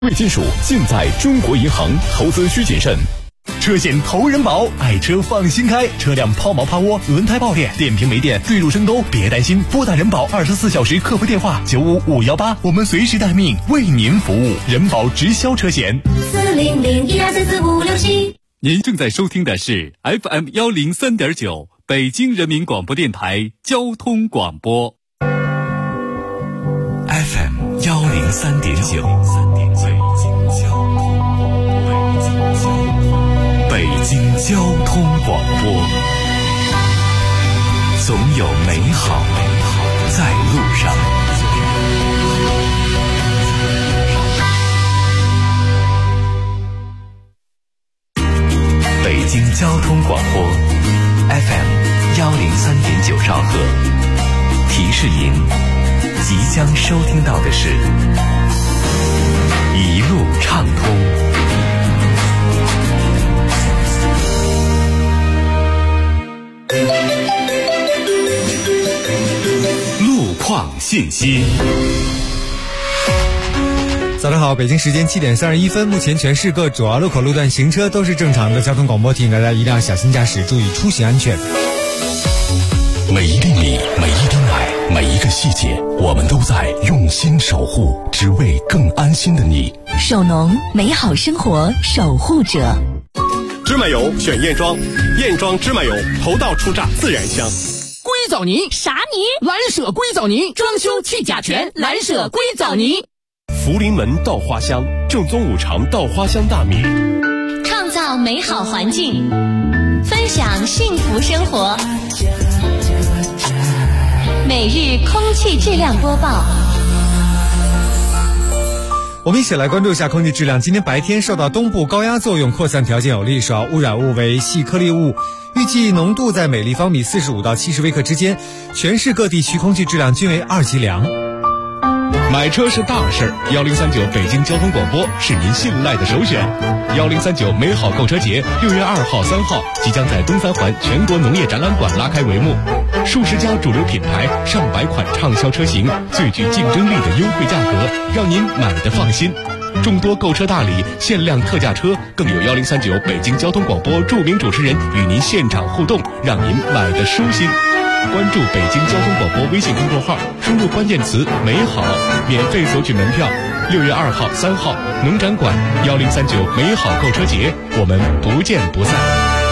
贵金属尽在中国银行，投资需谨慎。车险投人保，爱车放心开，车辆抛锚趴窝、轮胎爆裂、电瓶没电、坠入深沟，别担心，拨打人保24小时客服电话95518，我们随时待命，为您服务。人保直销车险40012444567。 您正在收听的是 FM 103.9北京人民广播电台交通广播。 FM 103.9，北京交通广播，总有美好在路上。北京交通广播 FM 103.9兆赫，提示您即将收听到的是一路畅通。路况信息。 早上好，北京时间7点31分，目前全市各主要路口路段行车都是正常的。交通广播提醒大家一定要小心驾驶，注意出行安全。 每一粒米，每一滴奶，每一个细节，我们都在用心守护，只为更安心的你。 守农，美好生活守护者。 芝麻油选燕庄，燕庄芝麻油头道出榨自然香。 硅藻泥啥泥？ 蓝舍硅藻泥，装修去甲醛，蓝舍硅藻泥。 福临门稻花香，正宗五常稻花香大米， 创造美好环境，分享幸福生活。每日空气质量播报。 我们一起来关注一下空气质量。今天白天受到东部高压作用扩散条件有利，主要污染物为细颗粒物，预计浓度在每立方米45到70微克之间，全市各地区空气质量均为2级良。 买车是大事，1039北京交通广播是您信赖的首选。1039美好购车节6月2号、3号即将在东三环全国农业展览馆拉开帷幕，数十家主流品牌、上百款畅销车型，最具竞争力的优惠价格，让您买得放心。众多购车大礼、限量特价车，更有1039北京交通广播著名主持人与您现场互动，让您买得舒心。关注北京交通广播微信公众号，输入关键词美好，免费索取门票。6月2号、3号农展馆1039美好购车节，我们不见不散。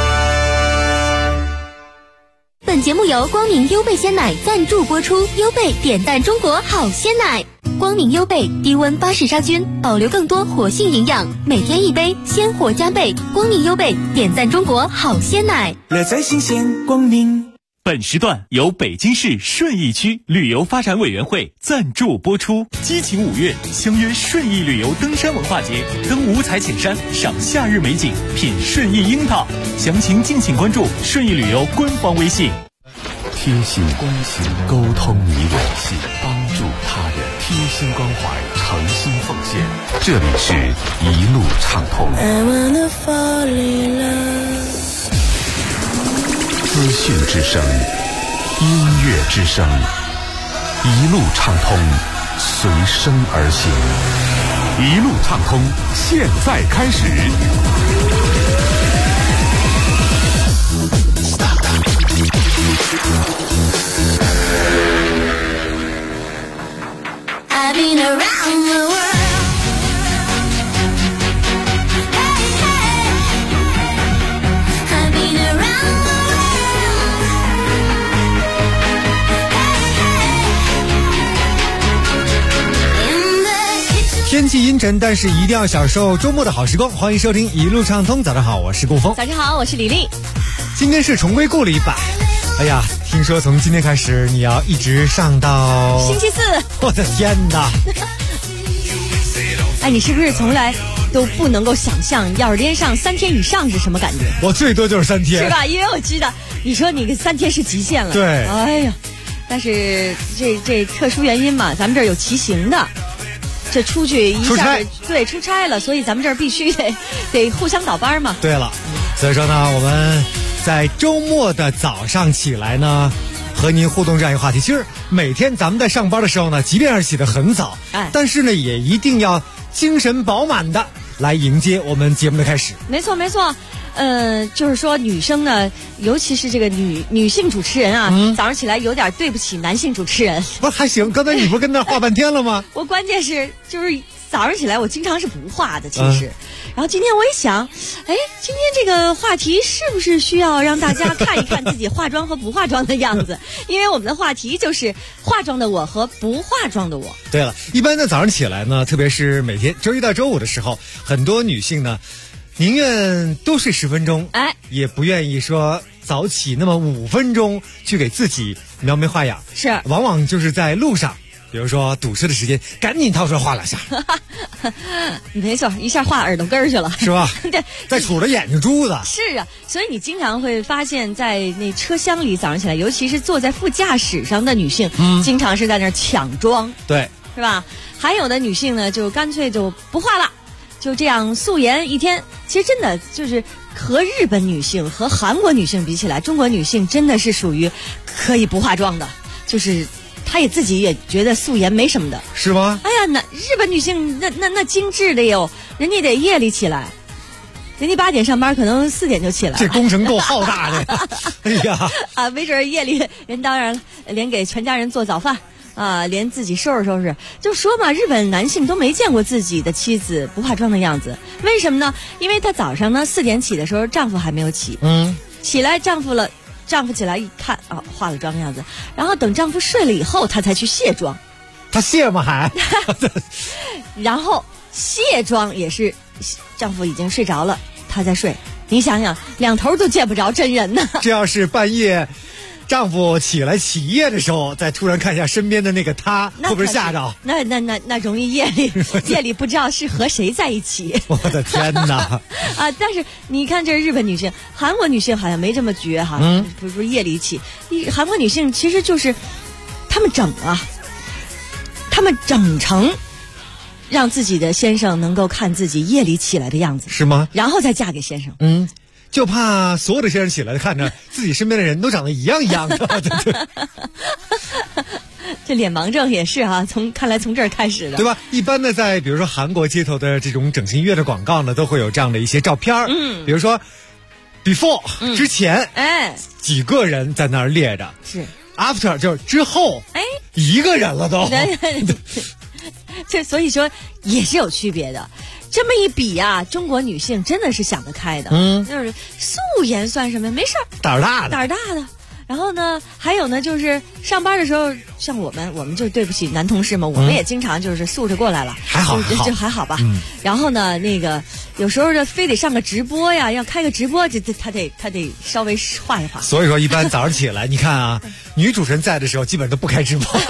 本节目由光明优贝鲜奶赞助播出，优贝点赞中国好鲜奶。光明优贝低温巴氏杀菌，保留更多活性营养，每天一杯，鲜活加倍。光明优贝点赞中国好鲜奶， 乐在新鲜光明。 本时段由北京市顺义区旅游发展委员会赞助播出。激情5月，相约顺义旅游登山文化节，登五彩浅山，赏夏日美景，品顺义樱桃。详情敬请关注顺义旅游官方微信。 贴心关心，沟通你我心，帮助他人，贴心关怀，诚心奉献。这里是一路畅通。资讯之声，音乐之声，一路畅通，随声而行。一路畅通，现在开始。 I've been around the world. 天气阴沉，但是一定要享受周末的好时光。欢迎收听一路畅通。早上好，我是顾峰。 早上好，我是李丽。 今天是重归故里100。哎呀，听说从今天开始你要一直上到星期四。 我的天哪！ 哎，你是不是从来都不能够想象，要是连上3天以上是什么感觉？ 我最多就是3天， 是吧？因为我知道你说你3天是极限了。 对。 哎呀，但是这特殊原因嘛，咱们这儿有骑行的。这出去一下出差了，所以咱们这儿必须得互相倒班嘛。 对了，所以说呢，我们在周末的早上起来呢，和您互动这样一个话题。其实每天咱们在上班的时候呢，即便是起得很早，但是呢，也一定要精神饱满的来迎接我们节目的开始。 没错没错，就是说女生呢，尤其是这个女性主持人啊，早上起来有点对不起男性主持人。 不是还行，刚才你不是跟那画半天了吗？ 我关键是就是早上起来我经常是不画的，其实。然后今天我一想，哎，今天这个话题是不是需要让大家看一看自己化妆和不化妆的样子？因为我们的话题就是化妆的我和不化妆的我。 对了，一般的早上起来呢，特别是每天周一到周五的时候，很多女性呢，宁愿多睡10分钟，也不愿意说早起那么5分钟去给自己描眉画眼。 是， 往往就是在路上。比如说堵车的时间，赶紧掏出来画两下。 没错，一下画耳朵根儿去了， 是吧？ 对， 再杵着眼睛珠子。 是啊，所以你经常会发现，在那车厢里早上起来，尤其是坐在副驾驶上的女性，经常是在那儿抢妆， 对， 是吧？还有的女性呢，就干脆就不画了，就这样素颜一天。其实真的就是和日本女性和韩国女性比起来，中国女性真的是属于可以不化妆的，就是她也自己也觉得素颜没什么的， 是吗？ 哎呀，那日本女性那精致的哟，人家得夜里起来，人家8点上班，可能4点就起来了。 这工程够浩大的，哎呀啊，没准夜里人当然连给全家人做早饭啊，连自己收拾收拾。就说嘛，日本男性都没见过自己的妻子不化妆的样子，为什么呢？因为他早上呢4点起的时候，丈夫还没有起，起来丈夫起来一看啊，化了妆的样子，然后等丈夫睡了以后，她才去卸妆。 她卸吗还？ 然后卸妆也是丈夫已经睡着了，她在睡。你想想，两头都见不着真人呢。 这要是半夜丈夫起来起夜的时候，再突然看一下身边的那个他，会不会吓着？ 那容易夜里不知道是和谁在一起。 我的天哪！ 啊！但是你看，这是日本女性，韩国女性好像没这么绝哈。不是夜里起，韩国女性其实就是她们整成让自己的先生能够看自己夜里起来的样子， 是吗？ 然后再嫁给先生。 就怕所有的先生起来看着自己身边的人都长得一样的。 这脸盲症也是哈，看来从这儿开始的， 对吧？一般的在比如说韩国街头的这种整形医院的广告呢，都会有这样的一些照片比如说 before 之前，几个人在那儿列着， 是 after 就是之后，一个人了都。 这所以说也是有区别的。这么一比啊，中国女性真的是想得开的，就是素颜算什么？没事儿， 胆儿大的。 然后呢，还有呢，就是上班的时候，像我们就对不起男同事们，我们也经常就是素着过来了， 还好， 就还好吧。然后呢，那个有时候这非得上个直播呀，要开个直播，这他得稍微画一画。 所以说，一般早上起来，你看啊，女主持人在的时候，基本都不开直播。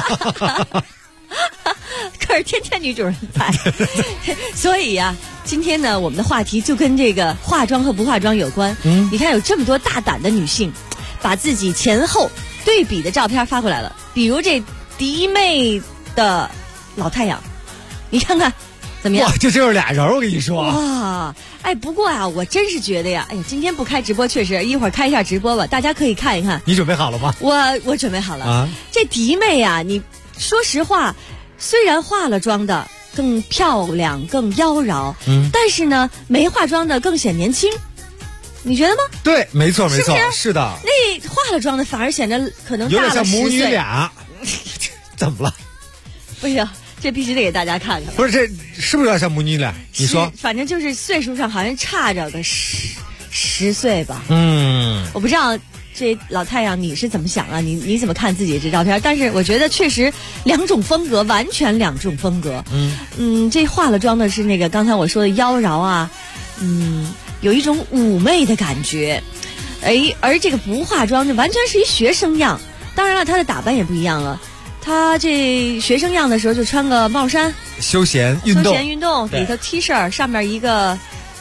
可是天天女主人在，所以呀，今天呢，我们的话题就跟这个化妆和不化妆有关。你看有这么多大胆的女性，把自己前后对比的照片发过来了，比如这迪妹的老太阳，你看看怎么样？ 哇，这就是俩人，我跟你说。 哇，哎，不过啊，我真是觉得呀，哎呀，今天不开直播，确实一会儿开一下直播吧，大家可以看一看。 你准备好了吗？ 我准备好了啊。这迪妹呀，你说实话。虽然化了妆的更漂亮更妖娆，但是呢没化妆的更显年轻，你觉得吗？ 对，没错，是的。 那化了妆的反而显得可能大了10岁，有点像母女俩。怎么了？ 不是，这必须得给大家看看。 不是，这是不是有点像母女俩？你说， 反正就是岁数上好像差着个10岁吧。 我不知道。这老太阳你是怎么想啊？你怎么看自己这照片？但是我觉得确实两种风格，完全两种风格。这化了妆的是那个刚才我说的妖娆啊，有一种妩媚的感觉。而这个不化妆就完全是一学生样。当然了，她的打扮也不一样了。她这学生样的时候就穿个帽衫， 休闲运动， 里头 T 恤，上面一个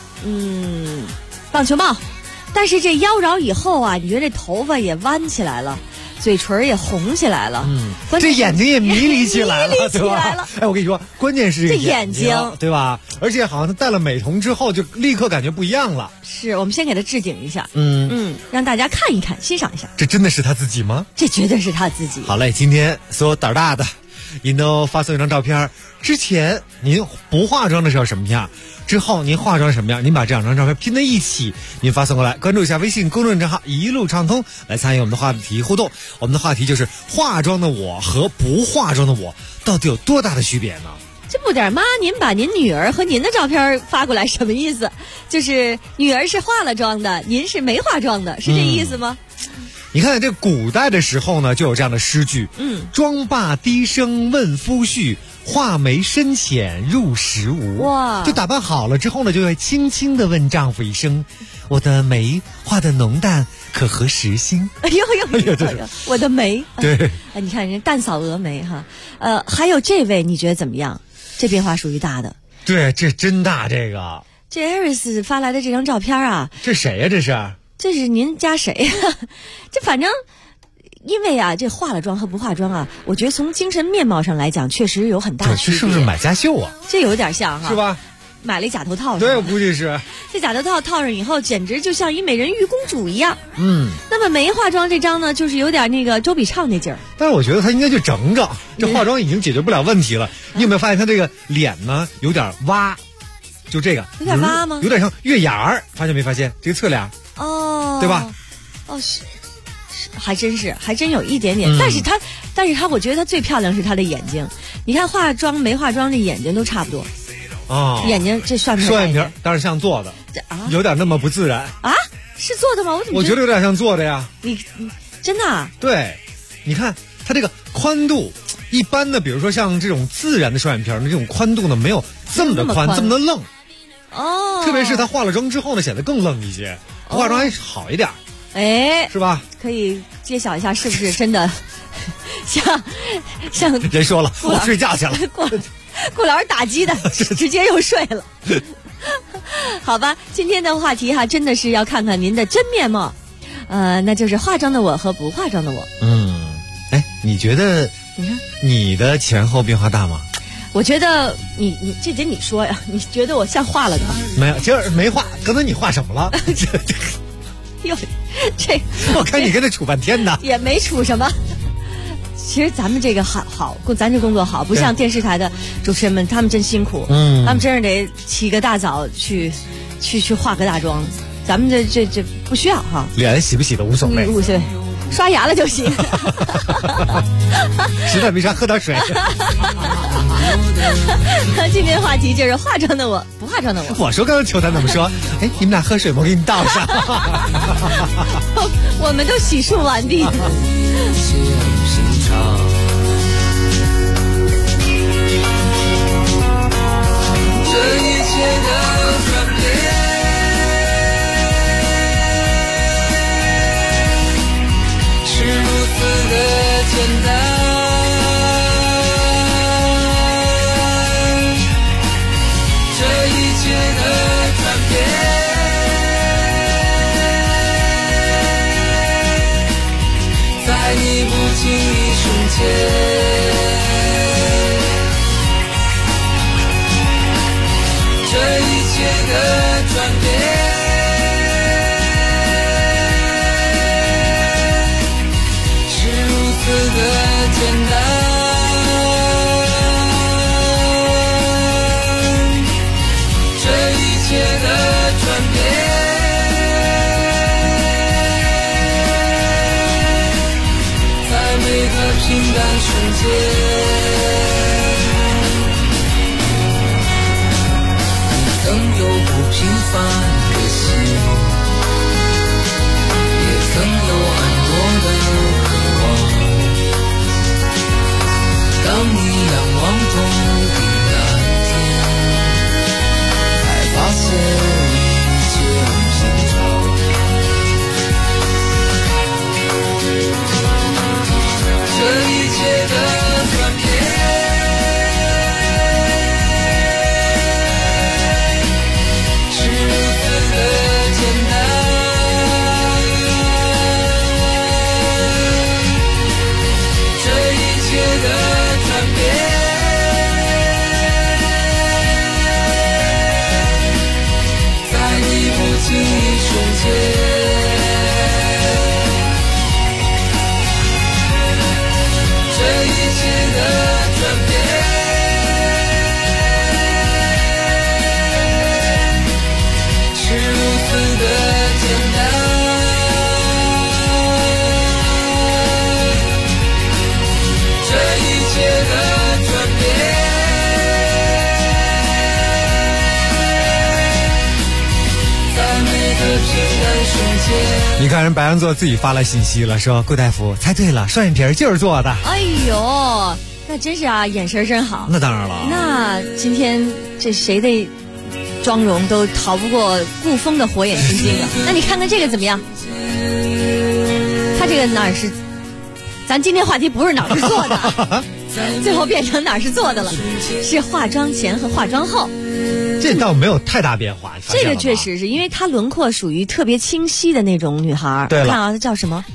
棒球帽。但是这妖娆以后啊，你觉得这头发也弯起来了，嘴唇也红起来了， 这眼睛也迷离起来了，对吧？哎，我跟你说，关键是这眼睛， 对吧？而且好像他戴了美瞳之后，就立刻感觉不一样了。 是我们先给他置顶一下，让大家看一看，欣赏一下。 这真的是他自己吗？ 这绝对是他自己。 好嘞，今天所有胆大的您都发送一张照片，之前您不化妆的时候什么样，之后您化妆什么样，您把这两张照片拼在一起，您发送过来，关注一下微信公众账号一路畅通，来参与我们的话题互动。我们的话题就是化妆的我和不化妆的我到底有多大的区别呢？ 这不点妈，您把您女儿和您的照片发过来什么意思？就是女儿是化了妆的，您是没化妆的，是这意思吗？ 你看这古代的时候呢，就有这样的诗句，妆罢低声问夫婿，画眉深浅入时无。哇，就打扮好了之后呢，就会轻轻地问丈夫一声，我的眉画的浓淡可合时心？哎呦，我的眉，对，你看人淡扫蛾眉哈。还有这位你觉得怎么样？这变化属于大的。对，这真大。这艾瑞斯发来的这张照片啊，这谁呀？这是您家谁？这反正，因为啊，这化了妆和不化妆啊，我觉得从精神面貌上来讲，确实有很大区别。这是不是买家秀啊？这有点像哈，是吧？买了一假头套。对，我估计是。这假头套套上以后，简直就像一美人鱼公主一样。那么没化妆这张呢，就是有点那个周笔畅那劲儿。但是我觉得他应该就整，这化妆已经解决不了问题了。你有没有发现他这个脸呢有点洼？就这个有点洼吗？有点像月牙儿，发现没发现？这个侧脸。哦，对吧？哦，是，还真有一点点。但是她，我觉得她最漂亮是她的眼睛。你看化妆没化妆，这眼睛都差不多。哦，眼睛这双眼皮当然像做的，有点那么不自然啊？是做的吗？我觉得有点像做的呀。你真的啊？对，你看它这个宽度，一般的，比如说像这种自然的双眼皮呢，这种宽度呢没有这么的宽，这么的愣。哦，特别是她化了妆之后呢，显得更愣一些。化妆还好一点，哎，是吧？可以揭晓一下是不是真的像人说了，我睡觉去了，顾老师打击的，直接又睡了。好吧，今天的话题哈，真的是要看看您的真面貌，那就是化妆的我和不化妆的我。哎，你觉得你的前后变化大吗？我觉得你这得你说呀，你觉得我像化了的？没有，今儿没化。刚才你化什么了？哟，这我看你跟他处半天呢，也没处什么。其实咱们这个好，咱这工作好，不像电视台的主持人们，他们真辛苦。他们真是得起个大早去化个大妆。咱们这不需要哈，脸洗不洗都无所谓，刷牙了就行。实在没啥，喝点水。今天话题就是化妆的我，不化妆的我。我说刚刚球坛怎么说？哎，你们俩喝水，我给你倒上。我们都洗漱完毕。这一切的转变是如此的简单。你不经意瞬间，这一切的转变，是如此的简单。这一切的转变。平淡瞬间，你曾有不平凡的心，也曾有很多的渴望。当你仰望头顶蓝天，才发现一切很平常。这一切的转变，是如此的简单。 你看人白羊座自己发来信息了，说顾大夫猜对了，双眼皮就是做的。 哎呦，那真是啊，眼神真好。 那当然了。 那今天这谁的妆容都逃不过顾风的火眼金睛了。那你看看这个怎么样？他这个哪儿是？咱今天话题不是哪儿是做的，最后变成哪儿是做的了，是化妆前和化妆后。 这倒没有太大变化。 这个确实是因为她轮廓属于特别清晰的那种女孩。 对了， 看啊，她叫什么？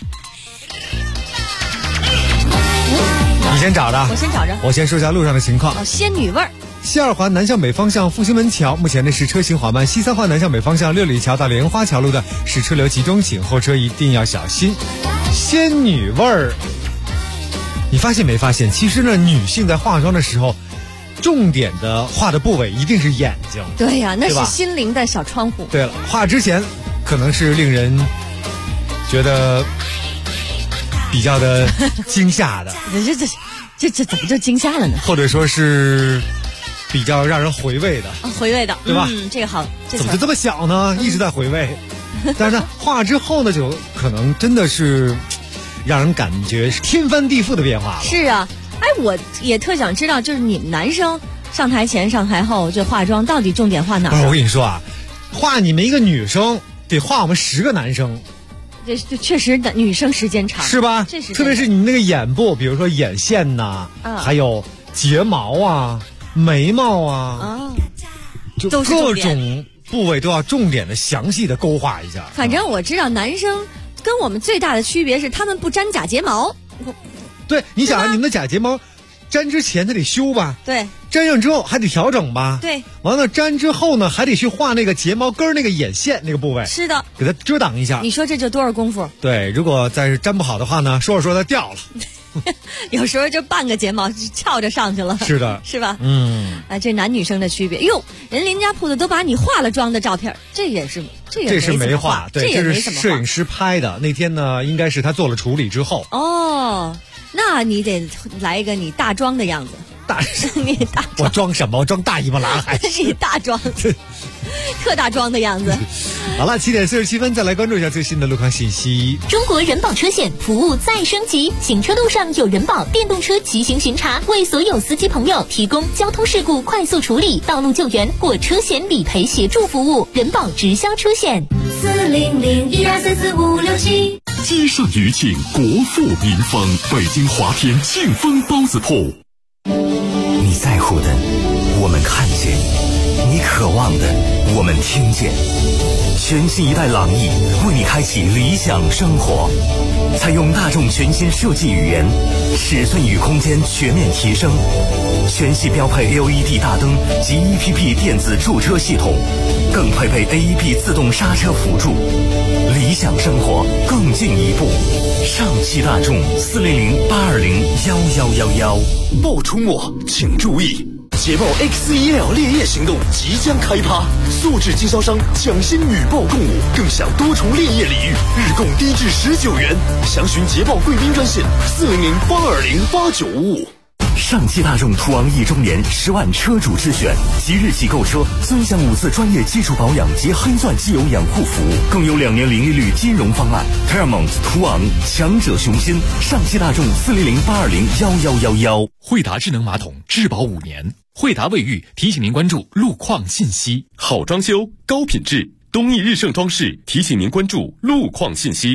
你先找着， 我先找着。 我先说一下路上的情况。 仙女味儿。 西二环南向北方向复兴门桥，目前呢是车行缓慢；西三环南向北方向六里桥到莲花桥路的是车流集中，请后车一定要小心。仙女味儿，你发现没发现？其实呢，女性在化妆的时候，重点的画的部位一定是眼睛。 对呀，那是心灵的小窗户。 对了，画之前可能是令人觉得比较的惊吓的。 这怎么就惊吓了呢？ 或者说是比较让人回味的。 回味的， 对吧？ 这个好。 怎么就这么小呢？一直在回味。但是呢，画之后呢，就可能真的是让人感觉是天翻地覆的变化了。 是啊，哎，我也特想知道，就是你们男生上台前、上台后这化妆到底重点画哪儿？ 不是，我跟你说啊，画你们一个女生得画我们10个男生。 这确实女生时间长， 是吧？特别是你那个眼部，比如说眼线呐，还有睫毛啊、眉毛啊，就各种部位都要重点的、详细的勾画一下。 反正我知道，男生跟我们最大的区别是，他们不粘假睫毛。 对，你想啊，你们的假睫毛粘之前他得修吧？ 对。 粘上之后还得调整吧？ 对。 完了粘之后呢，还得去画那个睫毛根那个眼线那个部位。 是的。 给它遮挡一下。 你说这就多少功夫？ 对，如果再是粘不好的话呢，说着说着它掉了。 有时候就半个睫毛就翘着上去了。 是的。 是吧？这男女生的区别。哟，人邻家铺子都把你化了妆的照片，这是没画，对，这是摄影师拍的。那天呢，应该是他做了处理之后。 哦，那你得来一个你大妆的样子。你大妆， 我装什么？我装大姨妈郎还是你大妆，特大妆的样子。 好了，7点47分，再来关注一下最新的路况信息。 中国人保车险服务再升级，行车路上有人保电动车骑行巡查，为所有司机朋友提供交通事故快速处理、道路救援或车险理赔协助服务。人保直销车险，40012344567。 街上余庆，国富民丰，北京华天庆丰包子铺。 你在乎的，我们看见；你渴望的，我们听见。全新一代朗逸为你开启理想生活，采用大众全新设计语言，尺寸与空间全面提升，全系标配 LED 大灯及 EPP 电子驻车系统，更配备 AEB 自动刹车辅助，理想生活更进一步。上汽大众400-820-1111。 报出末请注意，捷豹 X1L 烈焰行动即将开趴，素质经销商抢先与豹共舞，更享多重烈焰礼遇，日供低至19元。详询捷豹贵宾专线400-820-8955。 上汽大众途昂1周年10万车主之选，即日起购车尊享5次专业基础保养及黑钻机油养护服务，更有2年零利率金融方案。Paramount 途昂，强者雄心。上汽大众400-820-1111。 惠达智能马桶质保5年。惠达卫浴提醒您关注路况信息。 好装修，高品质，东益日盛装饰提醒您关注路况信息。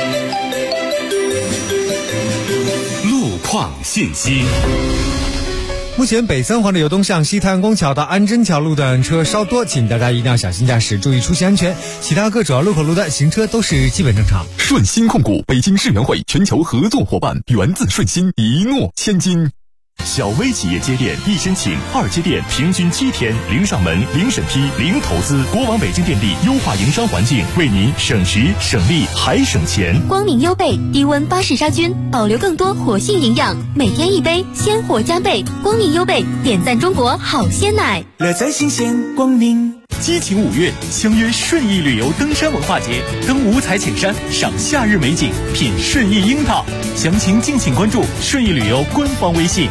路况信息。 目前北3环的由东向西太阳宫桥到安贞桥路段车稍多，请大家一定要小心驾驶，注意出行安全。其他各主要路口路段行车都是基本正常。 顺鑫控股北京世园会全球合作伙伴，源自顺鑫，一诺千金。小微企业接电1申请2接电，平均7天，零上门、零审批、零投资。国网北京电力优化营商环境，为您省时省力还省钱。 光明优贝低温巴氏杀菌，保留更多活性营养，每天1杯，鲜活加倍。光明优贝点赞中国好鲜奶， 乐在新鲜，光明。 激情5月，相约顺义旅游登山文化节，登五彩景山，赏夏日美景，品顺义樱桃。详情敬请关注顺义旅游官方微信。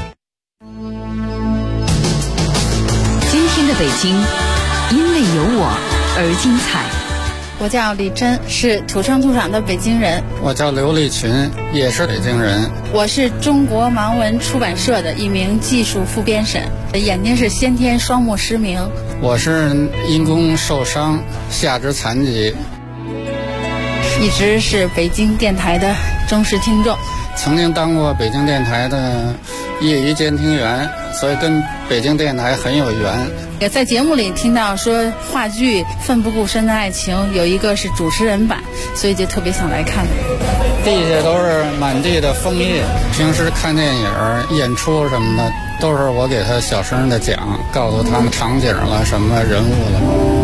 今天的北京，因为有我而精彩。 我叫李真，是土生土长的北京人。 我叫刘立群，也是北京人。 我是中国盲文出版社的一名技术副编审，眼睛是先天双目失明。 我是因公受伤，下肢残疾， 一直是北京电台的忠实听众。 曾经当过北京电台的业余监听员，所以跟北京电台很有缘。 也在节目里听到说话剧《奋不顾身的爱情》有一个是主持人版，所以就特别想来看。 地下都是满地的枫叶，平时看电影、演出什么的，都是我给他小声的讲，告诉他们场景了、什么人物了。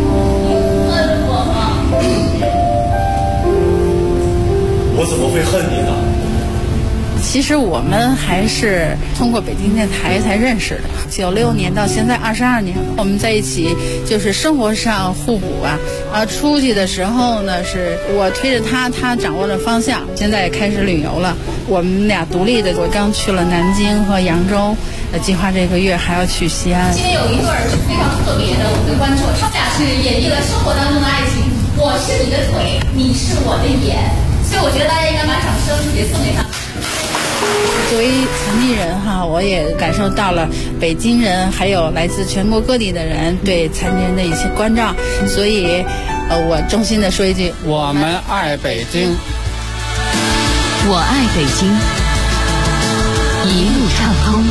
我怎么会恨你呢？ 其实我们还是通过北京电台才认识的，96年到现在22年，我们在一起就是生活上互补啊。出去的时候呢，是我推着他，他掌握了方向。现在也开始旅游了，我们俩独立的，我刚去了南京和扬州，计划这个月还要去西安。 今天有一对是非常特别的，我们的观众，他们俩是演绎了生活当中的爱情。我是你的腿，你是我的眼，所以我觉得大家应该把掌声也送给他。 作为残疾人哈，我也感受到了北京人还有来自全国各地的人对残疾人的一些关照，所以我衷心的说一句： 我们爱北京， 我爱北京，一路畅通。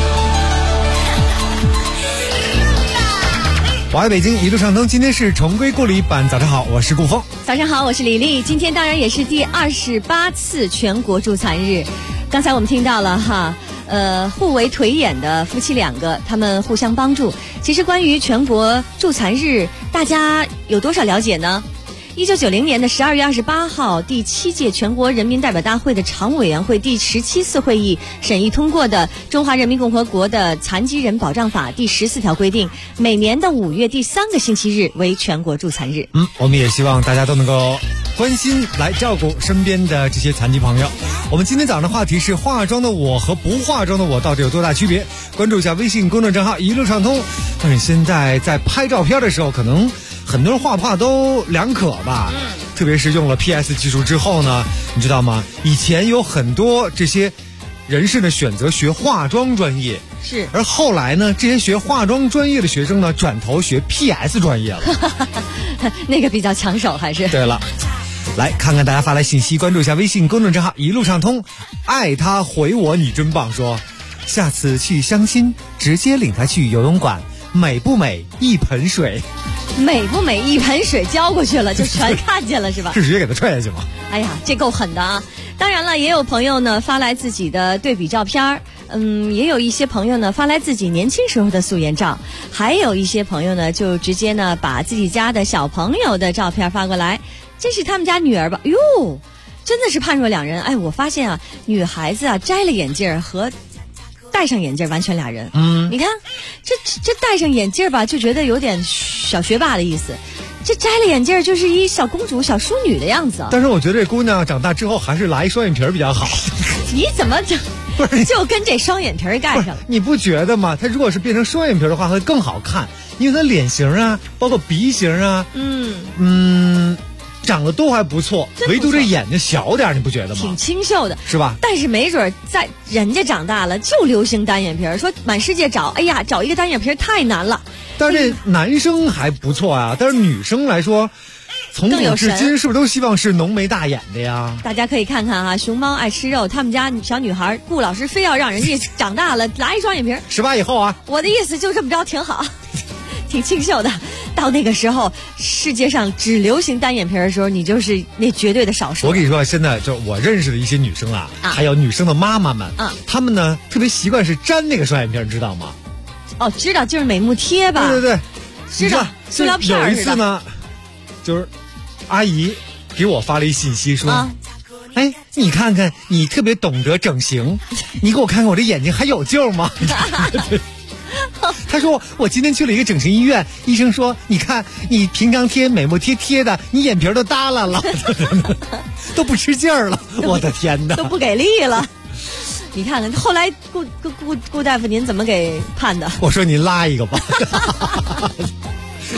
我爱北京，一路畅通。今天是重归故里版，早上好，我是顾峰。 早上好，我是李丽。今天当然也是第28次全国助残日。刚才我们听到了哈，互为腿眼的夫妻两个，他们互相帮助。其实关于全国助残日，大家有多少了解呢？1990年的12月28号，第7届全国人民代表大会的常务委员会第17次会议审议通过的《中华人民共和国的残疾人保障法》第14条规定，每年的5月第3个星期日为全国助残日。 我们也希望大家都能够关心来照顾身边的这些残疾朋友。我们今天早上的话题是化妆的我和不化妆的我到底有多大区别？关注一下微信公众账号一路畅通。但是现在在拍照片的时候，可能很多人画不画都两可吧，特别是用了 PS 技术之后呢，你知道吗？以前有很多这些人士呢选择学化妆专业， 是， 而后来呢，这些学化妆专业的学生呢，转头学 PS 专业了， 那个比较抢手还是？ 对了。来看看大家发来信息，关注一下微信公众账号一路畅通，爱他回我你真棒，说下次去相亲直接领他去游泳馆，美不美一盆水， 美不美一盆水浇过去了就全看见了是吧？ 是直接给他踹下去吗？ 哎呀，这够狠的啊！当然了，也有朋友呢发来自己的对比照片，也有一些朋友呢发来自己年轻时候的素颜照，还有一些朋友呢就直接呢把自己家的小朋友的照片发过来。这是他们家女儿吧？哟，真的是判若两人。哎，我发现啊，女孩子啊摘了眼镜和戴上眼镜完全俩人。你看，这戴上眼镜吧，就觉得有点小学霸的意思；这摘了眼镜就是一小公主、小淑女的样子。 但是我觉得这姑娘长大之后还是来一双眼皮比较好。 你怎么整？不是，就跟这双眼皮干上了。 你不觉得吗？她如果是变成双眼皮的话，会更好看，因为她脸型啊，包括鼻型啊，长得都还不错，唯独这眼睛小点，你不觉得吗？ 挺清秀的， 是吧？ 但是没准在人家长大了就流行单眼皮，说满世界找，哎呀，找一个单眼皮太难了。 但是这男生还不错啊，但是女生来说，从古至今是不是都希望是浓眉大眼的呀？ 大家可以看看啊，熊猫爱吃肉，他们家小女孩顾老师非要让人家长大了来一双眼皮 ，18以后啊。 我的意思就这么着挺好。挺清秀的，到那个时候世界上只流行单眼皮的时候，你就是那绝对的少数。 我跟你说，现在就我认识的一些女生啊，还有女生的妈妈们，她们呢特别习惯是粘那个双眼皮，知道吗？ 哦，知道，就是美目贴吧？ 对， 知道，塑料片。 有一次呢，就是阿姨给我发了一信息说，哎，你看看，你特别懂得整形，你给我看看我这眼睛还有救吗？他说我今天去了一个整形医院，医生说你看你平常贴美目贴的，你眼皮都耷拉了，都不吃劲儿了，我的天哪， 都不给力了。你看看后来顾大夫您怎么给判的？ 我说您拉一个吧。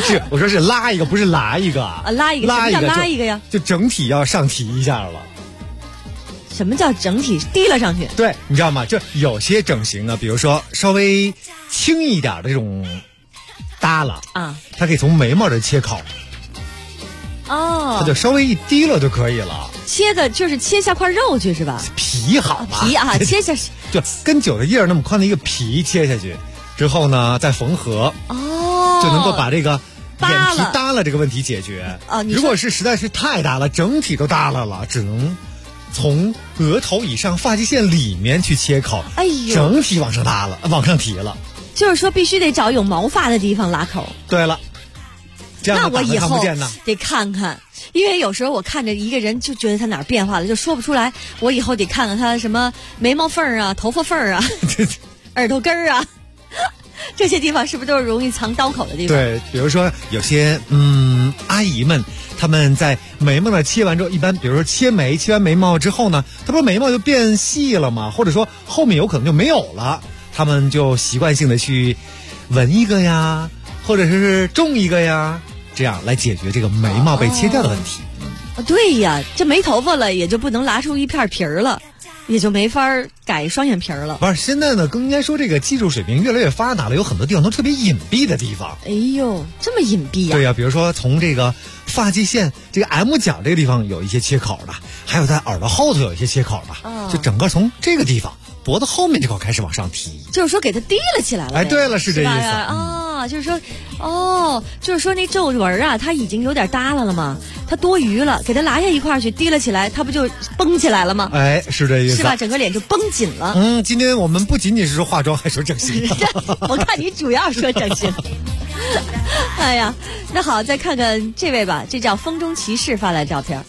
我说是拉一个，不是拉一个啊， 拉一个，什么叫拉一个呀？ 就整体要上提一下了。 什么叫整体提了上去？ 对，你知道吗？就有些整形呢，比如说稍微轻一点的这种耷拉啊， 它可以从眉毛这切口。 哦， 它就稍微一低了就可以了。 就是切下块肉去是吧？ 皮好吧？ 皮啊，切下去。 就跟韭菜叶那么宽的一个皮切下去之后呢，再缝合。 哦， 就能够把这个眼皮耷拉这个问题解决。如果是实在是太大了，整体都耷拉了，只能从额头以上发际线里面去切口。 哎呦， 整体往上耷了，往上提了。 就是说必须得找有毛发的地方拉口。 对了，这样那我以后看得看看，因为有时候我看着一个人就觉得他哪儿变化了，就说不出来。我以后得看看他什么眉毛缝啊、头发缝啊、耳朵根儿啊。这些地方是不是都是容易藏刀口的地方？ 对，比如说有些阿姨们，她们在眉毛呢切完之后，一般比如说切完眉毛之后呢，她不是眉毛就变细了吗？或者说后面有可能就没有了，她们就习惯性的去纹一个呀，或者是种一个呀，这样来解决这个眉毛被切掉的问题。 对呀，这没头发了也就不能拉出一片皮儿了。也就没法改双眼皮了。 不是，现在呢，更应该说这个技术水平越来越发达了，有很多地方都特别隐蔽的地方。 哎呦，这么隐蔽呀？ 对呀，比如说从这个发际线这个 M 角这个地方有一些切口的，还有在耳朵后头有一些切口的，就整个从这个地方脖子后面这块开始往上提， 就是说给它提了起来了。 哎，对了，是这意思啊，就是说，就是说那皱纹啊，它已经有点耷拉了嘛，它多余了，给它拿下一块去，提了起来，它不就绷起来了吗？ 哎，是这意思， 是吧？整个脸就绷紧了。 今天我们不仅仅是说化妆，还说整形。 我看你主要说整形。哎呀，那好，再看看这位吧，这叫风中骑士发来照片。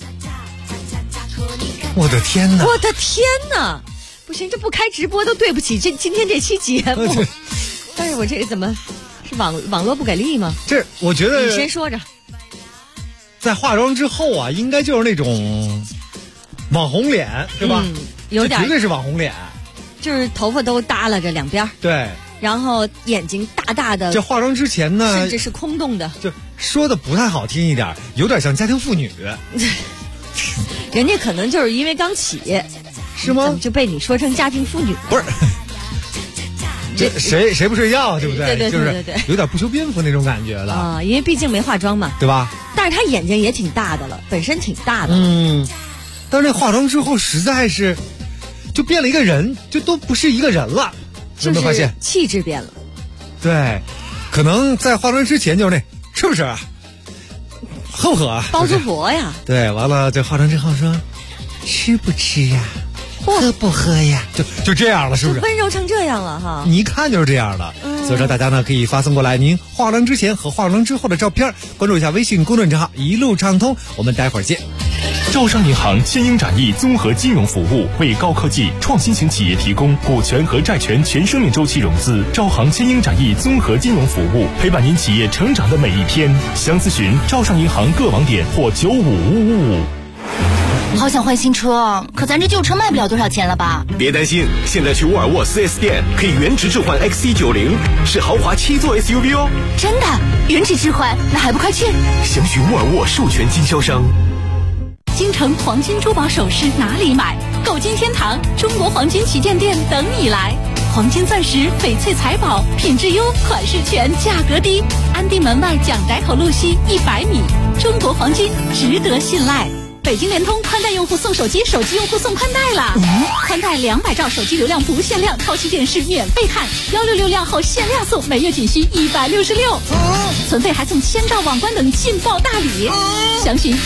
我的天哪！ 我的天哪！不行，这不开直播都对不起今天这期节目。但是我这个怎么是网络不给力吗？ 这我觉得你先说着。 在化妆之后啊，应该就是那种网红脸，对吧？ 有点， 绝对是网红脸， 就是头发都耷拉着两边。 对。 然后眼睛大大的。 这化妆之前呢， 甚至是空洞的。 就说的不太好听一点，有点像家庭妇女。 人家可能就是因为刚起。 是吗？ 怎么就被你说成家庭妇女？ 不是，这谁不睡觉，对不对？ 对， 就是有点不修边幅那种感觉的啊。因为毕竟没化妆嘛， 对吧？ 但是他眼睛也挺大的了，本身挺大的。 但是那化妆之后实在是就变了一个人，就都不是一个人了，有没有发现？ 气质变了。 对，可能在化妆之前就是是不是？喝不喝啊？ 包租婆呀。 对，完了这化妆之后说吃不吃呀？喝不喝呀？就这样了，是不是？ 温柔成这样了哈！ 你一看就是这样的。所以说大家呢可以发送过来您化妆之前和化妆之后的照片，关注一下微信公众账号一路畅通。我们待会儿见。 招商银行千英展翼综合金融服务，为高科技创新型企业提供股权和债权全生命周期融资。招行千英展翼综合金融服务，陪伴您企业成长的每一天。详咨询招商银行各网点或95555。 好想换新车，可咱这旧车卖不了多少钱了吧？ 别担心，现在去沃尔沃 4S 店可以原值置换 XC90，是豪华7座 SUV 哦。 真的？原值置换？那还不快去？ 详询沃尔沃授权经销商。 京城黄金珠宝首饰哪里买？购金天堂中国黄金旗舰店等你来。黄金钻石、翡翠财宝，品质优，款式全，价格低。安定门外蒋宅口路西100米，中国黄金值得信赖。北京联通宽带用户送手机，手机用户送宽带啦！宽带200兆手机流量不限量，超级电视免费看，166量后限量送，每月仅需166。存费还送1000兆网关等劲爆大礼，详询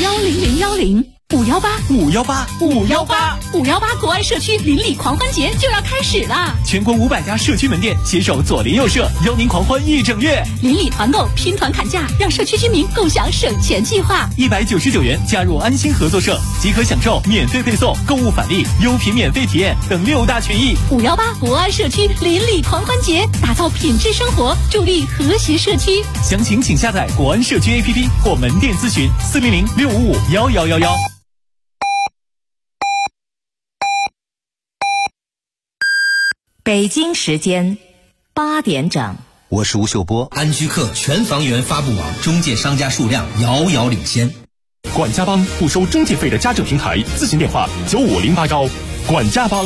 10010。518国安社区邻里狂欢节就要开始了， 全国500家社区门店携手左邻右舍，邀您狂欢1整月。 邻里团购，拼团砍价，让社区居民共享省钱计划。 199元加入安心合作社，即可享受免费配送、购物返利、优品免费体验等6大权益。 518国安社区邻里狂欢节，打造品质生活，助力和谐社区。 详情请下载国安社区 APP 或门店咨询400-655-1111。 北京时间8点整。 我是吴秀波。 安居客全房源发布网中介商家数量遥遥领先。 管家帮不收中介费的家政平台，咨询电话95081。管家帮。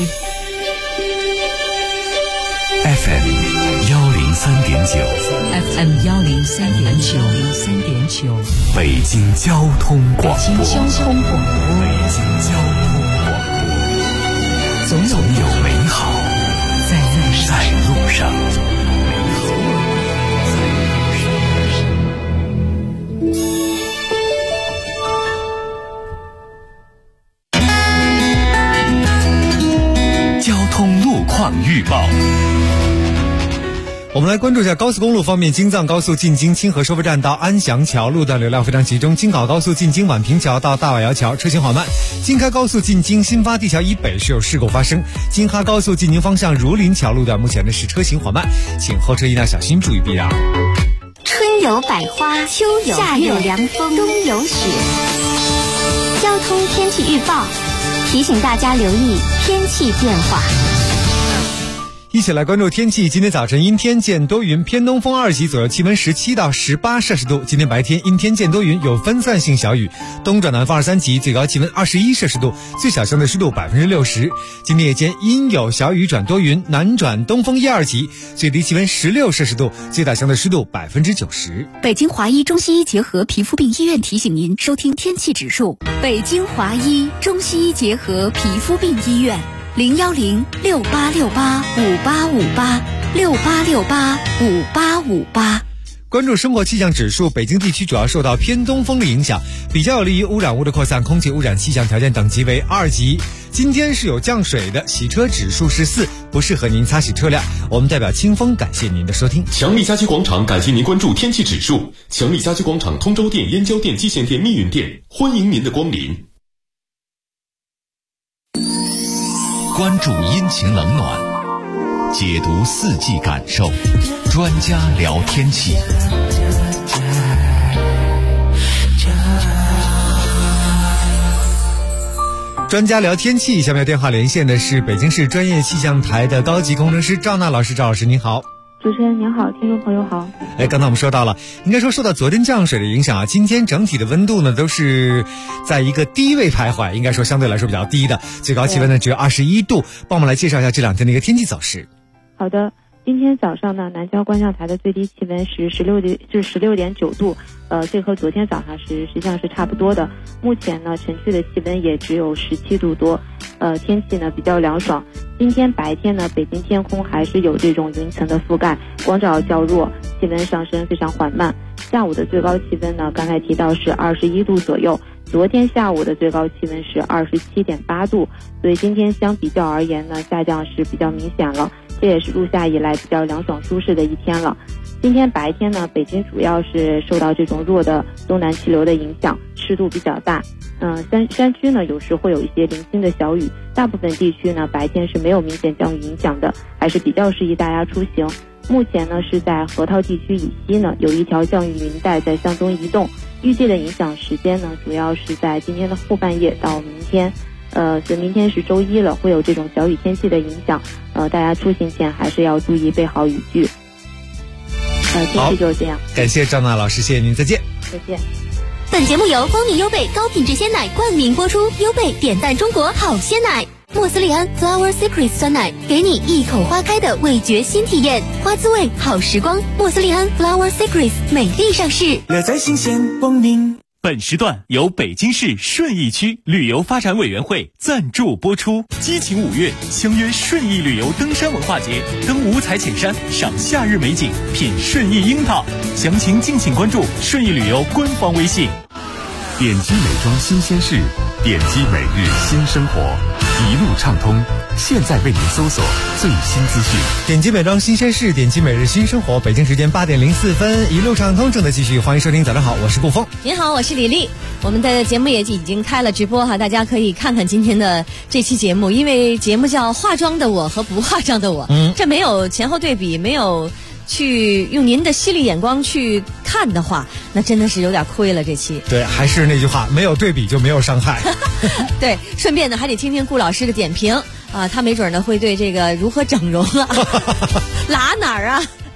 FM 103.9， 北京交通广播，总有美好在路上。 交通路况预报。 我们来关注一下高速公路方面，京藏高速进京清河收费站到安祥桥路段流量非常集中，京考高速进京宛平桥到大瓦窑桥车行缓慢，京开高速进京新发地桥以北是有事故发生，京哈高速进京方向儒林桥路段目前呢是车行缓慢，请后车一定要小心注意避让。 春有百花，秋有夏有凉风，冬有雪。交通天气预报提醒大家留意天气变化。 一起来关注天气。今天早晨阴天见多云，偏东风2级左右，气温17到18摄氏度。今天白天阴天见多云，有分散性小雨，东转南风2、3级，最高气温21摄氏度，最小相对湿度60%。今天夜间阴有小雨转多云，南转东风1、2级，最低气温16摄氏度，最大相对湿度90%。 北京华医中西医结合皮肤病医院提醒您收听天气指数。北京华医中西医结合皮肤病医院。010-6868-5858，6868-5858。 关注生活气象指数，北京地区主要受到偏东风的影响，比较有利于污染物的扩散，空气污染气象条件等级为2级。今天是有降水的，洗车指数是4，不适合您擦洗车辆。我们代表清风感谢您的收听。 强力家居广场感谢您关注天气指数。强力家居广场通州店、燕郊店、蓟县店、密云店，欢迎您的光临。 关注阴晴冷暖，解读四季感受，专家聊天气。 专家聊天气，下面电话连线的是北京市专业气象台的高级工程师赵娜老师。赵老师您好。 主持人您好，听众朋友好。 刚才我们说到了，应该说受到昨天降水的影响啊，今天整体的温度呢都是在一个低位徘徊，应该说相对来说比较低的，最高气温呢只有21度。帮我们来介绍一下这两天的一个天气走势。 好的，今天早上呢，南郊观象台的最低气温是16.9度，这和昨天早上实际上是差不多的。目前呢，城区的气温也只有17度多，天气呢比较凉爽。今天白天呢，北京天空还是有这种云层的覆盖，光照较弱，气温上升非常缓慢。下午的最高气温呢，刚才提到是21度左右，昨天下午的最高气温是27.8度，所以今天相比较而言呢，下降是比较明显了，这也是入夏以来比较凉爽舒适的一天了。今天白天呢，北京主要是受到这种弱的东南气流的影响，湿度比较大。山区呢有时会有一些零星的小雨，大部分地区呢白天是没有明显降雨影响的，还是比较适宜大家出行。目前呢是在河套地区以西呢有一条降雨云带在向东移动，预计的影响时间呢主要是在今天的后半夜到明天。所以明天是周一了，会有这种小雨天气的影响，大家出行前还是要注意备好雨具。天气就是这样。 感谢赵娜老师，谢谢您，再见。 再见。 本节目由光明优贝高品质鲜奶冠名播出，优贝点赞中国好鲜奶。莫斯利安 Flower Secret 酸奶，给你一口花开的味觉新体验，花滋味好时光。莫斯利安 Flower Secret 美丽上市， 乐在新鲜光明。 本时段由北京市顺义区旅游发展委员会赞助播出。激情5月，相约顺义旅游登山文化节，登五彩浅山，赏夏日美景，品顺义樱桃。详情敬请关注顺义旅游官方微信。 点击美妆新鲜事，点击每日新生活，一路畅通，现在为您搜索最新资讯。 点击美妆新鲜事，点击每日新生活。北京时间8点04分，一路畅通正在继续，欢迎收听。早上好，我是顾峰。 您好，我是李丽。我们的节目也已经开了直播哈，大家可以看看今天的这期节目，因为节目叫化妆的我和不化妆的我，这没有前后对比，没有去用您的犀利眼光去看的话，那真的是有点亏了这期。 对，还是那句话，没有对比就没有伤害。 对，顺便呢还得听听顾老师的点评啊，他没准呢会对这个如何整容啊拉哪儿啊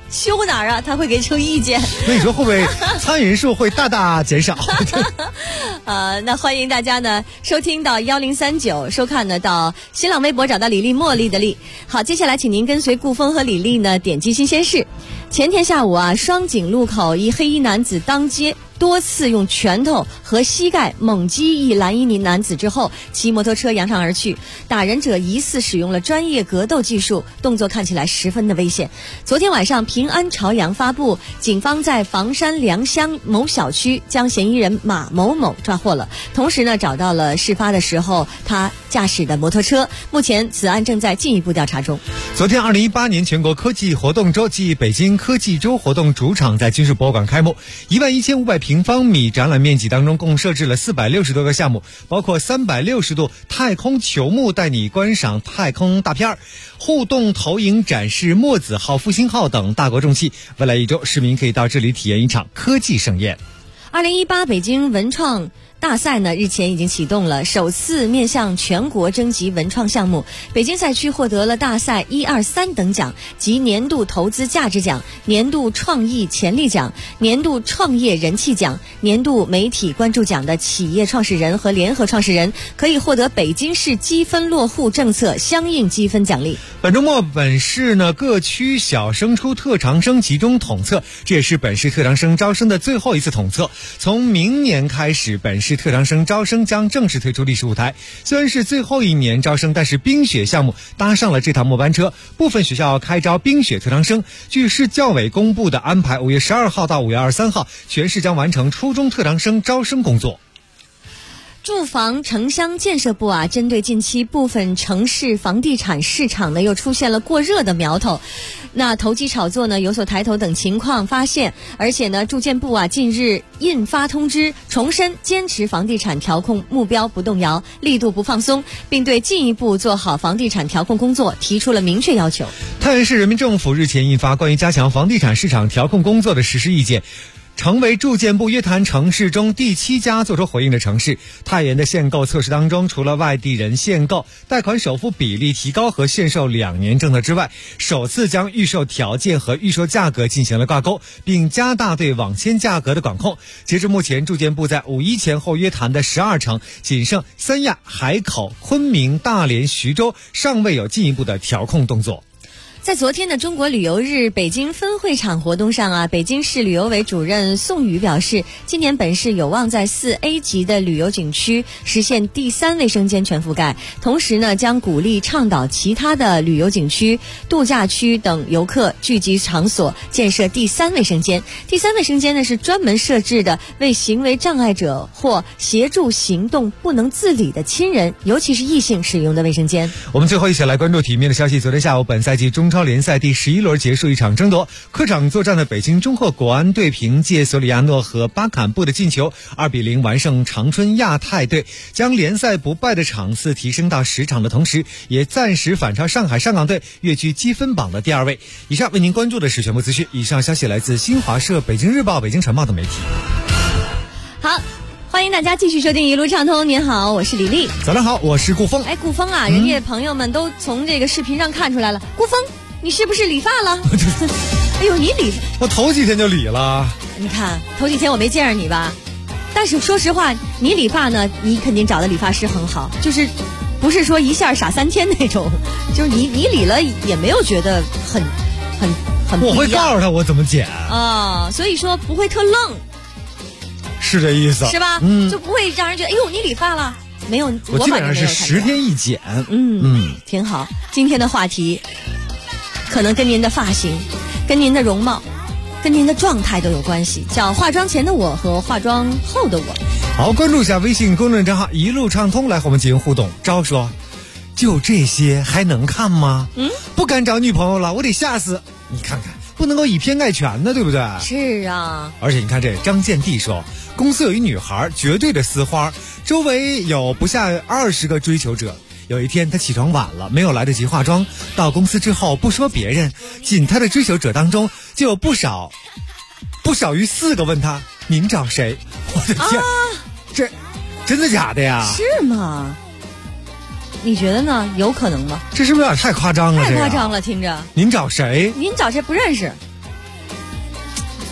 修哪儿啊？他会给出意见。 那你说会不会参与人数会大大减少？ 那欢迎大家呢收听到1039，收看呢到新浪微博找到李丽茉莉的丽。好，接下来请您跟随顾峰和李丽呢点击新鲜事。前天下午啊，双井路口一黑衣男子当街多次用拳头和膝盖猛击一蓝衣男子之后，骑摩托车扬长而去。打人者疑似使用了专业格斗技术，动作看起来十分的危险。昨天晚上，平安朝阳发布，警方在房山良乡某小区将嫌疑人马某某抓获了，同时呢找到了事发的时候他驾驶的摩托车。目前此案正在进一步调查中。 昨天2018年全国科技活动周暨北京科技周活动主场在军事博物馆开幕，11500平方米展览面积当中共设置了460多个项目，包括360度太空球幕带你观赏太空大片儿，互动投影展示墨子号、复兴号等大国重器。未来一周，市民可以到这里体验一场科技盛宴。 2018北京文创大赛呢日前已经启动了，首次面向全国征集文创项目。北京赛区获得了大赛1、2、3等奖，即年度投资价值奖、年度创意潜力奖、年度创业人气奖、年度媒体关注奖的企业创始人和联合创始人可以获得北京市积分落户政策相应积分奖励。 本周末本市呢各区小升初特长生集中统测，这也是本市特长生招生的最后一次统测。从明年开始，本市特长生招生将正式退出历史舞台。虽然是最后一年招生，但是冰雪项目搭上了这趟末班车，部分学校开招冰雪特长生。据市教委公布的安排，5月12号到5月23号，全市将完成初中特长生招生工作。 住房城乡建设部啊，针对近期部分城市房地产市场呢又出现了过热的苗头，那投机炒作呢有所抬头等情况发现，而且呢住建部啊近日印发通知，重申坚持房地产调控目标不动摇，力度不放松，并对进一步做好房地产调控工作提出了明确要求。 太原市人民政府日前印发关于加强房地产市场调控工作的实施意见，成为住建部约谈城市中第7家做出回应的城市。太原的限购测试当中，除了外地人限购、贷款首付比例提高和限售2年政策之外，首次将预售条件和预售价格进行了挂钩，并加大对网签价格的管控。截至目前，住建部在5·1前后约谈的12城，仅剩三亚、海口、昆明、大连、徐州尚未有进一步的调控动作。 在昨天的中国旅游日北京分会场活动上啊，北京市旅游委主任宋宇表示，今年本市有望在4A 级的旅游景区实现第3卫生间全覆盖，同时呢将鼓励倡导其他的旅游景区、度假区等游客聚集场所建设第3卫生间。第3卫生间呢是专门设置的为行为障碍者或协助行动不能自理的亲人，尤其是异性使用的卫生间。 我们最后一起来关注体育面的消息。昨天下午，本赛季中超联赛第11轮结束一场争夺，客场作战的北京中赫国安队凭借索里亚诺和巴坎布的进球2-0完胜长春亚泰队，将联赛不败的场次提升到10场的同时，也暂时反超上海上港队，跃居积分榜的第2位。以上为您关注的是全部资讯，以上消息来自新华社、北京日报、北京晨报等媒体。 好，欢迎大家继续收听一路畅通。您好，我是李丽。 早上好，我是顾峰。 顾峰啊，人家朋友们都从这个视频上看出来了，顾峰你是不是理发了？哎呦，你理， 我头几天就理了。 你看头几天我没见着你吧，但是说实话，你理发呢，你肯定找的理发师很好，就是不是说一下傻3天那种，就是你理了也没有觉得很不一样。 我会告诉他我怎么剪啊，所以说不会特愣， 是这意思是吧？就不会让人觉得哎呦你理发了。没有， 我基本上是10天一剪。 挺好。今天的话题可能跟您的发型、跟您的容貌、跟您的状态都有关系，叫化妆前的我和化妆后的我。 好，关注一下微信公众账号一路畅通，来和我们进行互动。招说，就这些还能看吗？不敢找女朋友了，我得吓死。你看看，不能够以偏概全的，对不对？ 是啊。 而且你看这张建娣说，公司有一女孩绝对的丝花，周围有不下20个追求者。有一天他起床晚了，没有来得及化妆，到公司之后不说别人，仅他的追求者当中就有不少于4个问他，您找谁？我的天，这真的假的呀？ 是吗？你觉得呢？有可能吗？ 这是不是有点太夸张了？ 太夸张了，听着。 您找谁？ 您找谁不认识？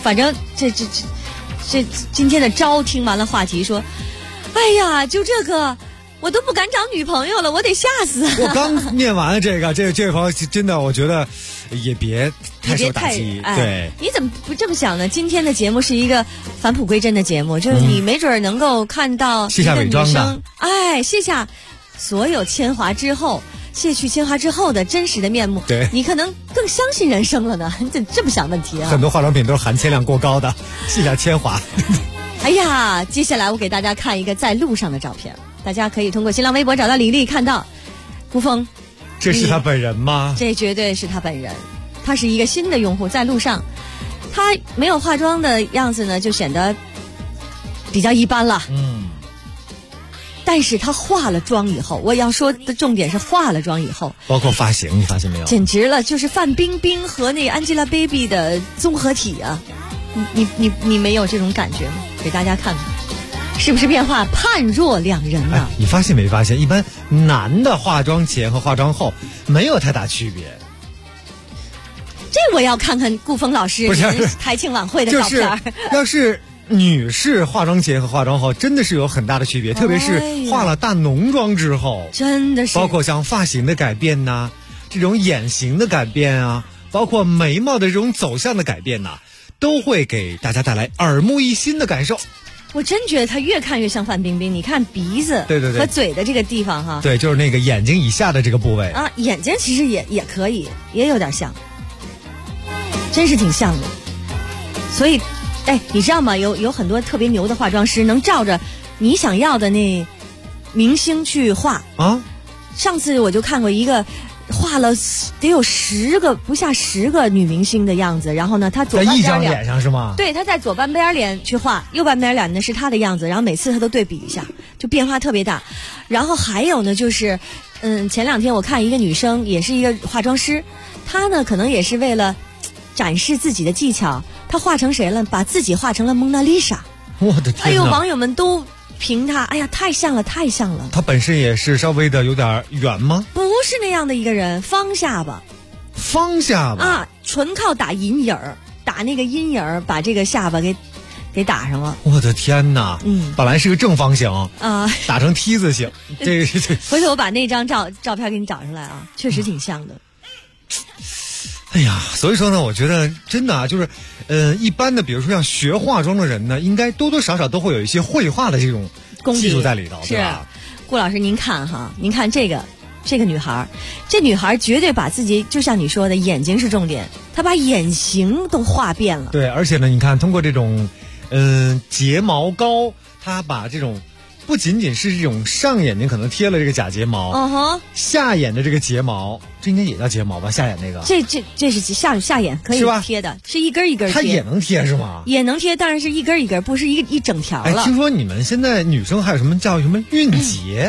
反正这今天的招听完了话题说，哎呀，就这个我都不敢找女朋友了，我得吓死。 我刚念完了这位朋友真的，我觉得也别太受打击。对， 你怎么不这么想呢？今天的节目是一个返璞归真的节目，就是你没准能够看到卸下伪装的， 卸下所有铅华之后。卸去铅华之后的真实的面目， 对， 你可能更相信人生了呢。你怎么这么想问题啊？ 很多化妆品都是含铅量过高的，卸下铅华。 哎呀，接下来我给大家看一个在路上的照片，大家可以通过新浪微博找到李丽，看到顾峰， 这是他本人吗？ 这绝对是他本人，他是一个新的用户，在路上，他没有化妆的样子呢，就显得比较一般了。但是他化了妆以后，我要说的重点是化了妆以后， 包括发型，你发现没有？ 简直了，就是范冰冰和那个 Angelababy 的综合体啊！你没有这种感觉吗？给大家看看，是不是变化判若两人啊？ 你发现没发现？一般男的化妆前和化妆后没有太大区别。 这我要看看顾峰老师台庆晚会的照片。 要是女士化妆前和化妆后真的是有很大的区别，特别是化了大浓妆之后， 真的是包括像发型的改变呐，这种眼型的改变啊，包括眉毛的这种走向的改变呐，都会给大家带来耳目一新的感受。 我真觉得她越看越像范冰冰，你看鼻子对和嘴的这个地方哈， 对，就是那个眼睛以下的这个部位啊，眼睛其实也可以，也有点像，真是挺像的。所以你知道吗？有很多特别牛的化妆师能照着你想要的那明星去画啊。 上次我就看过一个画了得有不下10个女明星的样子，然后呢，他左半边在一张脸上是吗？ 对，他在左半边脸去画，右半边脸呢是他的样子，然后每次他都对比一下，就变化特别大。然后还有呢，就是前2天我看一个女生，也是一个化妆师，她呢可能也是为了展示自己的技巧，她画成谁了？把自己画成了蒙娜丽莎。 我的天！ 哎呦，网友们都评她，哎呀，太像了，太像了。 她本身也是稍微的有点圆吗？ 不是那样的一个人，方下巴啊，纯靠打阴影儿，打那个阴影儿，把这个下巴给打上了。 我的天哪！本来是个正方形啊， 打成梯字形。这回头我把那张照片给你找出来啊，确实挺像的。 哎呀，所以说呢，我觉得真的啊，就是，一般的，比如说像学化妆的人呢，应该多多少少都会有一些绘画的这种技术在里头，对吧？ 顾老师，您看这个女孩，这女孩绝对把自己，就像你说的，眼睛是重点，她把眼型都画遍了。 对，而且呢，你看通过这种，睫毛膏，她把这种。不仅仅是这种上眼睛可能贴了这个假睫毛，下眼的这个睫毛，这应该也叫睫毛吧？下眼那个， 这是下眼可以贴的，是一根一根贴。 它也能贴是吗？ 也能贴，但是是一根一根，不是一整条了。 听说你们现在女生还有什么叫什么韵结？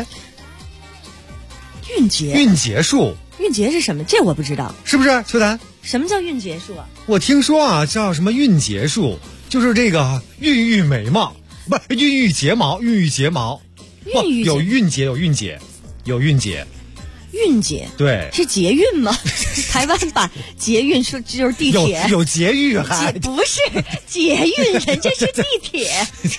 韵结术？ 韵结是什么？这我不知道， 是不是？秋楠， 什么叫韵结术啊？ 我听说啊，叫什么韵结术，就是这个孕育眉毛。不是孕育睫毛，有韵结，对， 是捷运吗？台湾把捷运说就是地铁， 有捷运还不是捷运，人家是地铁。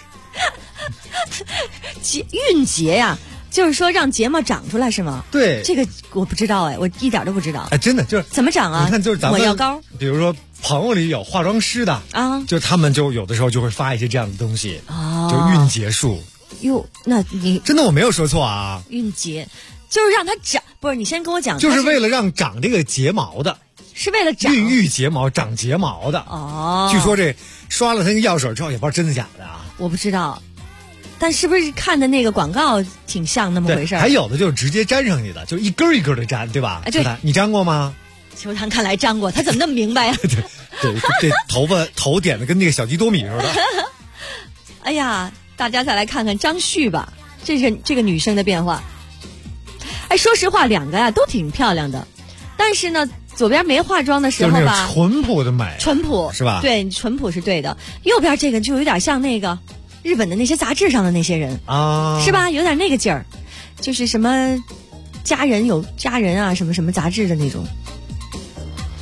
韵结呀，就是说让睫毛长出来是吗？ 对， 这个我不知道我一点都不知道。 真的就是怎么长啊？ 你看，就是咱们抹药膏， 比如说朋友里有化妆师的啊，就他们就有的时候就会发一些这样的东西就韵结术。 哟，那你真的我没有说错啊？ 韵结就是让它长，不是你先跟我讲， 就是为了让长这个睫毛的， 是为了长孕育睫毛、长睫毛的哦。 据说这刷了他那个药水之后，也不知道真的假的啊。 我不知道，但是不是看的那个广告挺像那么回事？ 还有的就是直接粘上去的，就是一根一根的粘，对吧？ 对， 你粘过吗？ 秋檀看来粘过，他怎么那么明白呀？ 对，这头点的跟那个小鸡多米似的。 哎呀，大家再来看看张旭吧，这个女生的变化。哎，说实话，两个呀都挺漂亮的，但是呢，左边没化妆的时候吧， 淳朴的美， 淳朴是吧？ 对，淳朴是对的。右边这个就有点像那个日本的那些杂志上的那些人啊，是吧？有点那个劲儿，就是什么家人啊，什么什么杂志的那种。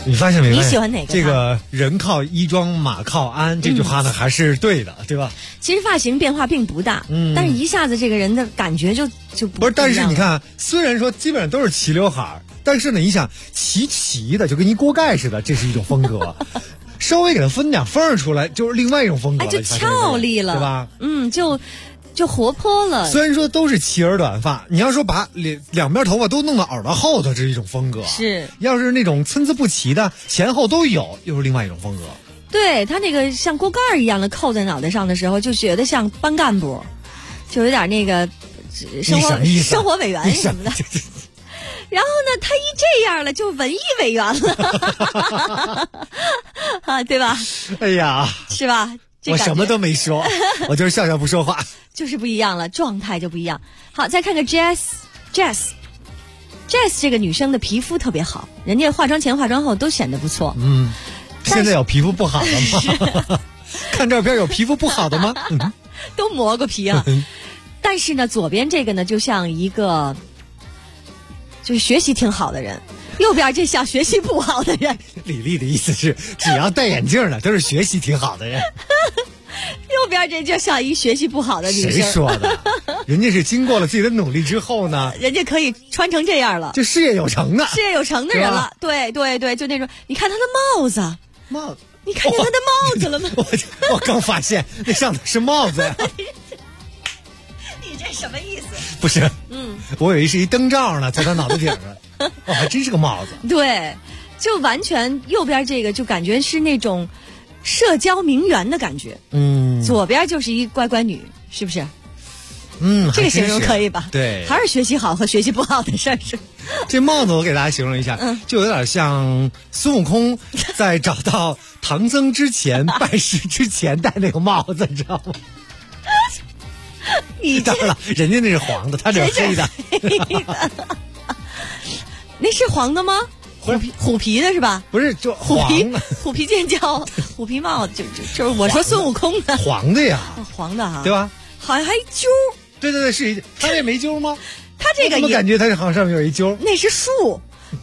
你发现没？ 你喜欢哪个？ 这个人靠衣装，马靠鞍，这句话呢还是对的，对吧？ 其实发型变化并不大，但是一下子这个人的感觉就不是。但是你看，虽然说基本上都是齐刘海，但是呢，你想齐的，就跟一锅盖似的，这是一种风格。稍微给它分点缝出来，就是另外一种风格了， 就俏丽了， 对吧？ 就活泼了。 虽然说都是齐耳短发，你要说把两边头发都弄到耳朵后头，这是一种风格。 是， 要是那种参差不齐的，前后都有，又是另外一种风格。 对，他那个像锅盖一样的扣在脑袋上的时候，就觉得像班干部，就有点那个生活委员什么的。然后呢，他一这样了，就文艺委员了，啊，对吧？ 哎呀， 是吧？ 我什么都没说，我就是笑笑不说话， 就是不一样了，状态就不一样。好，再看看 Jess 这个女生的皮肤特别好，人家化妆前化妆后都显得不错。 现在有皮肤不好的吗？看照片有皮肤不好的吗？ 都磨过皮啊。但是呢，左边这个呢，就像一个就是学习挺好的人，右边这像学习不好的人。 李丽的意思是，只要戴眼镜的都是学习挺好的人。 右边这就像一学习不好的女生。 谁说的？人家是经过了自己的努力之后呢， 人家可以穿成这样了， 就事业有成的， 事业有成的人了。对对对，就那种，你看他的帽子，你看见他的帽子了吗？ 我刚发现那上头是帽子呀。 你这什么意思？ 不是，我以为是一灯罩呢，在他脑袋顶上。还真是个帽子。 对，就完全右边这个就感觉是那种社交名媛的感觉。左边就是一乖乖女，是不是？这个形容可以吧？ 对， 还是学习好和学习不好的事儿是。 这帽子我给大家形容一下，就有点像孙悟空在找到唐僧之前拜师之前戴那个帽子，你知道吗？当然了，人家那是黄的，他这是黑的。 那是黄的吗？虎皮的是吧？ 不是，就虎皮剑鞘，虎皮帽，就是我说孙悟空的黄的呀， 黄的哈， 对吧？ 好像还揪。 对，是他这没揪吗？ 他这个我感觉他好像上面有一揪， 那是树，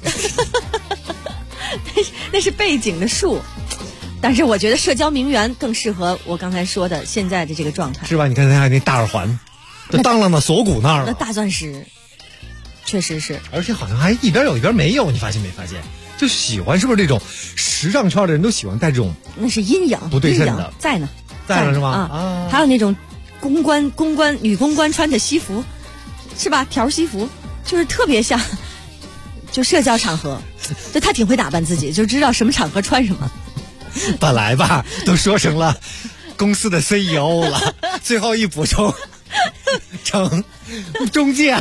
那是背景的树。但是我觉得社交名媛更适合我刚才说的现在的这个状态， 是吧？你看他那大耳环，都当啷到锁骨那儿了， 那大钻石。确实是， 而且好像还一边有一边没有，你发现没发现？就喜欢是不是这种时尚圈的人都喜欢戴这种？ 那是阴阳不对称的， 在呢是吗？ 啊，还有那种女公关穿的西服，是吧？条西服，就是特别像，就社交场合，就他挺会打扮自己，就知道什么场合穿什么。 本来吧，都说成了公司的 CEO 了，最后一补充。成中介了。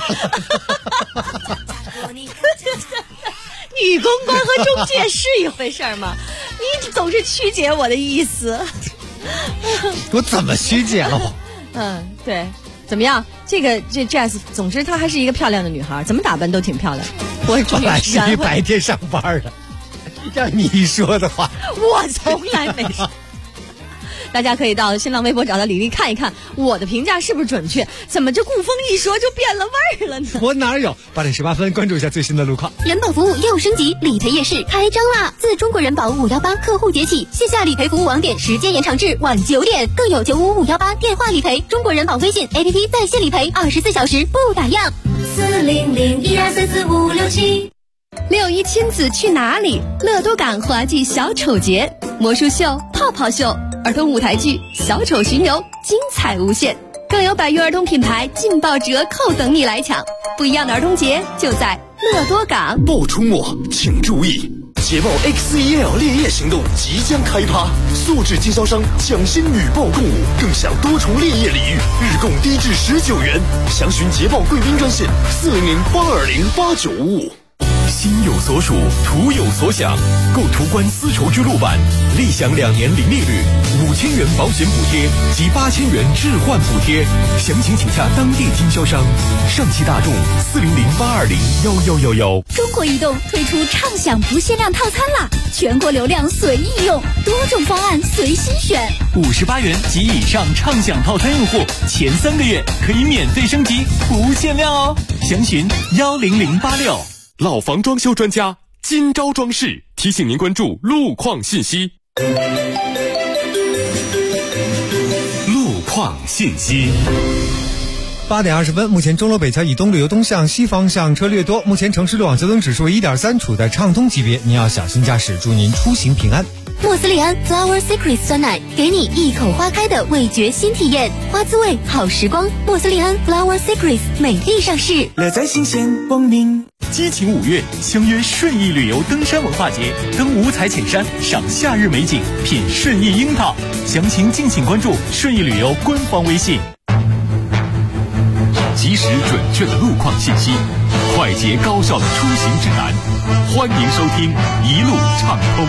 女公关和中介是一回事吗？你总是曲解我的意思。 我怎么曲解了？ 对，怎么样？这 Jess， 总之她还是一个漂亮的女孩，怎么打扮都挺漂亮。我是本来是一白天上班的，让你一说的话， 我从来没说。大家可以到新浪微博找到李丽看一看，我的评价是不是准确？怎么这顾风一说就变了味儿了呢？ 我哪有？8点18分，关注一下最新的路况。 人保服务又升级，理赔夜市开张啦！自中国人保518客户节起，线下理赔服务网点时间延长至晚9点，更有95518电话理赔，中国人保微信 APP 在线理赔，24小时不打烊。40012344567。 6·1亲子去哪里？乐多港华季小丑节，魔术秀、泡泡秀，儿童舞台剧、小丑巡游，精彩无限，更有百余儿童品牌劲爆折扣等你来抢。不一样的儿童节就在乐多港。 报出没，请注意！捷豹 X1L 烈焰行动即将开趴，素质经销商抢先女报共舞，更享多重烈焰礼遇，日供低至19元。详询捷豹贵宾专线400-820-8955。 心有所属，图有所想。购途观丝绸之路版，立享2年零利率，5000元保险补贴及8000元置换补贴。详情请洽当地经销商。上汽大众400-820-1111。 中国移动推出畅享不限量套餐啦，全国流量随意用，多种方案随心选。 58元及以上畅享套餐用户，前3个月可以免费升级，不限量哦。详询10086。 老房装修专家今朝装饰提醒您关注路况信息。 路况信息。 8点20分，目前钟楼北桥以东旅游东向西方向车略多，目前城市路网交通指数为1.3，处在畅通级别，您要小心驾驶，祝您出行平安。 莫斯利安 Flower Secret 酸奶，给你一口花开的味觉新体验，花滋味好时光。莫斯利安 Flower Secret 美丽上市， 乐在新鲜，光明。 激情5月，相约顺义旅游登山文化节，登五彩浅山，赏夏日美景，品顺义樱桃。详情敬请关注顺义旅游官方微信。 及时准确的路况信息，快捷高效的出行指南，欢迎收听一路畅通。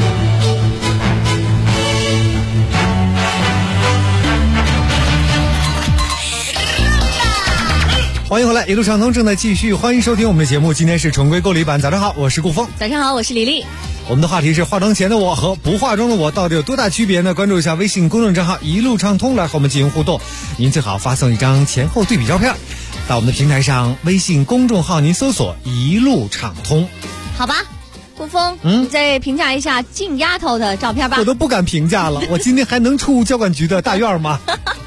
欢迎回来，一路畅通正在继续，欢迎收听我们的节目。今天是重归购礼版，早上好，我是顾峰。 早上好，我是李丽。 我们的话题是化妆前的我和不化妆的我到底有多大区别呢？关注一下微信公众账号一路畅通来和我们进行互动。您最好发送一张前后对比照片到我们的平台上，微信公众号您搜索一路畅通。 好吧，顾峰，你再评价一下静丫头的照片吧。 我都不敢评价了，我今天还能出交管局的大院吗？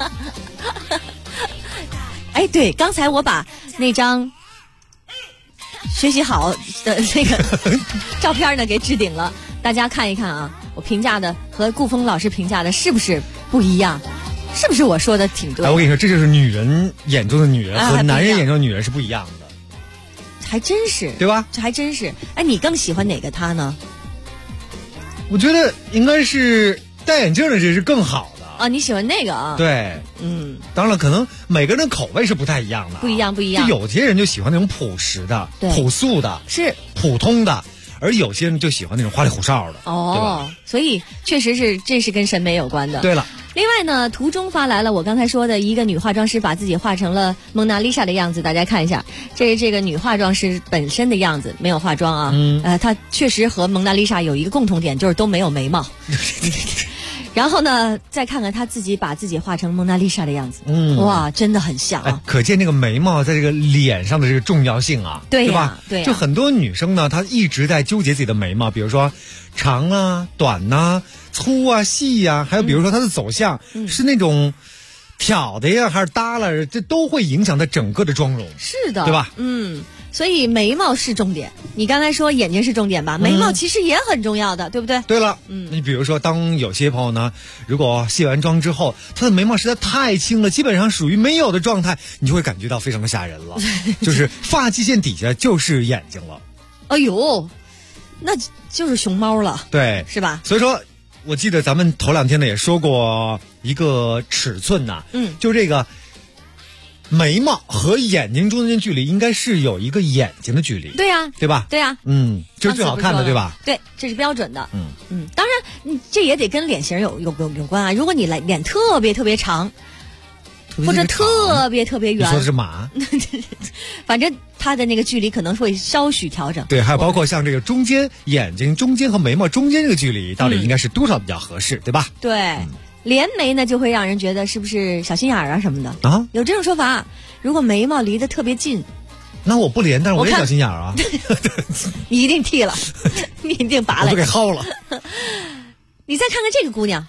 哎，对，刚才我把那张学习好的那个照片呢给置顶了，大家看一看啊，我评价的和顾峰老师评价的是不是不一样？是不是我说的挺对？ 我跟你说，这就是女人眼中的女人和男人眼中的女人是不一样的， 还真是， 对吧？ 这还真是。哎，你更喜欢哪个他呢？ 我觉得应该是戴眼镜的这是更好的啊，你喜欢那个啊？ 对，当然了，可能每个人的口味是不太一样的， 不一样。就有些人就喜欢那种朴实的、朴素的， 是普通的，而有些人就喜欢那种花里胡哨的，对吧？ 所以确实是这是跟审美有关的。 对了。 另外呢，图中发来了我刚才说的一个女化妆师把自己画成了蒙娜丽莎的样子，大家看一下，这是这个女化妆师本身的样子，没有化妆啊。她确实和蒙娜丽莎有一个共同点，就是都没有眉毛。然后呢，再看看她自己把自己画成蒙娜丽莎的样子，哇，真的很像啊！ 可见这个眉毛在这个脸上的这个重要性啊， 对吧？ 对， 就很多女生呢，她一直在纠结自己的眉毛，比如说长啊、短啊、粗啊、细呀，还有比如说她的走向是那种挑的呀，还是耷拉，这都会影响她整个的妆容。 是的， 对吧？ 所以眉毛是重点，你刚才说眼睛是重点吧？眉毛其实也很重要的，对不对？ 对了，你比如说，当有些朋友呢，如果卸完妆之后，他的眉毛实在太轻了，基本上属于没有的状态，你就会感觉到非常的吓人了，就是发际线底下就是眼睛了。 哎呦，那就是熊猫了， 对， 是吧？ 所以说，我记得咱们头2天呢也说过一个尺寸呐，就这个。眉毛和眼睛中间的距离应该是有一个眼睛的距离， 对呀， 对吧？ 对呀， 这是最好看的，对吧？ 对，这是标准的，当然，这也得跟脸型有关啊。如果你脸特别特别长，或者特别特别圆， 你说的是马， 反正它的那个距离可能会稍许调整。 对，还有包括像这个中间眼睛中间和眉毛中间这个距离，到底应该是多少比较合适，对吧？ 对。连眉呢，就会让人觉得是不是小心眼儿啊什么的啊？有这种说法。如果眉毛离得特别近， 那我不连，但是我也小心眼儿啊。 你一定剃了，你一定拔了， 我都给薅了。 你再看看这个姑娘，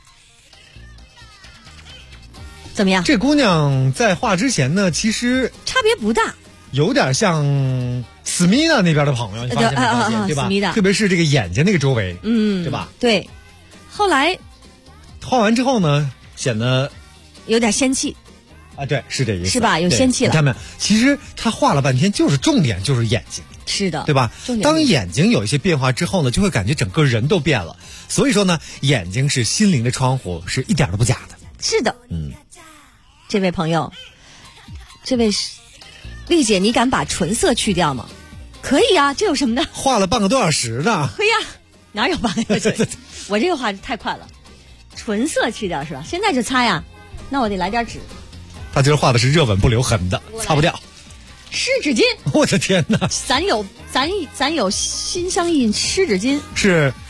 怎么样？ 这姑娘在画之前呢，其实差别不大， 有点像思密达那边的朋友，你发现没发现？对吧？思密达，特别是这个眼睛那个周围，对吧？ 对。后来。 画完之后呢，显得有点仙气啊，对，是这意思， 是吧？有仙气了。 你看没有？其实他画了半天，就是重点就是眼睛， 是的， 对吧？当眼睛有一些变化之后呢，就会感觉整个人都变了。所以说呢，眼睛是心灵的窗户，是一点都不假的。 是的，这位朋友，这位丽姐，你敢把唇色去掉吗？可以啊，这有什么的？ 画了半个多小时呢。 对呀，哪有半个小时？我这个画太快了。唇色去掉是吧？现在就擦呀，那我得来点纸。 他今儿画的是热吻不留痕的，擦不掉。 湿纸巾， 我的天哪！ 咱有心相印湿纸巾， 是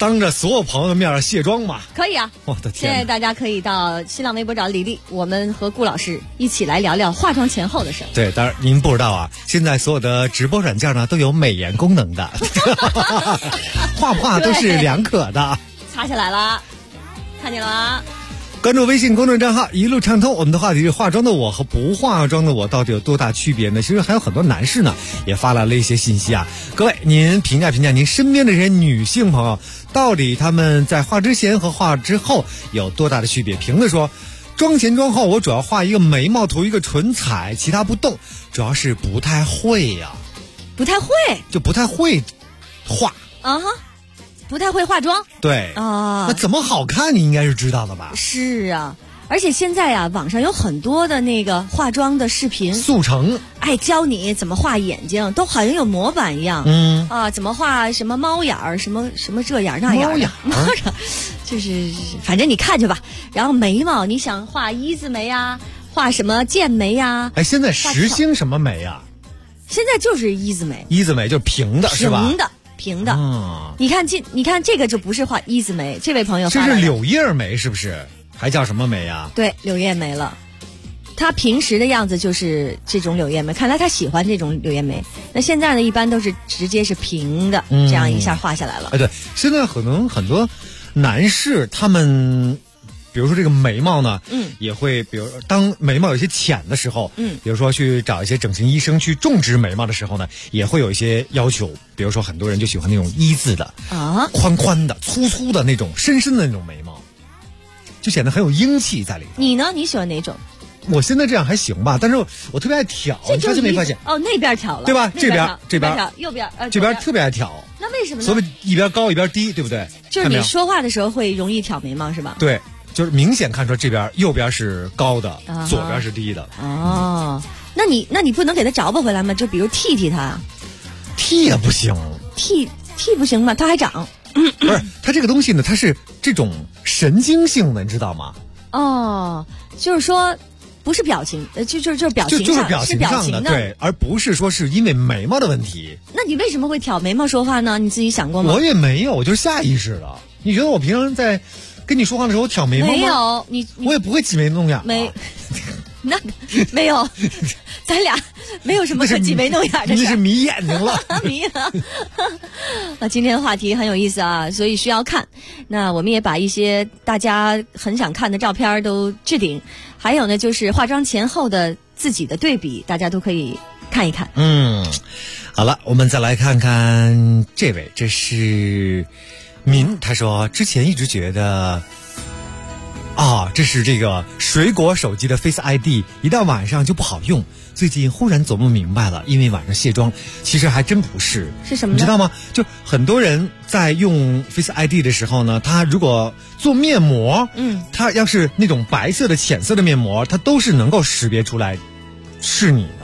当着所有朋友的面卸妆嘛？ 可以啊！ 我的天！ 现在大家可以到新浪微博找李丽，我们和顾老师一起来聊聊化妆前后的事。 对，当然您不知道啊，现在所有的直播软件呢都有美颜功能的，画不画都是两可的。 擦下来了，看见了吗？ 关注微信公众账号一路畅通，我们的话题是化妆的我和不化妆的我到底有多大区别呢？其实还有很多男士呢也发来了一些信息啊。各位，您评价您身边的这些女性朋友，到底她们在化之前和化之后有多大的区别？评论说，妆前妆后我主要画一个眉毛，涂一个唇彩，其他不动，主要是不太会呀。 不太会？ 就不太会画啊哈。不太会化妆， 对啊，那怎么好看？你应该是知道的吧？ 是啊，而且现在啊，网上有很多的那个化妆的视频速成， 教你怎么画眼睛，都好像有模板一样。怎么画什么猫眼儿，什么这眼那眼儿，猫眼，就是反正你看去吧。然后眉毛，你想画一字眉啊，画什么剑眉呀？ 现在时兴什么眉啊？ 现在就是一字眉， 一字眉就是平的，是吧？ 平的，你看这个就不是画一字眉，这位朋友这是柳叶眉是不是？还叫什么眉啊？ 对，柳叶眉了。他平时的样子就是这种柳叶眉，看来他喜欢这种柳叶眉。那现在呢，一般都是直接是平的，这样一下画下来了。 对，现在可能很多男士他们。比如说这个眉毛呢，也会，比如当眉毛有些浅的时候，比如说去找一些整形医生去种植眉毛的时候呢，也会有一些要求。比如说很多人就喜欢那种一字的啊，宽宽的、粗粗的那种、深深的那种眉毛，就显得很有英气在里头。 你呢？你喜欢哪种？ 我现在这样还行吧，但是我特别爱挑，你发现没发现？ 哦，那边挑了， 对吧？这边挑，右边这边特别爱挑。 那为什么呢？ 所谓一边高一边低，对不对？ 就是你说话的时候会容易挑眉毛，是吧？ 对。就是明显看出这边右边是高的，左边是低的。 哦，那你不能给他着吧回来吗？就比如剃他， 剃也不行， 剃不行吗？他还长。 不是，它这个东西呢，它是这种神经性的，你知道吗？ 哦，就是说不是表情，就是表情上， 就是表情上的，对，而不是说是因为眉毛的问题。 那你为什么会挑眉毛说话呢？你自己想过吗？ 我也没有，我就是下意识的。你觉得我平常在跟你说话的时候我挑眉毛吗？ 没有， 我也不会挤眉弄眼。 那没有，咱俩没有什么可挤眉弄眼的事。 你是迷眼睛了， 迷了。今天的话题很有意思啊，所以需要看。那我们也把一些大家很想看的照片都置顶，还有呢就是化妆前后的自己的对比，大家都可以看一看。 好了，我们再来看看这位，这是。他说之前一直觉得这是这个水果手机的 Face ID 一到晚上就不好用，最近忽然琢磨明白了，因为晚上卸妆，其实还真不是。 是什么呢？ 你知道吗？就很多人在用 Face ID 的时候呢，他如果做面膜，他要是那种白色的浅色的面膜，他都是能够识别出来是你的。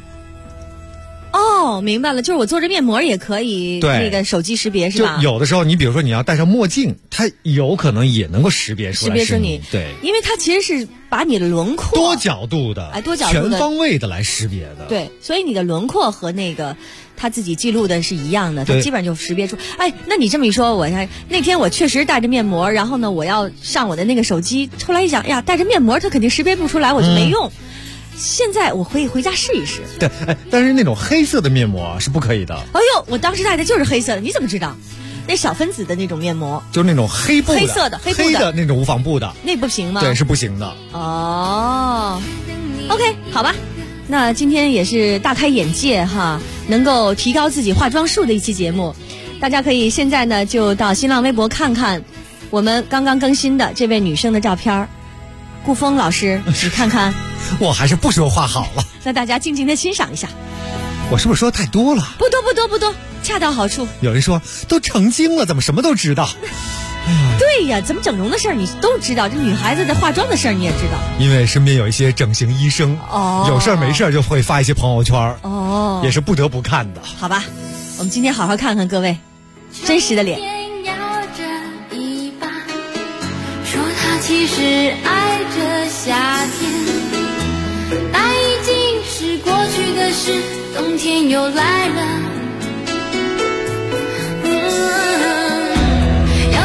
哦，明白了，就是我做着面膜也可以那个手机识别是吧？ 就有的时候你比如说你要戴上墨镜，它有可能也能够识别出你。 对， 因为它其实是把你的轮廓多角度的全方位的来识别的。 对，所以你的轮廓和那个他自己记录的是一样的，他基本上就识别出。那你这么一说，那天我确实带着面膜，然后呢我要上我的那个手机，后来一想，带着面膜它肯定识别不出来，我就没用。现在我可以回家试一试。 对，但是那种黑色的面膜是不可以的。 哎呦，我当时戴的就是黑色的，你怎么知道？那小分子的那种面膜， 就是那种黑色的那种无纺布的， 那不行吗？ 对，是不行的。 OK， 好吧，那今天也是大开眼界哈，能够提高自己化妆术的一期节目。大家可以现在呢就到新浪微博看看我们刚刚更新的这位女生的照片。顾峰老师，你看看。 我还是不说话好了。 那大家静静的欣赏一下。 我是不是说太多了？ 不多，恰到好处。 有人说都成精了，怎么什么都知道？ 对呀，怎么整容的事儿你都知道，这女孩子的化妆的事儿你也知道。 因为身边有一些整形医生，有事儿没事儿就会发一些朋友圈，也是不得不看的。 好吧，我们今天好好看看各位真实的脸。 其实爱着夏天，那已经是过去的事，冬天又来了。要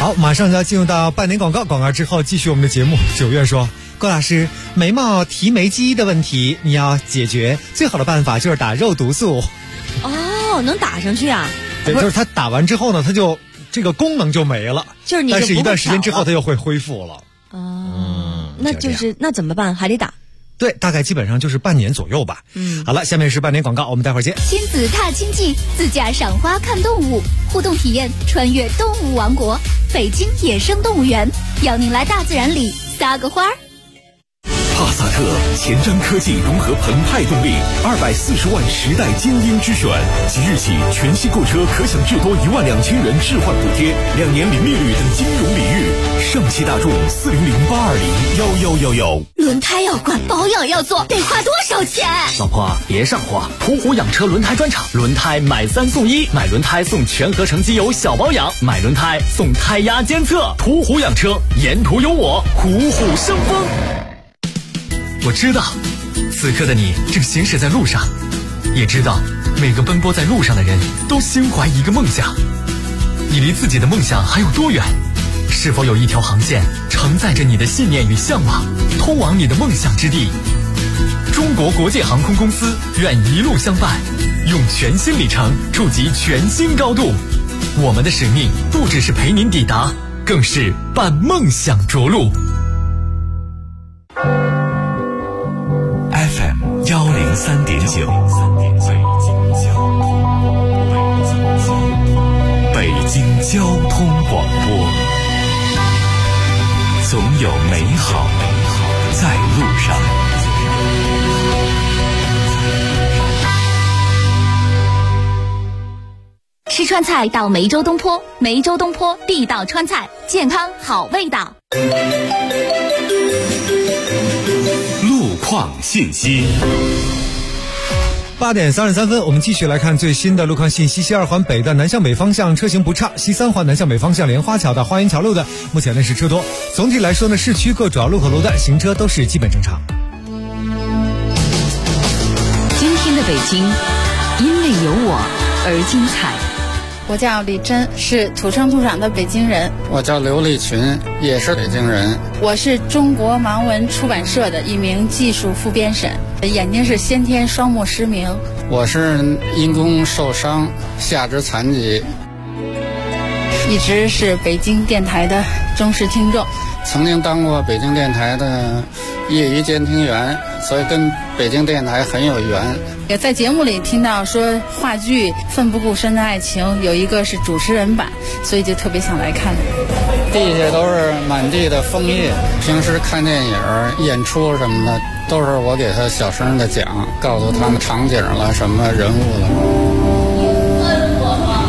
好，马上就要进入到半年广告，广告之后继续我们的节目。9月说，郭老师，眉毛提眉肌的问题你要解决，最好的办法就是打肉毒素。 哦，能打上去啊？ 对，就是它打完之后呢，它就这个功能就没了， 就是你但是一段时间之后它又会恢复了。 那就是那怎么办？还得打？ 对，大概基本上就是半年左右吧。好了，下面是半年广告，我们待会儿见。 亲子踏青记，自驾赏花看动物，互动体验穿越动物王国，北京野生动物园邀您来大自然里撒个花儿。 帕萨特前瞻科技融合澎湃动力，240万时代精英之选。即日起，全系购车可享至多12000元置换补贴，2年零利率等金融礼遇。上汽大众400-820-1111。 轮胎要管，保养要做，得花多少钱？ 老婆，别上火，途虎养车轮胎专场，轮胎买3送1，买轮胎送全合成机油小保养，买轮胎送胎压监测。途虎养车，沿途有我，虎虎生风。我知道，此刻的你正行驶在路上，也知道每个奔波在路上的人都心怀一个梦想。你离自己的梦想还有多远？是否有一条航线承载着你的信念与向往，通往你的梦想之地？中国国际航空公司愿一路相伴，用全新里程触及全新高度。我们的使命不只是陪您抵达，更是伴梦想着陆。 FM 103.9，北京交通广播，总有美好在路上。 吃川菜到梅州东坡，梅州东坡地道川菜，健康好味道。 路况信息。 8点33分，我们继续来看最新的路况信息。西2环北段南向北方向车行不畅，西3环南向北方向莲花桥到花园桥路的目前呢是车多。总体来说呢，市区各主要路口路段行车都是基本正常。 今天的北京，因为有我而精彩。 我叫李珍，是土生土长的北京人。 我叫刘立群，也是北京人。 我是中国盲文出版社的一名技术副编审，眼睛是先天双目失明。 我是因公受伤，下肢残疾， 一直是北京电台的忠实听众。 曾经当过北京电台的业余监听员，所以跟北京电台很有缘。 也在节目里听到说话剧《奋不顾身的爱情》有一个是主持人版，所以就特别想来看。 地下都是满地的枫叶，平时看电影、演出什么的，都是我给他小声的讲，告诉他们场景了、什么人物了。 恨我吗？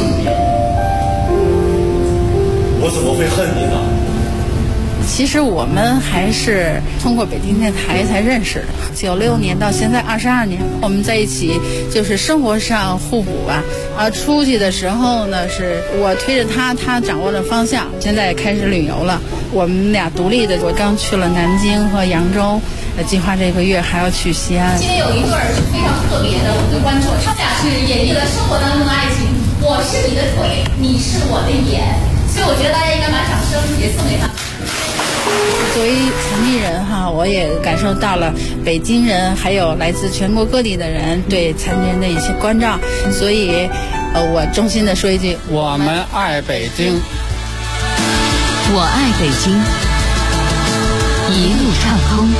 我怎么会恨你呢？ 其实我们还是通过北京电台才认识的，96年到现在22年，我们在一起就是生活上互补吧。出去的时候呢，是我推着他，他掌握了方向。现在也开始旅游了，我们俩独立的，我刚去了南京和扬州，计划这个月还要去西安。 今天有一对儿是非常特别的，我对观众，他们俩是演绎了生活当中的爱情。我是你的腿，你是我的眼，所以我觉得大家应该把掌声也送给他。 作为残疾人哈，我也感受到了北京人还有来自全国各地的人对残疾人的一些关照，所以我衷心的说一句， 我们爱北京， 我爱北京，一路畅通。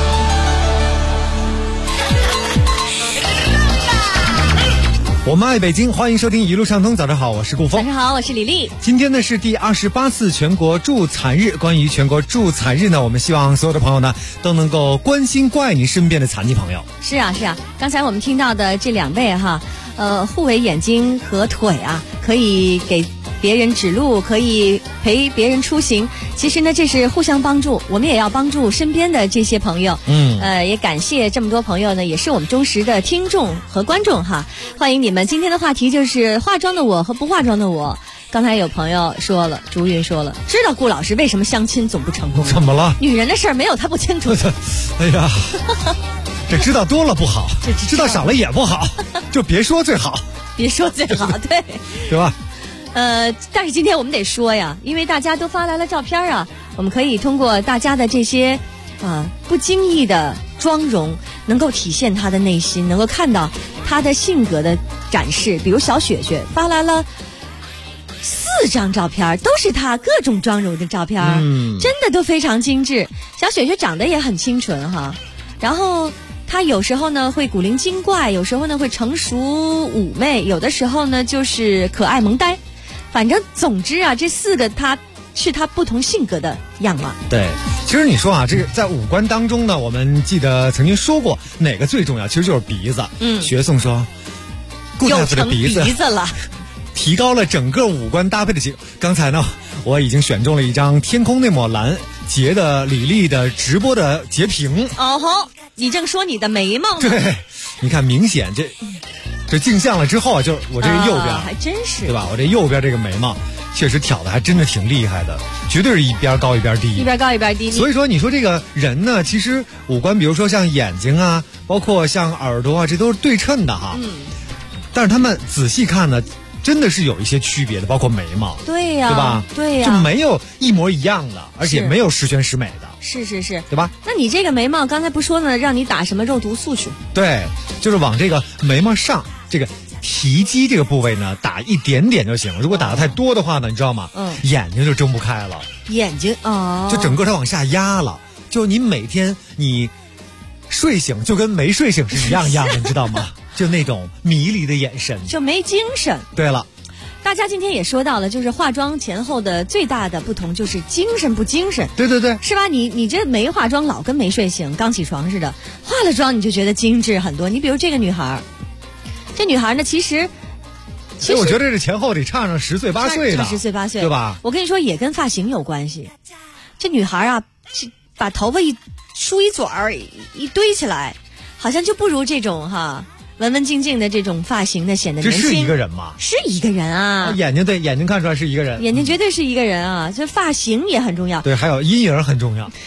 我们爱北京，欢迎收听一路畅通。早上好，我是顾峰。 早上好，我是李丽。 今天呢是第28次全国助残日。关于全国助残日呢，我们希望所有的朋友呢都能够关心关爱你身边的残疾朋友。 是啊，是啊。刚才我们听到的这2位哈，互为眼睛和腿啊，可以给别人指路，可以陪别人出行。其实呢，这是互相帮助，我们也要帮助身边的这些朋友。也感谢这么多朋友呢，也是我们忠实的听众和观众哈。欢迎你们。今天的话题就是化妆的我和不化妆的我。刚才有朋友说了，朱云说了，知道顾老师为什么相亲总不成功？ 怎么了？ 女人的事儿没有他不清楚。 哎呀，这知道多了不好，知道少了也不好，就别说最好。 别说最好，对， 对吧？ 但是今天我们得说呀，因为大家都发来了照片啊，我们可以通过大家的这些不经意的妆容，能够体现她的内心，能够看到她的性格的展示。比如小雪雪发来了4张照片，都是她各种妆容的照片，真的都非常精致。小雪雪长得也很清纯哈，然后她有时候呢会古灵精怪，有时候呢会成熟妩媚，有的时候呢就是可爱萌呆。反正总之啊，这4个她是她不同性格的样貌。 对，其实你说啊，这个在五官当中呢，我们记得曾经说过哪个最重要，其实就是鼻子。学颂说，顾大夫的鼻子了， 提高了整个五官搭配的刚才呢，我已经选中了一张天空那抹蓝截的李丽的直播的截屏。 哦吼，你正说你的眉毛呢？ 对，你看明显这镜像了之后啊，就我这个右边， 还真是对吧？我这右边这个眉毛确实挑的还真的挺厉害的，绝对是一边高一边低， 一边高一边低。 所以说，你说这个人呢，其实五官，比如说像眼睛啊，包括像耳朵啊，这都是对称的哈。但是他们仔细看呢，真的是有一些区别的，包括眉毛。 对呀， 对吧？ 对呀， 就没有一模一样的，而且没有十全十美的。 是， 对吧？ 那你这个眉毛刚才不说呢，让你打什么肉毒素去？ 对，就是往这个眉毛上这个提肌这个部位呢，打一点点就行。如果打的太多的话呢，你知道吗？眼睛就睁不开了。 眼睛就整个它往下压了。就你每天你睡醒就跟没睡醒是一样的，你知道吗？就那种迷离的眼神， 就没精神。 对了。 大家今天也说到了，就是化妆前后的最大的不同就是精神不精神。 对， 是吧？你这没化妆老跟没睡醒刚起床似的，化了妆你就觉得精致很多。你比如这个女孩，这女孩呢其实我觉得这前后得差上10岁8岁的 ，10岁8岁， 对吧？ 我跟你说也跟发型有关系。这女孩啊，把头发梳一嘴儿一堆起来，好像就不如这种文文静静的这种发型的显得年轻。 这是一个人吗？ 是一个人啊。 眼睛看出来是一个人， 眼睛绝对是一个人啊。这发型也很重要。 对，还有阴影很重要。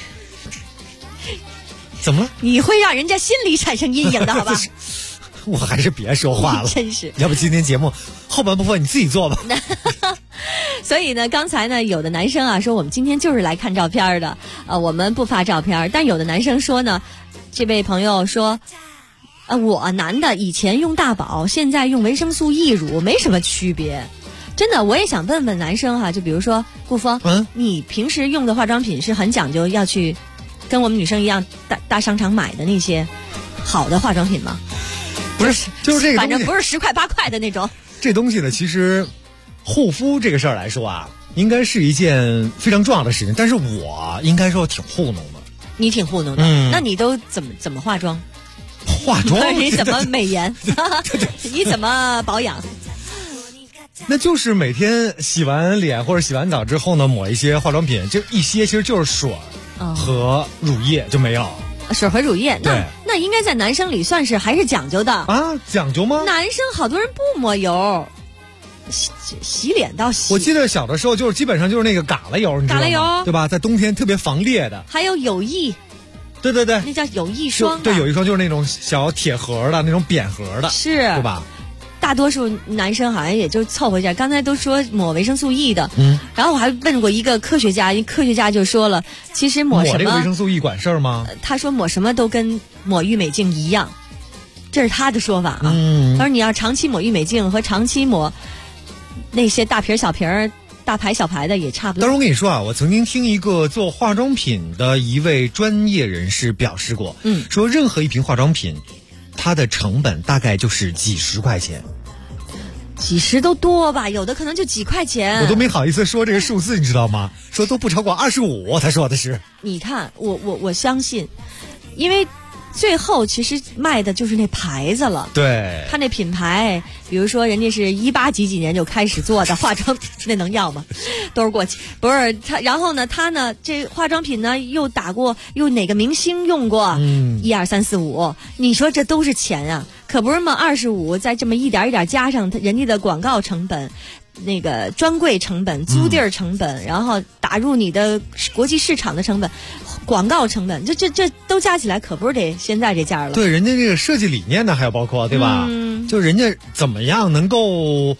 怎么了？ 你会让人家心里产生阴影的，好吧？ 我还是别说话了， 真是。 要不今天节目后半部分你自己做吧。 所以呢，刚才呢，有的男生啊说我们今天就是来看照片的，我们不发照片。但有的男生说呢，这位朋友说。我男的以前用大宝，现在用维生素 E 乳，没什么区别。真的，我也想问问男生就比如说顾峰，你平时用的化妆品是很讲究要去跟我们女生一样大商场买的那些好的化妆品吗？ 不是，就是这个东西， 反正不是10块8块的那种。 这东西呢，其实护肤这个事儿来说啊，应该是一件非常重要的事情。但是我应该说挺糊弄的。 你挺糊弄的，那你都怎么化妆？ 化妆你怎么美颜？你怎么保养？ 那就是每天洗完脸或者洗完澡之后呢，抹一些化妆品，就一些，其实就是水和乳液就没有。 水和乳液，那应该在男生里算是还是讲究的啊？讲究吗？ 男生好多人不抹油，洗脸倒洗。 我记得小的时候就是基本上就是那个嘎啦油，你知道吗？嘎啦油，对吧？在冬天特别防裂的。 还有友谊。 对， 那叫友谊霜。 对，有一双就是那种小铁盒的那种扁盒的， 是， 对吧？ 大多数男生好像也就凑合一下。刚才都说抹维生素 E 的，然后我还问过一个科学家，科学家就说了，其实抹什么这个维生素 E 管事儿吗？ 他说抹什么都跟抹郁美净一样，这是他的说法啊。他说你要长期抹郁美净和长期抹那些大瓶小瓶大牌小牌的也差不多。 但是我跟你说啊，我曾经听一个做化妆品的一位专业人士表示过，说任何一瓶化妆品，它的成本大概就是几十块钱。 几十都多吧，有的可能就几块钱。 我都没好意思说这个数字，你知道吗？说都不超过25，他说的是。 你看，我相信，因为最后其实卖的就是那牌子了。 对， 他那品牌，比如说人家是18几年就开始做的化妆，那能要吗？都是过期。不是他，然后呢，他呢这化妆品呢又打过，又哪个明星用过？1、2、3、4、5，你说这都是钱啊，可不是吗？25再这么一点一点加上人家的广告成本。那个专柜成本、租地儿成本，然后打入你的国际市场的成本、广告成本，这都加起来可不是得现在这价了。 对，人家这个设计理念呢，还有包括对吧？就人家怎么样能够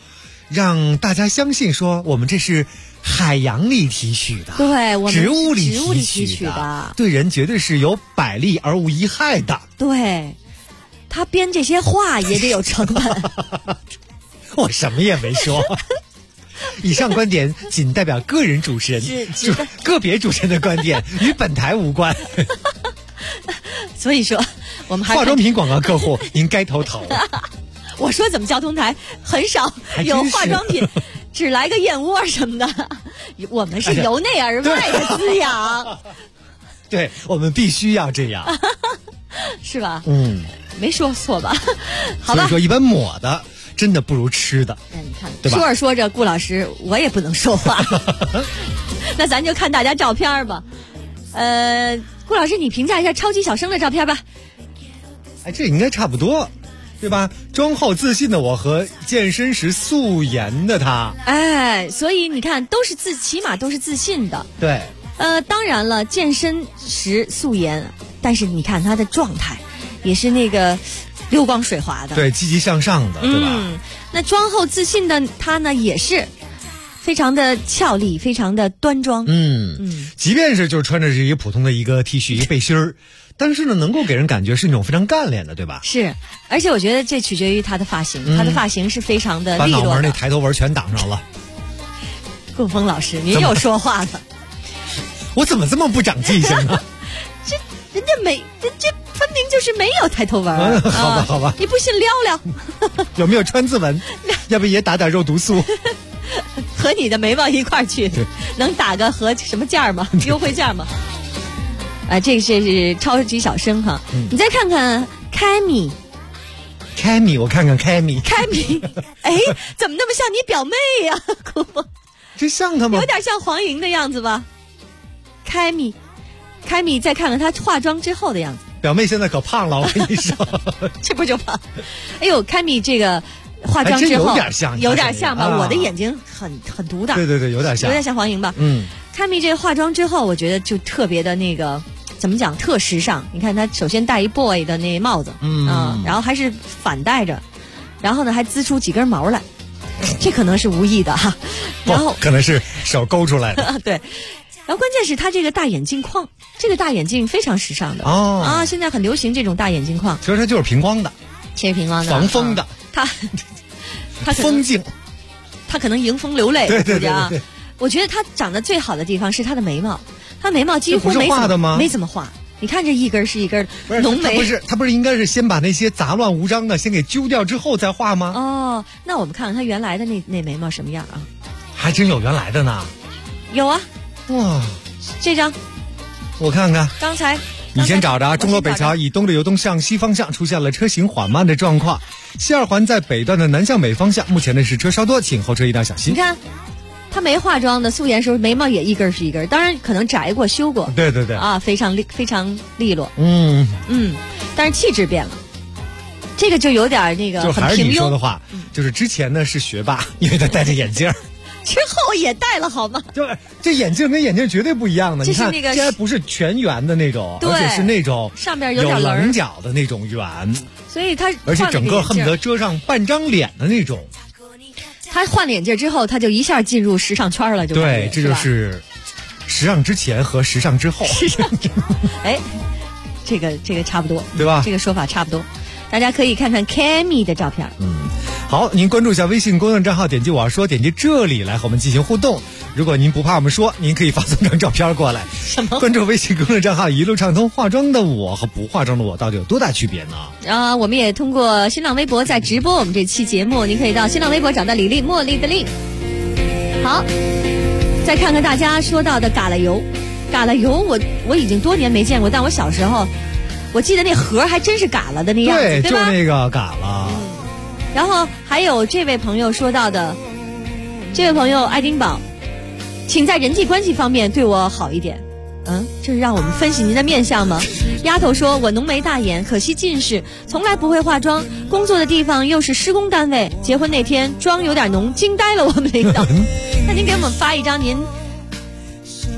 让大家相信说我们这是海洋里提取的， 对，我们植物里提取的， 对人绝对是有百利而无一害的。 对，他编这些话也得有成本。 我什么也没说。以上观点仅代表个人主持人、个别主持人的观点，与本台无关。 所以说，我们还化妆品广告客户，您该投。 我说怎么交通台很少有化妆品，只来个燕窝什么的。我们是由内而外的滋养。 对，我们必须要这样， 是吧？ 没说错吧？好吧。 所以说，一般抹的真的不如吃的。 你看， 对吧？ 说着说着，顾老师我也不能说话。那咱就看大家照片吧。顾老师，你评价一下超级小生的照片吧。 哎，这应该差不多，对吧？妆后自信的我和健身时素颜的他。 哎，所以你看，起码都是自信的。 对。 当然了，健身时素颜，但是你看他的状态，也是那个溜光水滑的。 对，积极向上的，对吧？ 那妆后自信的他呢，也是非常的俏丽，非常的端庄。 即便是就穿着是一个普通的一个 T 恤、一个背心儿，但是呢，能够给人感觉是那种非常干练的，对吧？ 是，而且我觉得这取决于他的发型，他的发型是非常的利落的， 把脑门那抬头纹全挡上了。 顾峰老师，您又说话了。 我怎么这么不长记性呢？ 这人家这分明就是没有抬头纹。 好吧， 你不信撩撩。 有没有川字纹？要不也打点肉毒素？ 和你的眉毛一块儿去，能打个和什么价吗？优惠价吗？这是超级小生哈。你再看看凯米， 我看看凯米， 哎，怎么那么像你表妹呀？ 这像他吗？ 有点像黄莹的样子吧？凯米，再看看她化妆之后的样子。 表妹现在可胖了，我跟你说， 这不就胖？哎呦，凯米这个化妆之后有点像吧？我的眼睛很独的， 对，有点像黄莹吧？凯米这个化妆之后，我觉得就特别的那个怎么讲，特时尚。你看她首先戴一 boy 的那帽子，然后还是反戴着，然后呢还滋出几根毛来，这可能是无意的哈。然后可能是手勾出来的。 对。然后关键是他这个大眼镜框，这个大眼镜非常时尚的现在很流行这种大眼镜框。 其实它就是平光的，防风的， 它风镜， 它可能迎风流泪。 对。 我觉得它长得最好的地方是它的眉毛，它眉毛几乎没怎么画。你看这一根是一根浓眉， 它不是应该是先把那些杂乱无章的先给揪掉之后再画吗？ 那我们看看它原来的那眉毛什么样啊？ 还真有原来的呢。 有啊。 哇， 这张我看看。 刚才你先找着，中罗北桥以东的由东向西方向出现了车行缓慢的状况，西二环在北段的南向北方向，目前呢是车稍多，请后车一定要小心。 你看，他没化妆的素颜时候眉毛也一根是一根，当然可能摘过修过。 对非常利落。但是气质变了，这个就有点那个很平庸。 就还是你说的话，就是之前呢是学霸，因为他戴着眼镜。 之后也戴了好吗？ 对，这眼镜跟眼镜绝对不一样的。 这是那个， 这还不是全圆的那种，而且是那种上面有点棱角的那种圆， 所以他而且整个恨不得遮上半张脸的那种。 他换了眼镜之后，他就一下进入时尚圈了， 对，这就是时尚之前和时尚之后。 哎，这个差不多， 对吧？ 这个说法差不多，大家可以看看 Cammy 的照片。 好，您关注一下微信公众账号，点击我要说，点击这里来和我们进行互动。如果您不怕我们说，您可以发送张照片过来。 什么？ 关注微信公众账号一路畅通，化妆的我和不化妆的我到底有多大区别呢？ 我们也通过新浪微博在直播我们这期节目，您可以到新浪微博找到李丽，茉莉的丽。好，再看看大家说到的嘎啦油，我已经多年没见过，但我小时候我记得那盒还真是嘎啦的那样子，对吧？ 就那个嘎啦。 然后还有这位朋友说到的，这位朋友爱丁堡，请在人际关系方面对我好一点。这是让我们分析您的面相吗？丫头说，我浓眉大眼，可惜近视，从来不会化妆，工作的地方又是施工单位，结婚那天妆有点浓，惊呆了我们领导。那您给我们发一张您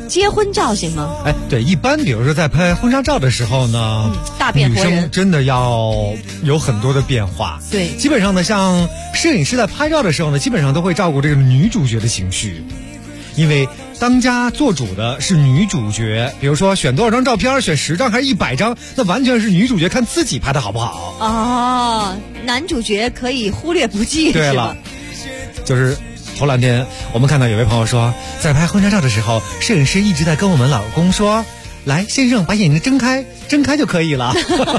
结婚照行吗？ 哎，对，一般比如说在拍婚纱照的时候呢， 大变活人， 女生真的要有很多的变化。 对， 基本上呢，像摄影师在拍照的时候呢，基本上都会照顾这个女主角的情绪，因为当家做主的是女主角。比如说选多少张照片，选10张还是100张，那完全是女主角看自己拍的好不好。 哦，男主角可以忽略不计。 对了，就是头两天我们看到有位朋友说，在拍婚纱照的时候，摄影师一直在跟我们老公说，来先生把眼睛睁开就可以了。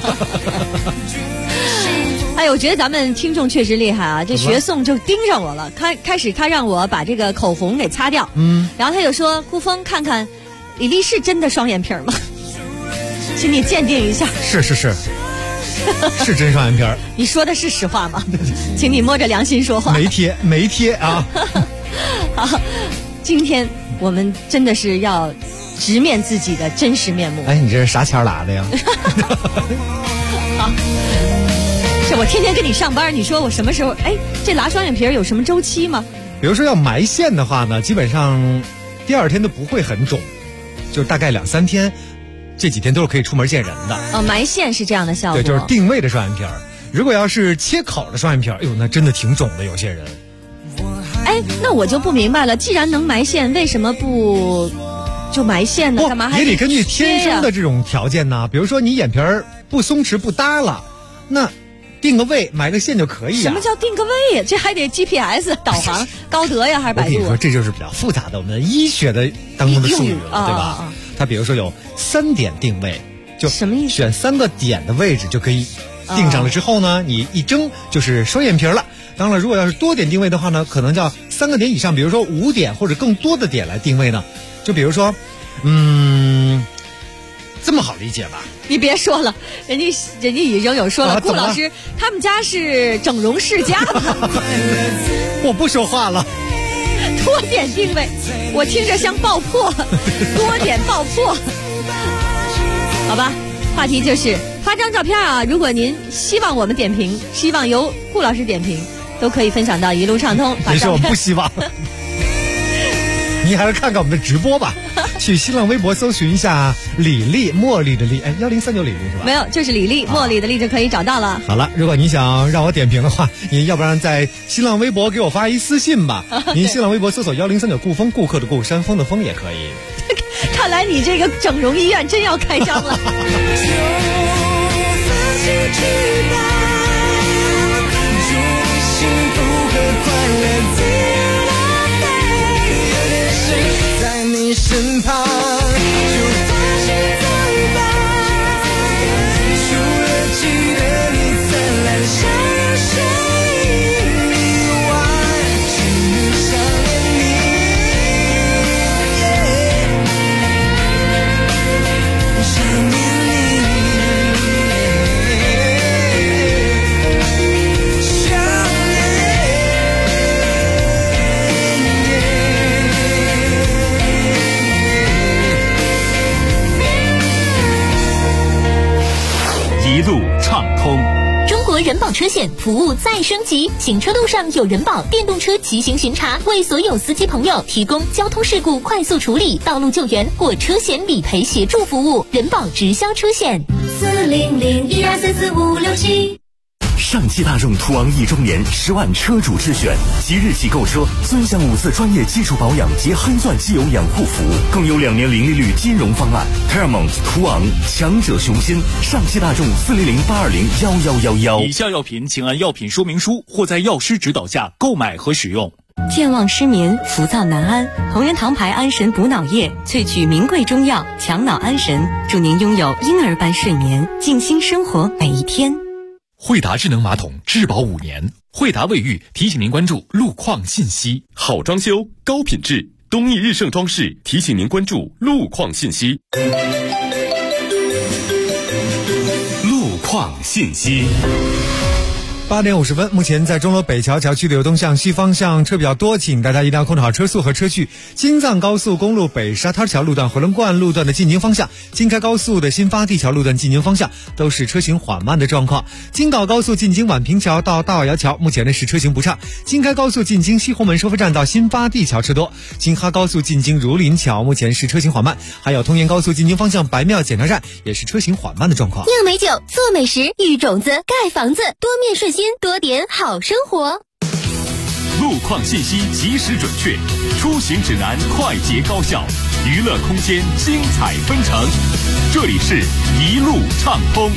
哎，我觉得咱们听众确实厉害啊！这学颂就盯上我了，开始他让我把这个口红给擦掉，然后他就说：“顾峰，看看李丽是真的双眼皮吗？请你鉴定一下。” 是，是真双眼皮。 你说的是实话吗？请你摸着良心说话。 没贴啊！ 好，今天我们真的是要直面自己的真实面目。 哎，你这是啥钱拉的呀？ 好。是我天天跟你上班，你说我什么时候？哎，这拉双眼皮有什么周期吗？ 比如说要埋线的话呢，基本上第2天都不会很肿，就大概2-3天，这几天都是可以出门见人的。 哦，埋线是这样的效果。 对，就是定位的双眼皮。如果要是切口的双眼皮，哎呦，那真的挺肿的，有些人。 哎，那我就不明白了，既然能埋线，为什么不就埋线呢？干嘛还也得根据天生的这种条件呢？比如说你眼皮不松弛不耷拉，那定个位埋个线就可以啊。 什么叫定个位呀？这还得 GPS 导航，高德呀还是百度？ 我跟你说，这就是比较复杂的我们医学的当中的术语了，对吧？它比如说有3点定位，就什么意思？ 选3个点的位置就可以定上了之后呢，你一睁就是双眼皮了。当然，如果要是多点定位的话呢，可能叫3个点以上，比如说5点或者更多的点来定位呢。就比如说，这么好理解吧？ 你别说了，人家已经有说了，顾老师他们家是整容世家吧？ 我不说话了。 多点定位，我听着像爆破，多点爆破。好吧，话题就是发张照片啊，如果您希望我们点评，希望由顾老师点评，都可以分享到一路畅通。 没事，我不希望。您还是看看我们的直播吧，去新浪微博搜寻一下李丽，茉莉的丽，1039李丽是吧？ 没有，就是李丽，茉莉的丽就可以找到了。 好了，如果你想让我点评的话，您要不然在新浪微博给我发一私信吧。您新浪微博搜索1039顾峰，顾客的顾，山峰的峰也可以。 看来你这个整容医院真要开张了。 身旁就放心走吧，除了记得你灿烂的笑声以外，只能想念你，想念一路畅通。 中国人保车险服务再升级，行车路上有人保电动车骑行巡查，为所有司机朋友提供交通事故快速处理、道路救援或车险理赔协助服务。人保直销车险40012445567。 上汽大众途昂1周年10万车主之选，即日起购车尊享5次专业技术保养及黑钻机油养护服务，更有2年零利率金融方案。Paramount 途昂，强者雄心。上汽大众400-820-1111。 以下药品请按药品说明书或在药师指导下购买和使用。 健忘失眠、浮躁难安，同源堂牌安神补脑液萃取名贵中药，强脑安神，祝您拥有婴儿般睡眠，静心生活每一天。 惠达智能马桶质保5年，惠达卫浴提醒您关注路况信息。 好装修，高品质，东义日盛装饰提醒您关注路况信息。 路况信息。 8点50分，目前在钟楼北桥桥区流东向西方向车比较多，请大家一定要控制好车速和车距。京藏高速公路北沙滩桥路段、回龙观路段的进京方向，京开高速的新发地桥路段进京方向都是车行缓慢的状况。京港高速进京宛平桥到大瓦窑桥，目前呢是车行不畅。京开高速进京西红门收费站到新发地桥车多。京哈高速进京儒林桥目前是车行缓慢，还有通燕高速进京方向白庙检查站也是车行缓慢的状况。 酿美酒，做美食，育种子，盖房子，多面顺心，多点好生活。 路况信息及时准确，出行指南快捷高效，娱乐空间精彩纷呈。这里是一路畅通。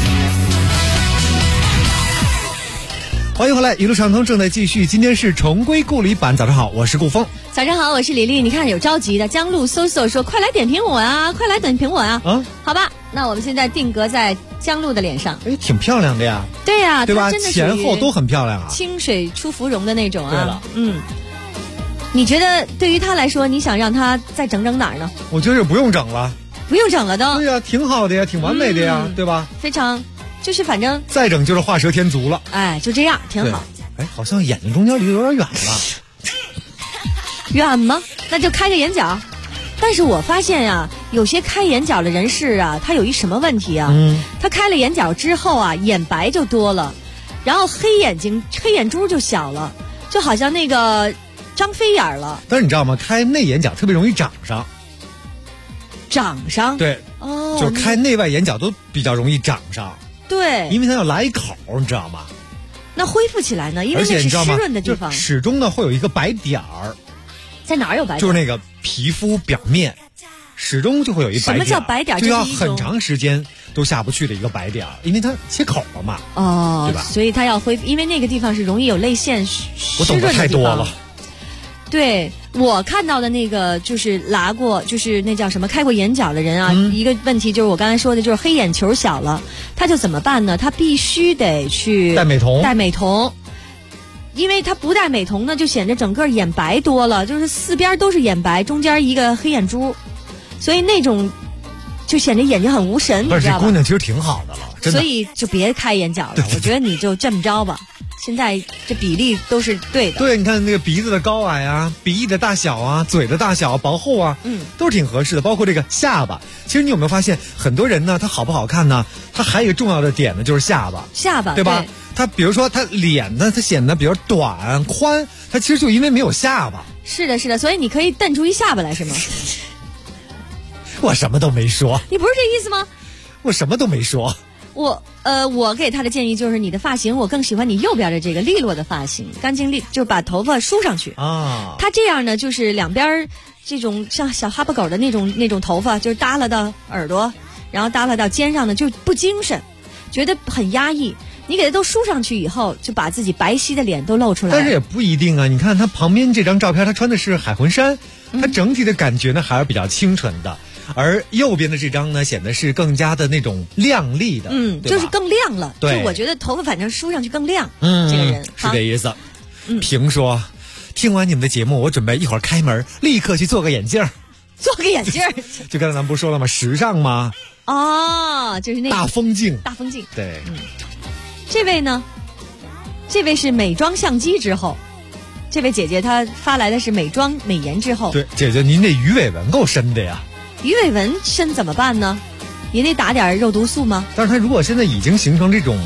欢迎回来，一路畅通正在继续。今天是重归故里版，早上好，我是顾峰。 早上好，我是李丽。你看有着急的，江路搜索说快来点评我啊，快来点评我啊。好吧，那我们现在定格在江路的脸上。 挺漂亮的呀。 对呀， 对吧？ 真的前后都很漂亮啊， 清水出芙蓉的那种啊。 对了， 你觉得对于他来说，你想让他再整整哪儿呢？ 我觉得不用整了， 不用整了都。 对呀，挺好的呀，挺完美的呀，对吧？ 非常，就是反正再整就是画蛇添足了。 哎，就这样，挺好。 哎，好像眼睛中间离得有点远了。 远吗？那就开个眼角。但是我发现啊，有些开眼角的人士啊，他有一什么问题啊？他开了眼角之后啊，眼白就多了，然后黑眼珠就小了，就好像那个张飞眼了。 但是你知道吗？开内眼角特别容易长上。 长上？ 对，就是开内外眼角都比较容易长上。 对， 因为它要来口，你知道吗？ 那恢复起来呢？因为那是湿润的地方， 始终呢会有一个白点儿。 在哪儿有白点？ 就是那个皮肤表面，始终就会有一白点。 什么叫白点？ 就要很长时间都下不去的一个白点，因为它切口了嘛。对吧？ 所以它要恢复，因为那个地方是容易有泪腺湿润的地方。 我懂得太多了。 对，我看到的那个就是拉过，就是那叫什么开过眼角的人啊，一个问题就是我刚才说的，就是黑眼球小了，他就怎么办呢？他必须得去戴美瞳。因为他不戴美瞳呢，就显得整个眼白多了，就是四边都是眼白，中间一个黑眼珠，所以那种就显得眼睛很无神，你知道吧？ 这姑娘其实挺好的了，真的。 所以就别开眼角了，我觉得你就这么着吧。现在这比例都是对的。 对，你看那个鼻子的高矮啊，鼻翼的大小啊，嘴的大小薄厚啊，都是挺合适的。包括这个下巴，其实你有没有发现，很多人呢，他好不好看呢？他还有一个重要的点呢，就是下巴，对吧？他比如说他脸呢，他显得比较短宽，他其实就因为没有下巴。 是的，是的，所以你可以瞪出一下巴来，是吗？ 我什么都没说。 你不是这意思吗？ 我什么都没说。 我给他的建议就是，你的发型我更喜欢你右边的这个利落的发型，干净利，就把头发梳上去啊。他这样呢，就是两边这种像小哈巴狗的那种头发，就是耷拉到耳朵，然后耷拉到肩上呢，就不精神，觉得很压抑。你给他都梳上去以后，就把自己白皙的脸都露出来了。 但是也不一定啊，你看他旁边这张照片，他穿的是海魂衫，他整体的感觉呢还是比较清纯的。而右边的这张呢，显得是更加的那种亮丽的， 就是更亮了。 对， 就我觉得头发反正梳上去更亮。这个人是这意思。评说，听完你们的节目，我准备一会儿开门，立刻去做个眼镜。 做个眼镜？ 就刚才咱们不是说了吗？时尚吗？ 就是那个大风镜。 大风镜。 对。 这位呢？这位是美妆相机之后。这位姐姐她发来的是美妆美颜之后。 对，姐姐您这鱼尾纹够深的呀。 鱼尾纹深怎么办呢？也得打点肉毒素吗？ 但是它如果现在已经形成这种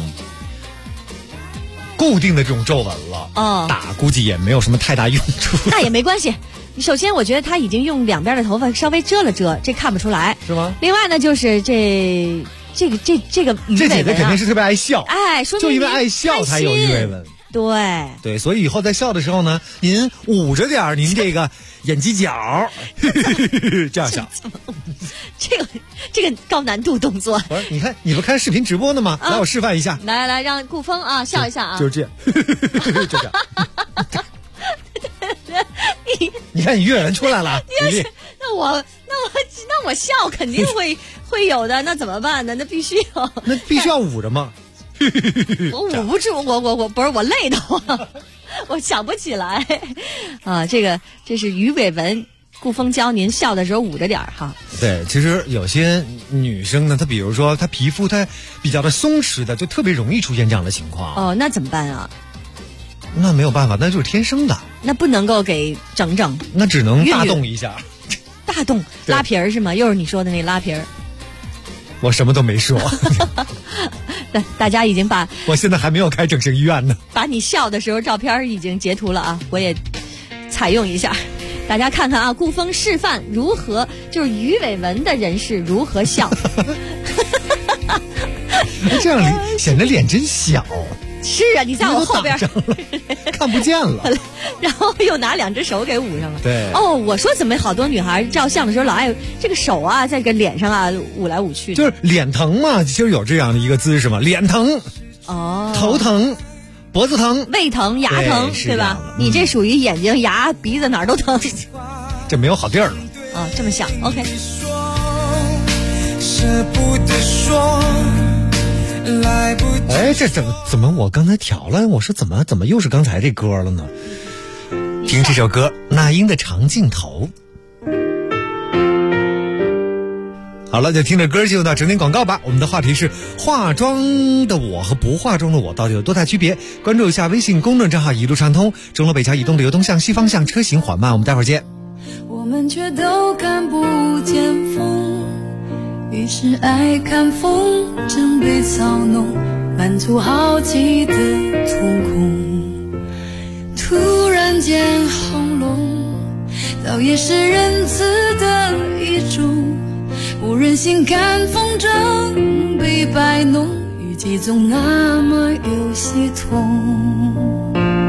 固定的这种皱纹了，打估计也没有什么太大用处。 那也没关系。首先，我觉得他已经用两边的头发稍微遮了遮，这看不出来， 是吗？ 另外呢，就是这个鱼尾纹这姐姐肯定是特别爱笑， 说明就因为爱笑才有鱼尾纹。对，所以以后在笑的时候呢，您捂着点您这个眼犄角，这样笑。 这个高难度动作。 不是，你看，你不看视频直播呢吗？来，我示范一下。 来，让顾峰啊笑一下啊。 就是这样，就这样。你看你鱼尾纹出来了。 那我笑肯定会有的，那怎么办呢？那必须有。 那必须要捂着吗？ 我捂不住，我不是我累的慌，我想不起来啊。这是鱼尾纹顾峰教您笑的时候捂着点哈。 对，其实有些女生呢，她比如说她皮肤她比较的松弛的，就特别容易出现这样的情况。 哦，那怎么办啊？ 那没有办法，那就是天生的。 那不能够给整整， 那只能大动一下。 大动拉皮儿是吗？又是你说的那拉皮儿。 我什么都没说。 大家已经把我现在还没有开整形医院呢。 把你笑的时候照片已经截图了啊，我也采用一下，大家看看啊，顾峰示范如何就是鱼尾纹的人士如何笑。 这样显得脸真小。 是啊，你在我后边看不见了， 然后又拿2只手给捂上了。 对， 哦，我说怎么好多女孩照相的时候老爱这个手啊，在这个脸上啊捂来捂去的， 就是脸疼嘛，就是有这样的一个姿势嘛，脸疼， 哦， 头疼，脖子疼， 胃疼，牙疼，对吧？你这属于眼睛、牙、鼻子哪儿都疼， 这没有好地儿了。 啊，这么想 ，OK。 舍不得说。 哎，这怎么我刚才调了？我说怎么又是刚才这歌了呢？听这首歌，那英的《长镜头》。好了，就听着歌进入到整点广告吧。我们的话题是化妆的我和不化妆的我到底有多大区别？关注一下微信公众账号一路畅通，钟楼北桥移动的流东向西方向，车行缓慢。我们待会儿见。 我们却都看不见风。于是爱看风筝被操弄，满足好奇的瞳孔。突然间轰隆，倒也是仁慈的一种。不忍心看风筝被摆弄，语气总那么有些痛。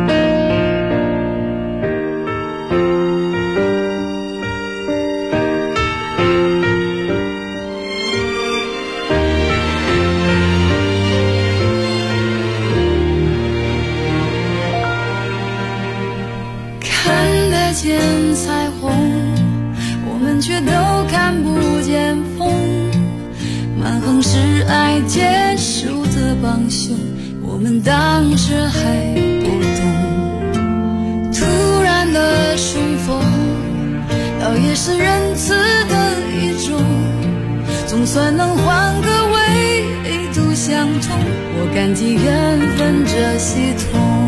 见彩虹，我们却都看不见风。蛮横是爱结束的帮凶，我们当时还不懂。突然的重逢，倒也是仁慈的一种。总算能换个维度相通，我感激缘分这系统。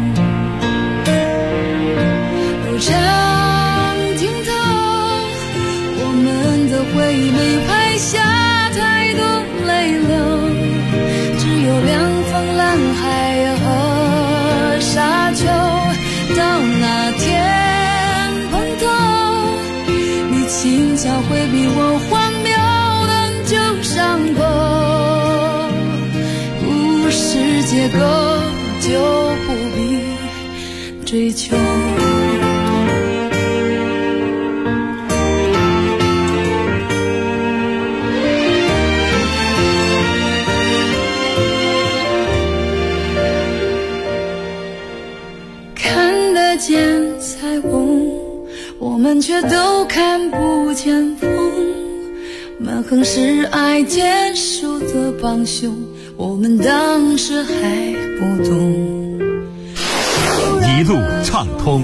长镜头，我们的回忆没拍下太多泪流，只有2方蓝海和沙丘。到那天碰头，你轻巧回避我荒谬的旧伤口，故事结构就不必追求。见彩虹，我们却都看不见风。蛮横是爱结束的帮凶，我们当时还不懂。 一路畅通。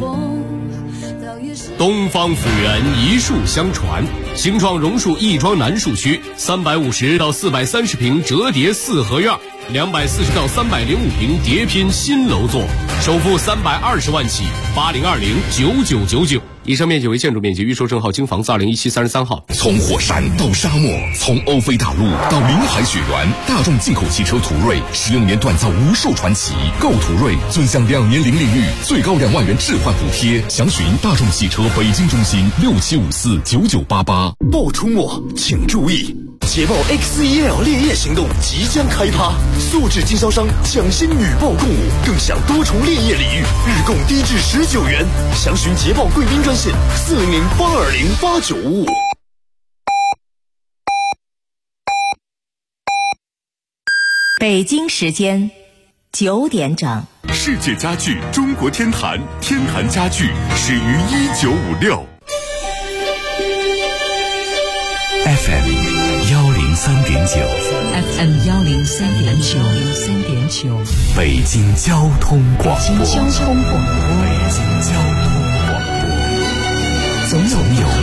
东方府源一树相传，形状榕树亦庄南树区350到430平折叠4合院，240到305平叠拼新楼座，首付320万起，80209999。以上面积为建筑面积，预售证号经房子2017 33号。 从火山到沙漠，从欧菲大陆到临海雪原，大众进口汽车途锐16年锻造无数传奇。购途锐尊享2年零利率，最高2万元置换补贴。详询大众汽车北京中心67549988。 报出没，请注意！捷豹 X1L 烈焰行动即将开趴，素质经销商抢先女报共舞，更享多重烈焰礼遇，日供低至19元。详询捷豹贵宾专线400-820-8955。 北京时间9点整。 世界家具中国天坛，天坛家具始于1956。FM 103.9，FM 103.9， 北京交通广播， 北京交通广播， 北京交通广播，总有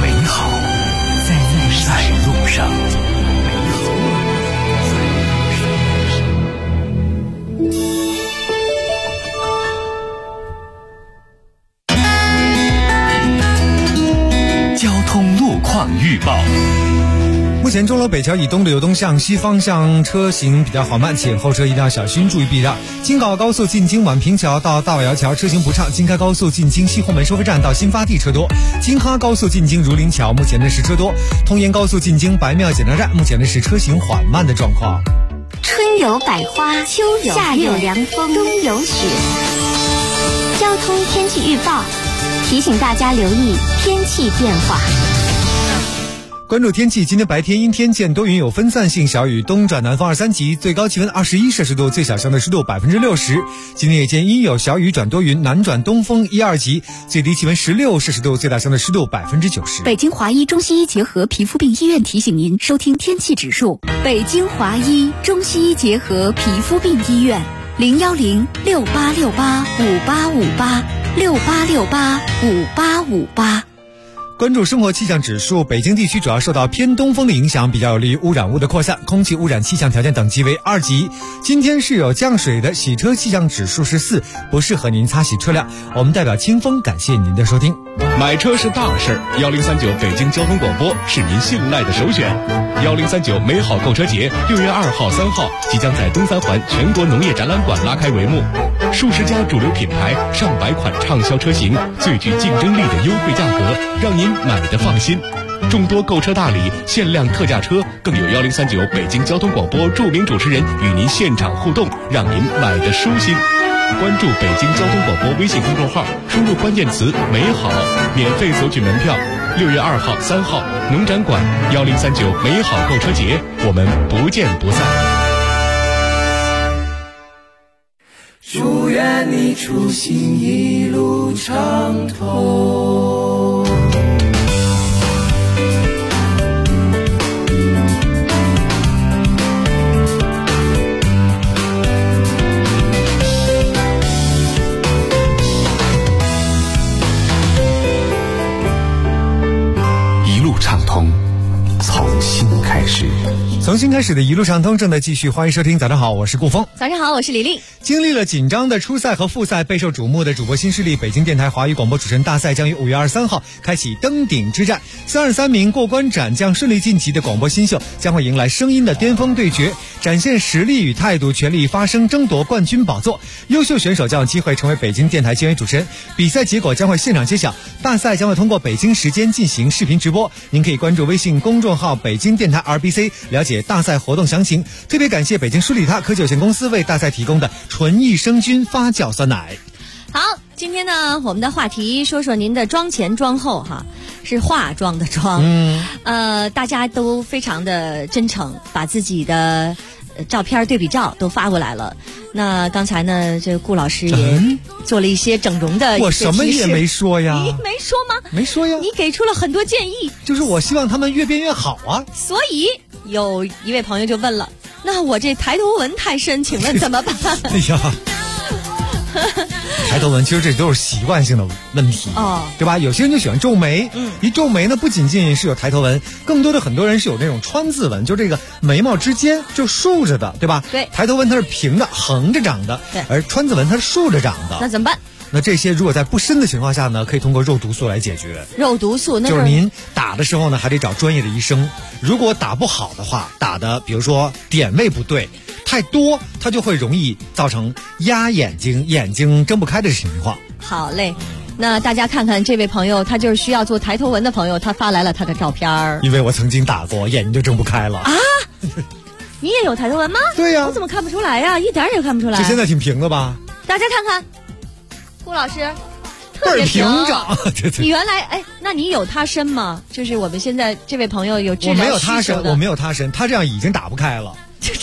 通路况预报。 目前钟楼北桥以东的流动向西方向车行比较缓慢，且后车一定要小心注意避让。京港澳高速进京宛平桥到大瓦窑桥车行不畅，京开高速进京西红门收费站到新发地车多，京哈高速进京儒林桥目前的是车多，通沿高速进京白庙检查站目前的是车行缓慢的状况。 春有百花，秋有夏有凉风，冬有雪。交通天气预报提醒大家留意天气变化。 关注天气，今天白天阴天见多云，有分散性小雨，东转南风2、3级，最高气温21摄氏度，最小相对湿度60%。今天夜间阴有小雨转多云，南转东风1、2级，最低气温16摄氏度，最大相对湿度90%。 北京华医中西医结合皮肤病医院提醒您收听天气指数。北京华医中西医结合皮肤病医院，01068685858，68685858。 关注生活气象指数，北京地区主要受到偏东风的影响，比较有利于污染物的扩散，空气污染气象条件等级为2级。今天是有降水的，洗车气象指数是4，不适合您擦洗车辆。我们代表清风感谢您的收听。 买车是大事，1039北京交通广播是您信赖的首选。1039美好购车节6月2号、3号即将在东三环全国农业展览馆拉开帷幕，数十家主流品牌、上百款畅销车型，最具竞争力的优惠价格，让您买得放心。众多购车大礼、限量特价车，更有1039北京交通广播著名主持人与您现场互动，让您买得舒心。关注北京交通广播微信公众号，输入关键词美好，免费索取门票。6月2号、3号农展馆1039美好购车节，我们不见不散。 祝愿你出行一路畅通。 一路畅通，从新开始。 从新开始的一路畅通正在继续，欢迎收听。早上好，我是顾峰。 早上好，我是李丽。 经历了紧张的初赛和复赛，备受瞩目的主播新势力北京电台华语广播主持人大赛将于5月23号开启登顶之战。33名过关斩将顺利晋级的广播新秀将会迎来声音的巅峰对决，展现实力与态度，全力发声，争夺冠军宝座。优秀选手将有机会成为北京电台签约主持人。比赛结果将会现场揭晓，大赛将会通过北京时间进行视频直播。您可以关注微信公众号北京电台 RBC 了解大赛活动详情。特别感谢北京舒利他科技有限公司为大赛提供的纯益生菌发酵酸奶。 好，今天呢，我们的话题说说您的妆前妆后哈，是化妆的妆。大家都非常的真诚，把自己的照片对比照都发过来了。那刚才呢，这个顾老师也做了一些整容的我什么也没说呀。 你没说吗？ 没说呀。 你给出了很多建议， 就是我希望他们越变越好啊。 所以有一位朋友就问了，那我这抬头纹太深，请问怎么办？ 哎呀，抬头纹其实这都是习惯性的问题对吧？有些人就喜欢皱眉，一皱眉呢，不仅仅是有抬头纹，更多的很多人是有那种川字纹，就这个眉毛之间就竖着的，对吧？ 对， 抬头纹它是平的横着长的， 对， 而川字纹它是竖着长的。 那怎么办？ 那这些如果在不深的情况下呢，可以通过肉毒素来解决。 肉毒素那就是您打的时候呢，还得找专业的医生。如果打不好的话，打的比如说点位不对，太多，它就会容易造成压眼睛、眼睛睁不开的情况。 好嘞，那大家看看这位朋友，他就是需要做抬头纹的朋友，他发来了他的照片。 因为我曾经打过，眼睛就睁不开了啊。你也有抬头纹吗？ 对呀， 我怎么看不出来呀？一点也看不出来。 这现在挺平的吧？ 大家看看，顾老师特别平整。 你原来那你有他深吗？就是我们现在这位朋友有治疗我没有他需求的。 深，我没有他深，他这样已经打不开了。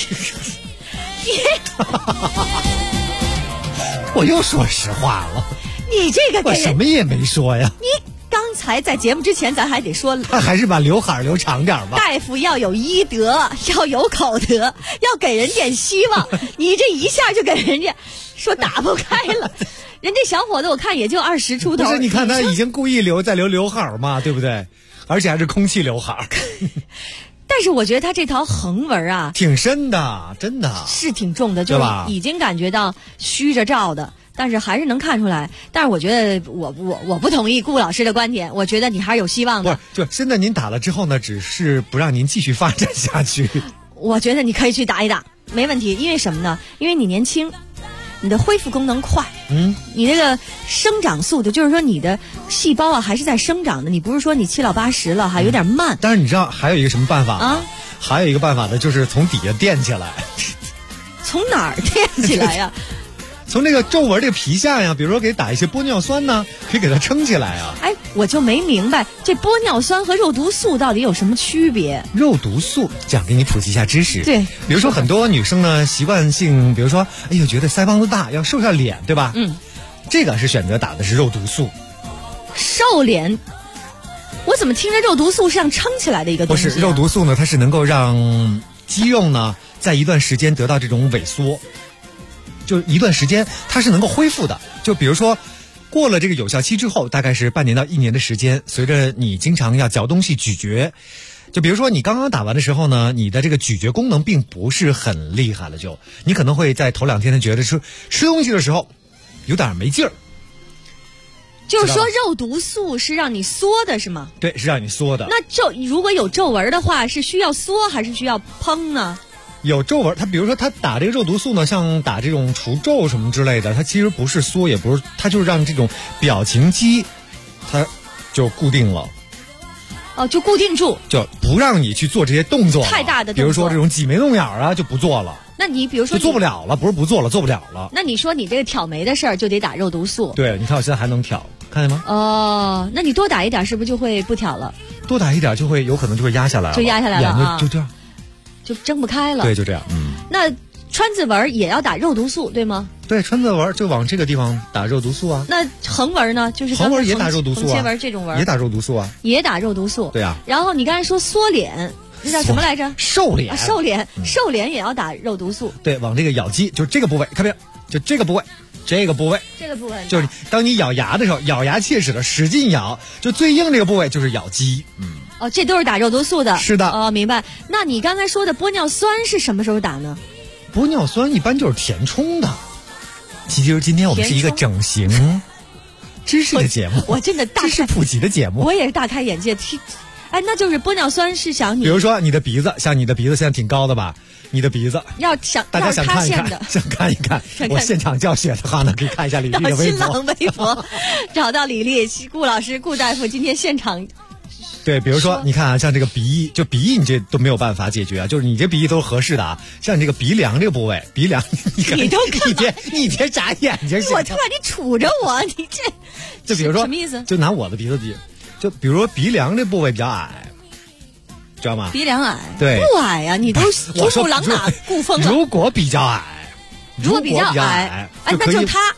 我又说实话了。 你这个我什么也没说呀。 你刚才在节目之前咱还得说， 他还是把刘海留长点吧。 大夫要有医德，要有口德，要给人点希望。你这一下就给人家说打不开了。人家小伙子我看也就20出头。 不是，你看他已经故意留刘海嘛，对不对？而且还是空气刘海。 但是我觉得他这条横纹啊， 挺深的，真的是挺重的，就是已经感觉到虚着照的。 但是还是能看出来。但是我觉得我不同意顾老师的观点，我觉得你还是有希望的。 不是，就现在您打了之后呢，只是不让您继续发展下去。 我觉得你可以去打一打，没问题。因为什么呢？因为你年轻，你的恢复功能快，你这个生长速度，就是说你的细胞啊还是在生长的，你不是说你7老80了还有点慢。 但是你知道还有一个什么办法吗？ 啊， 还有一个办法呢，就是从底下垫起来。 从哪儿垫起来呀？ 从这个皱纹这个皮下呀，比如说给打一些玻尿酸呢，可以给它撑起来啊。 哎，我就没明白这玻尿酸和肉毒素到底有什么区别？ 肉毒素，讲给你普及一下知识。 对， 比如说很多女生呢，习惯性，比如说，哎呦，觉得腮帮子大，要瘦下脸，对吧？这个是选择打的是肉毒素。 瘦脸，我怎么听着肉毒素是像撑起来的一个东西？ 不是，肉毒素呢，它是能够让肌肉呢在一段时间得到这种萎缩。就一段时间它是能够恢复的，就比如说过了这个有效期之后，大概是半年到1年的时间，随着你经常要嚼东西咀嚼，就比如说你刚刚打完的时候呢，你的这个咀嚼功能并不是很厉害了，就你可能会在头2天呢觉得吃东西的时候有点没劲儿。 就是说肉毒素是让你缩的是吗？ 对，是让你缩的。 那如果有皱纹的话，是需要缩还是需要烹呢？ 有皱纹，它比如说它打这个肉毒素呢，像打这种除皱什么之类的，它其实不是缩，也不是，它就是让这种表情肌它就固定了。 哦，就固定住， 就不让你去做这些动作了， 太大的动作， 比如说这种挤眉弄眼啊，就不做了。 那你比如说就做不了了，不是不做了，做不了了。 那你说你这个挑眉的事儿就得打肉毒素。 对，你看我现在还能挑，看见吗？ 哦，那你多打一点是不是就会不挑了？ 多打一点就会有可能就会压下来了， 就压下来了啊， 就这样， 就睁不开了。 对，就这样。 那川字纹也要打肉毒素，对吗？ 对，川字纹就往这个地方打肉毒素啊。 那横纹呢？就是横纹也打肉毒素啊。 横切纹这种纹也打肉毒素啊。 也打肉毒素。 对啊。 然后你刚才说缩脸，那叫什么来着？ 瘦脸。 瘦脸，瘦脸也要打肉毒素。 对，往这个咬肌，就这个部位，看没有？就这个部位，这个部位，就是当你咬牙的时候，咬牙切齿的使劲咬，就最硬这个部位就是咬肌。 哦，这都是打肉毒素的。 是的。 哦，明白。那你刚才说的玻尿酸是什么时候打呢？ 玻尿酸一般就是填充的。其实今天我们是一个整形知识的节目， 我真的知识普及的节目， 我也是大开眼界。哎，那就是玻尿酸是想你， 比如说你的鼻子，像你的鼻子现在挺高的吧？你的鼻子大家想看一看，想看一看，我现场教学的话呢，可以看一下李丽的微博。 到新浪微博找到李丽顾老师、顾大夫今天现场。 对，比如说你看啊，像这个鼻翼，就鼻翼你这都没有办法解决啊，就是你这鼻翼都是合适的啊。像你这个鼻梁这个部位，鼻梁你都你别眨眼睛， 我突然你杵着我，你这就比如说什么意思？ 就拿我的鼻子比，就比如说鼻梁这部位比较矮，知道吗？ 鼻梁矮， 对， 不矮呀，你都珠穆朗玛顾风了。 如果比较矮， 如果比较矮，哎，那就他。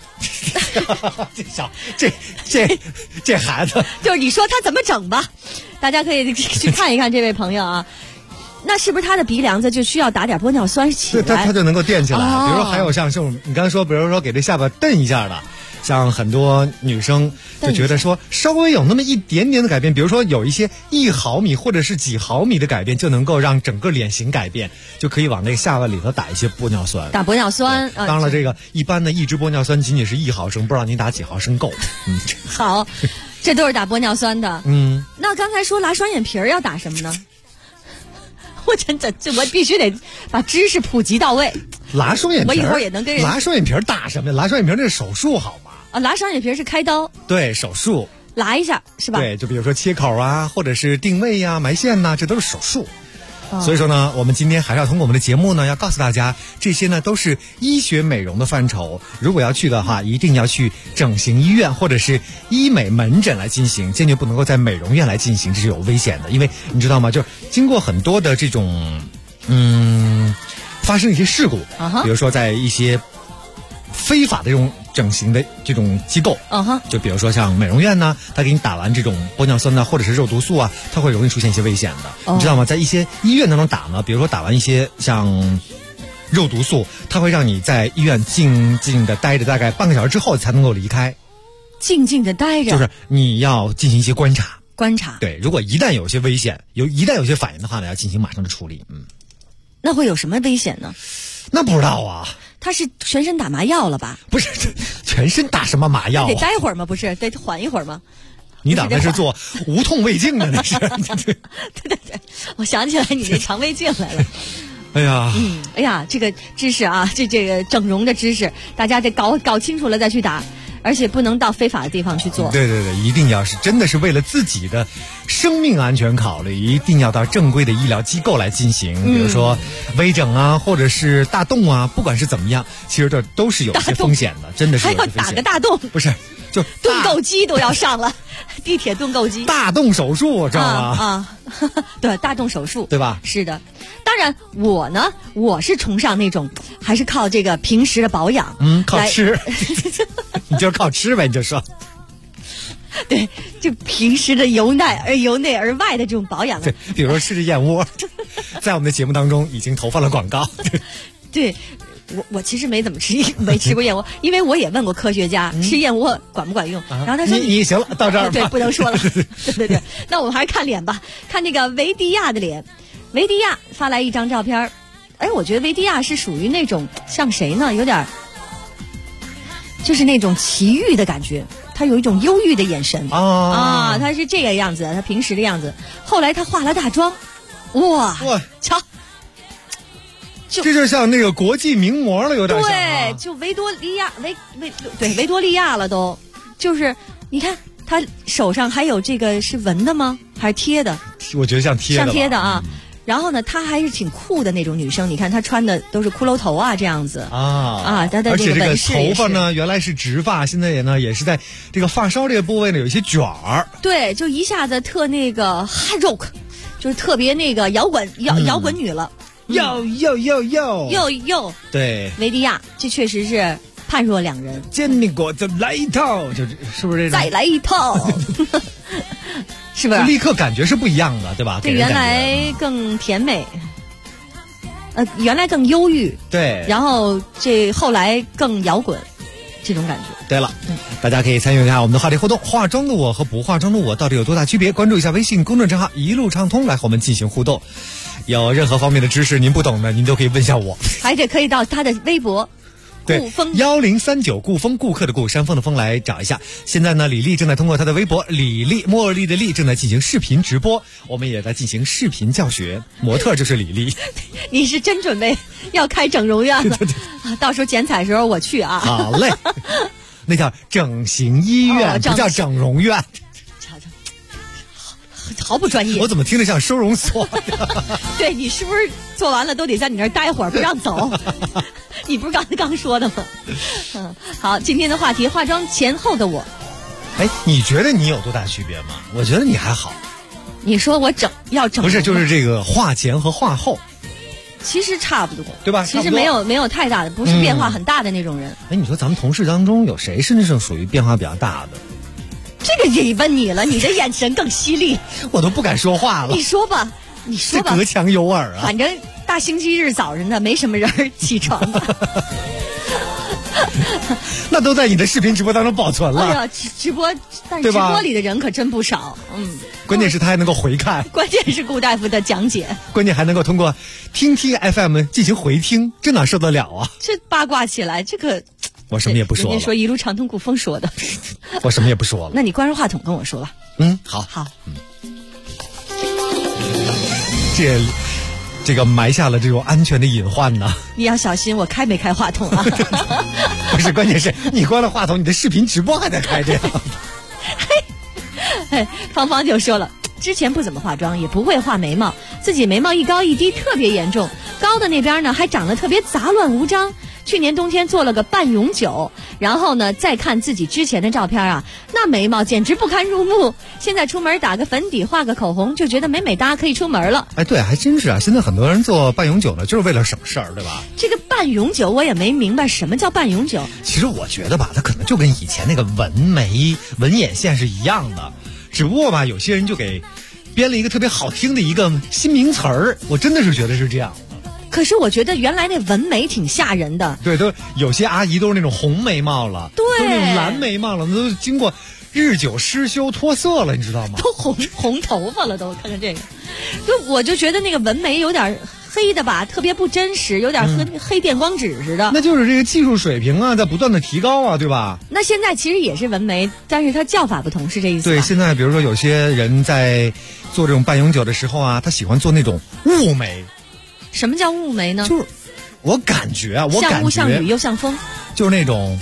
这孩子， 就是你说他怎么整吧？大家可以去看一看这位朋友啊。那是不是他的鼻梁子就需要打点玻尿酸起来？ 对，他就能够垫起来。比如说还有像你刚才说，比如说给这下巴蹬一下的。像很多女生就觉得说稍微有那么一点点的改变，比如说有一些1毫米或者是几毫米的改变，就能够让整个脸型改变，就可以往那个下巴里头打一些玻尿酸。 打玻尿酸， 当然了，这个一般的一支玻尿酸仅仅是1毫升，不知道您打几毫升够。 好，这都是打玻尿酸的。那刚才说拉双眼皮儿要打什么呢？我真的，我必须得把知识普及到位。 拉双眼皮， 我一会儿也能跟人拉双眼皮打什么呀？拉双眼皮那是手术好吗？ 啊，拉双眼皮是开刀， 对，手术拉一下是吧？ 对，就比如说切口啊，或者是定位呀、埋线呐，这都是手术。所以说呢，我们今天还是要通过我们的节目呢，要告诉大家，这些呢都是医学美容的范畴。如果要去的话，一定要去整形医院或者是医美门诊来进行，坚决不能够在美容院来进行，这是有危险的。因为你知道吗？就经过很多的这种发生一些事故，比如说在一些非法的这种整形的这种机构，就比如说像美容院呢，他给你打完这种玻尿酸呢，或者是肉毒素啊，它会容易出现一些危险的，你知道吗？在一些医院当中打呢，比如说打完一些像肉毒素，它会让你在医院静静的待着大概半个小时之后才能够离开。 静静的待着， 就是你要进行一些观察。对，如果一旦有些危险，一旦有些反应的话呢，要进行马上的处理。 那会有什么危险呢？ 那不知道啊。 他是全身打麻药了吧？ 不是，全身打什么麻药、啊？ 得待会儿吗？不是，得缓一会儿吗？ 你打的是做无痛胃镜的，那是。 对，我想起来你这肠胃镜来了。 哎呀， 哎呀，这个知识啊，这个整容的知识，大家得搞清楚了再去打。而且不能到非法的地方去做。 对，一定要是真的是为了自己的生命安全考虑，一定要到正规的医疗机构来进行。比如说微整啊，或者是大动啊，不管是怎么样，其实这都是有些风险的，真的是有些风险。 还要打个大洞？ 不是，就盾构机都要上了，地铁盾构机。 大动手术，知道吗？ 对，大动手术， 对吧？ 是的。当然，我是崇尚那种，还是靠这个平时的保养。 靠吃。你就是靠吃呗，你就说。 对，就平时的由内而外的这种保养。 对，比如说吃燕窝，在我们的节目当中已经投放了广告。 对，我其实没吃过燕窝，因为我也问过科学家，吃燕窝管不管用？然后他说你行了，到这儿吧。 对，不能说了。对，那我们还是看脸吧，看这个维迪亚的脸。维迪亚发来一张照片，我觉得维迪亚是属于那种像谁呢？有点就是那种奇遇的感觉，他有一种忧郁的眼神啊，他是这个样子，他平时的样子。后来他化了大妆，哇，瞧， 这就像那个国际名模了，有点像、 对，就维多利亚了都，就是你看他手上还有这个是纹的吗？还是贴的？ 我觉得像贴的啊。然后呢，她还是挺酷的那种女生，你看她穿的都是骷髅头啊，这样子她的这个纹饰， 而且这个头发呢，原来是直发，现在也是在这个发梢这个部位呢有一些卷儿。 对，就一下子特那个 hard rock， 就是特别那个摇滚女了。 哟，对， 维迪亚，这确实是判若两人。 见面过就来一套，是不是这种？ 再来一套。是不是立刻感觉是不一样的，对吧？ 对，原来更甜美，原来更忧郁， 对， 然后这后来更摇滚，这种感觉。 对了，大家可以参与一下我们的话题互动，化妆的我和不化妆的我到底有多大区别？关注一下微信公众账号一路畅通，来和我们进行互动。有任何方面的知识您不懂的，您都可以问一下我， 还可以到他的微博。 对，1039顾风，顾客的顾，山峰的峰来找一下。现在呢，李丽正在通过她的微博李丽茉莉的丽正在进行视频直播，我们也在进行视频教学。模特就是李丽。 你是真准备要开整容院了？到时候剪彩时候我去啊。 好嘞，那叫整形医院，不叫整容院。 毫不专业， 我怎么听着像收容所？ 对，你是不是做完了都得在你那儿待会儿，不让走？你不是刚说的吗？好，今天的话题，化妆前后的我。 你觉得你有多大区别吗？我觉得你还好。 你说我要整， 不是，就是这个化前和化后， 其实差不多， 对吧？ 其实没有太大的，不是变化很大的那种人。 你说咱们同事当中有谁是那种属于变化比较大的？ 这个也问你了，你的眼神更犀利， 我都不敢说话了。 你说吧， 这隔墙有耳啊。 反正大星期日早晨的，没什么人起床的。 那都在你的视频直播当中保存了。 哎呀，直播，但直播里的人可真不少。 关键是他还能够回看， 关键是顾大夫的讲解， 关键还能够通过听 FM 进行回听，这哪受得了啊？ 这八卦起来，这个。 我什么也不说了。 人家说一路畅通，顾风说的。 我什么也不说了。 那你关上话筒跟我说吧。 好。这个埋下了这种安全的隐患呢。 你要小心，我开没开话筒啊？ 不是，关键是你关了话筒，你的视频直播还在开着呀。 芳芳就说了，之前不怎么化妆，也不会画眉毛，自己眉毛一高一低特别严重，高的那边呢还长得特别杂乱无章。去年冬天做了个半永久，然后呢再看自己之前的照片啊，那眉毛简直不堪入目。现在出门打个粉底画个口红就觉得美美哒，可以出门了。 对，还真是啊，现在很多人做半永久呢就是为了省事儿，对吧？ 这个半永久我也没明白什么叫半永久。 其实我觉得吧，它可能就跟以前那个纹眉纹眼线是一样的，只不过吧有些人就给编了一个特别好听的一个新名词儿，我真的是觉得是这样。 可是我觉得原来那纹眉挺吓人的。 对，都有些阿姨都是那种红眉毛了， 对， 都是那种蓝眉毛了，都经过日久失修脱色了，你知道吗？ 都红头发了，都看看这个，就我就觉得那个纹眉有点黑的吧，特别不真实，有点和黑电光纸似的。 那就是这个技术水平啊，在不断的提高啊，对吧？ 那现在其实也是纹眉，但是它叫法不同，是这意思吧？ 对，现在比如说有些人在做这种半永久的时候啊，他喜欢做那种雾眉。 什么叫雾眉呢？ 就是我感觉啊， 像雾像雨又像风， 就是那种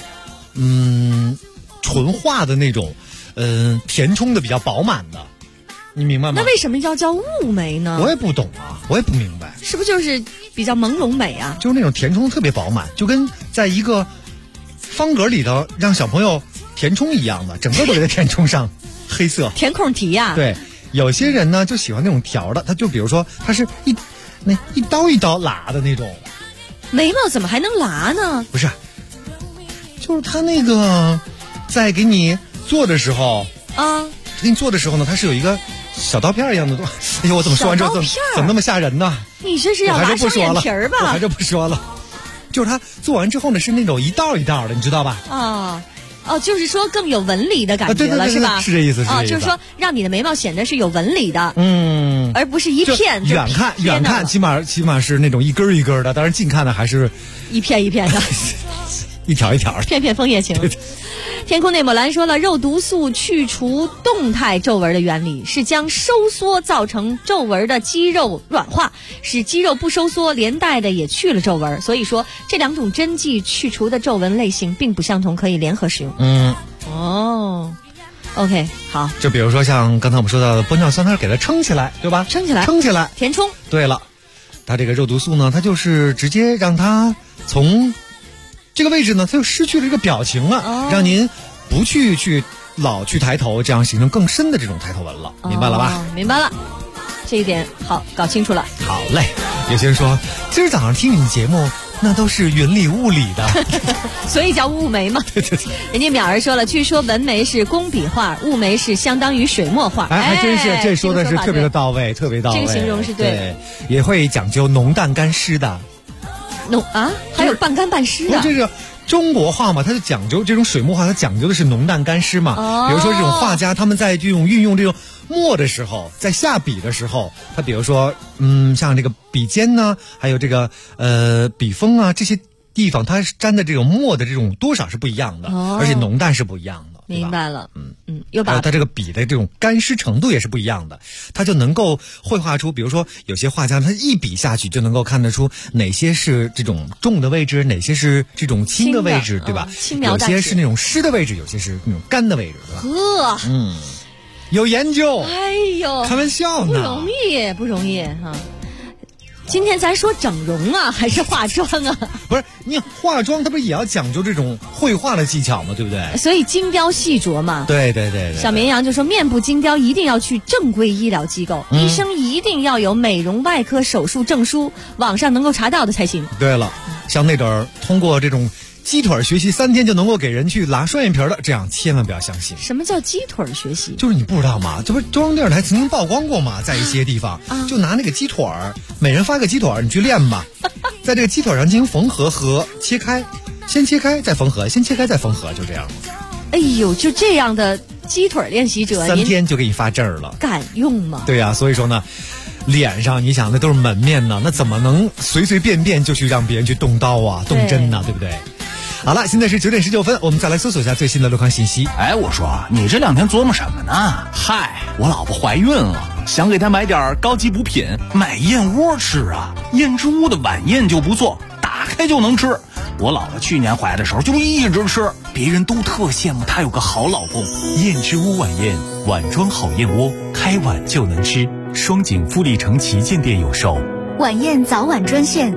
纯化的那种填充的比较饱满的，你明白吗？ 那为什么要叫雾眉呢？ 我也不懂啊，我也不明白。 是不是就是比较朦胧美啊？ 就是那种填充特别饱满，就跟在一个方格里头让小朋友填充一样的，整个都给它填充上黑色填空题呀。 对，有些人呢就喜欢那种条的，他就比如说他是一刀一刀拉的那种。 眉毛怎么还能拉呢？ 不是，就是他那个在给你做的时候啊， 给你做的时候呢，它是有一个小刀片一样的东西。哎呦，我怎么说完之后怎么那么吓人呢？ 你这是要拉双眼皮儿吧？ 我还是不说了。就是他做完之后呢，是那种一道一道的，你知道吧？ 就是说更有纹理的感觉了，是吧？ 是这意思， 就是说让你的眉毛显得是有纹理的，而不是一片。 远看起码是那种一根一根的，当然近看的还是一片一片的， 一条一条的， 片片枫叶情。天空内抹蓝说了，肉毒素去除动态皱纹的原理是将收缩造成皱纹的肌肉软化，使肌肉不收缩，连带的也去了皱纹。所以说这两种针剂去除的皱纹类型并不相同，可以联合使用。OK， 好。 就比如说像刚才我们说到的玻尿酸，它是给它撑起来，对吧？ 撑起来，填充。 对了，它这个肉毒素呢，它就是直接让它从这个位置呢，它就失去了这个表情了，让您不去老去抬头，这样形成更深的这种抬头纹了，明白了吧？ 明白了，这一点好搞清楚了。 好嘞。有些人说，今儿早上听你节目，那都是云里雾里的， 所以叫雾眉嘛。 对。 人家淼儿说了，据说纹眉是工笔画，雾眉是相当于水墨画。 还真是，这说的是特别的到位，特别到位。 这个形容是对， 也会讲究浓淡干湿的。 还有半干半湿的。 这个中国画嘛，它就讲究这种水墨画，它讲究的是浓淡干湿嘛。比如说这种画家，他们在这种运用这种墨的时候，在下笔的时候，他比如说像这个笔尖呢，还有这个笔锋啊，这些地方它沾的这种墨的这种多少是不一样的，而且浓淡是不一样的。 明白了。 又把它这个笔的这种干湿程度也是不一样的，它就能够绘画出，比如说有些画家他一笔下去就能够看得出哪些是这种重的位置，哪些是这种轻的位置，对吧？有些是那种湿的位置，有些是那种干的位置，对吧？有研究。 哎呦， 开玩笑呢， 不容易哈。今天咱说整容啊，还是化妆啊？ 不是，你化妆它不是也要讲究这种绘画的技巧吗？对不对？ 所以精雕细琢嘛。 对。 小绵羊就说，面部精雕一定要去正规医疗机构，医生一定要有美容外科手术证书，网上能够查到的才行。 对了，像那种通过这种鸡腿学习3天就能够给人去拉双眼皮的，这样千万不要相信。 什么叫鸡腿学习？ 就是你不知道吗？这不是中央电视台曾经曝光过吗？在一些地方就拿那个鸡腿，每人发个鸡腿，你去练吧，在这个鸡腿上进行缝合和切开，先切开再缝合，先切开再缝合，就这样。 哎呦，就这样的鸡腿练习者 ，3天就给你发证了， 敢用吗？ 对呀，所以说呢，脸上你想那都是门面呢，那怎么能随随便便就去让别人去动刀啊、动针呢？对不对？好了，现在是9点19分，我们再来搜索一下最新的路况信息。 我说你这2天琢磨什么呢？嗨，我老婆怀孕了，想给她买点高级补品，买燕窝吃啊。燕之屋的晚宴就不错，打开就能吃。我姥姥去年怀的时候就一直吃，别人都特羡慕她有个好老公。 燕之屋晚宴，碗装好燕窝，开碗就能吃。双井富力城旗舰店有售。 晚宴早晚专线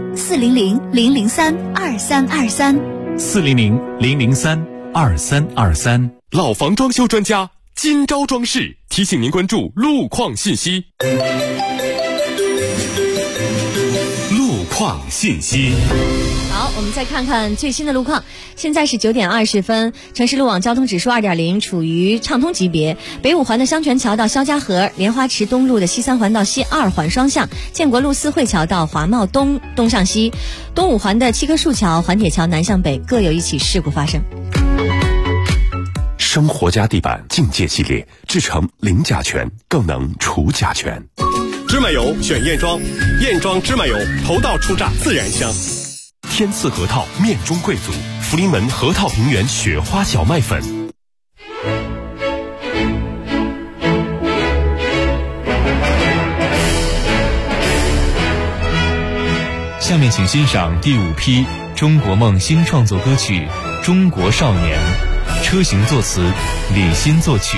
400-003-2323，400-003-2323。 老房装修专家金招装饰提醒您关注路况信息。 路况信息。 好，我们再看看最新的路况。现在是9点20分，城市路网交通指数2.0，处于畅通级别。北五环的香泉桥到肖家河，莲花池东路的西3环到西2环双向，建国路四惠桥到华贸东东向西，东五环的七棵树桥、环铁桥南向北各有一起事故发生。 生活家地板净界系列，制成零甲醛，更能除甲醛。 芝麻油选燕庄，燕庄芝麻油头道初榨自然香。 天赐核桃面中贵族，福临门核桃平原雪花小麦粉。 下面请欣赏第5批中国梦新创作歌曲《中国少年》，车行作词，李欣作曲。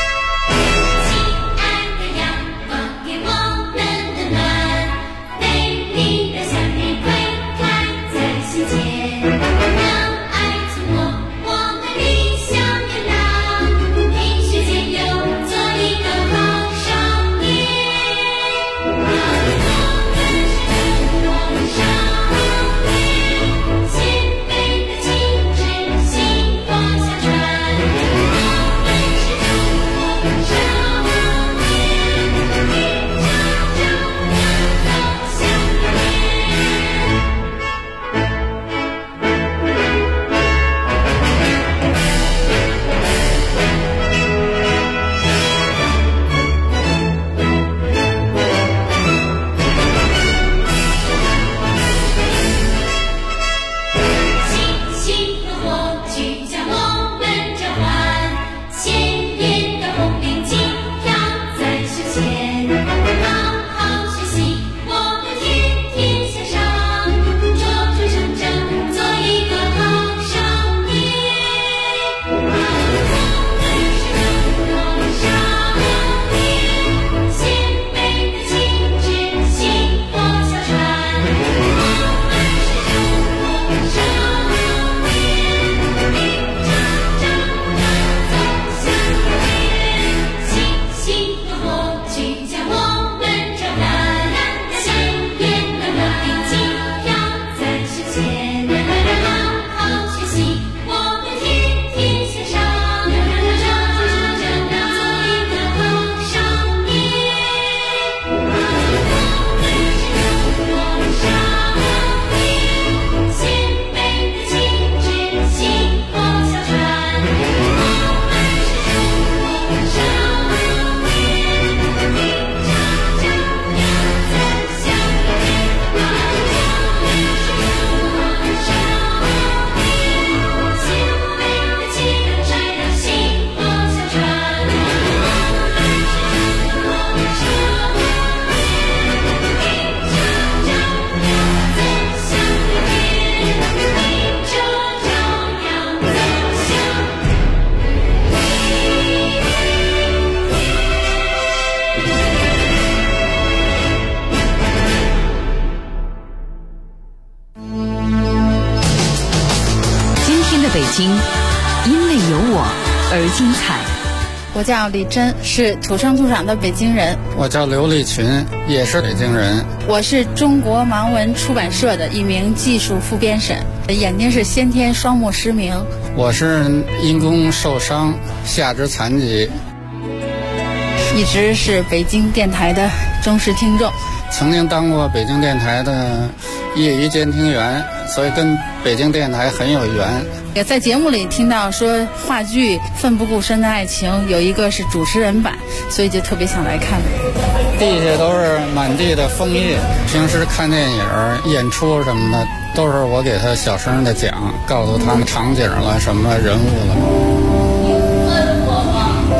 北京，因为有我而精彩。 我叫李珍，是土生土长的北京人。 我叫刘立群，也是北京人。 我是中国盲文出版社的一名技术副编审，眼睛是先天双目失明。 我是因公受伤，下肢残疾， 一直是北京电台的忠实听众。 曾经当过北京电台的业余监听员，所以跟北京电台很有缘。 也在节目里听到说话剧《奋不顾身的爱情》有一个是主持人版，所以就特别想来看。 地下都是满地的枫叶，平时看电影、演出什么的，都是我给他小声的讲，告诉他们场景了、什么人物了。 恨我吗？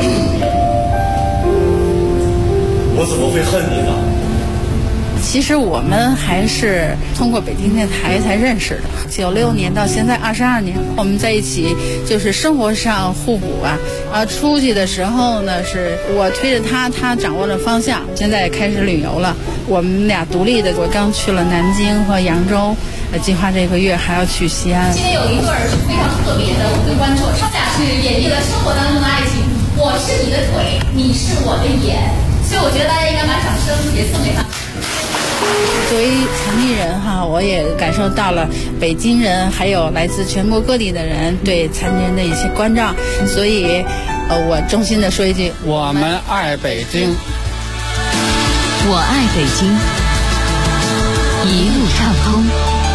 我怎么会恨你呢？ 其实我们还是通过北京电台才认识的，96年到现在22年，我们在一起就是生活上互补啊。出去的时候呢，是我推着他，他掌握了方向。现在也开始旅游了，我们俩独立的，我刚去了南京和扬州，计划这个月还要去西安。 今天有一对是非常特别的，我会关注，他俩是演绎了生活当中的爱情。我是你的腿，你是我的眼，所以我觉得大家应该把掌声也送给他。 作为残疾人哈，我也感受到了北京人还有来自全国各地的人对残疾人的一些关照，所以我衷心的说一句： 我们爱北京， 我爱北京，一路畅通。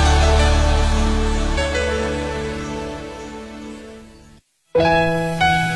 一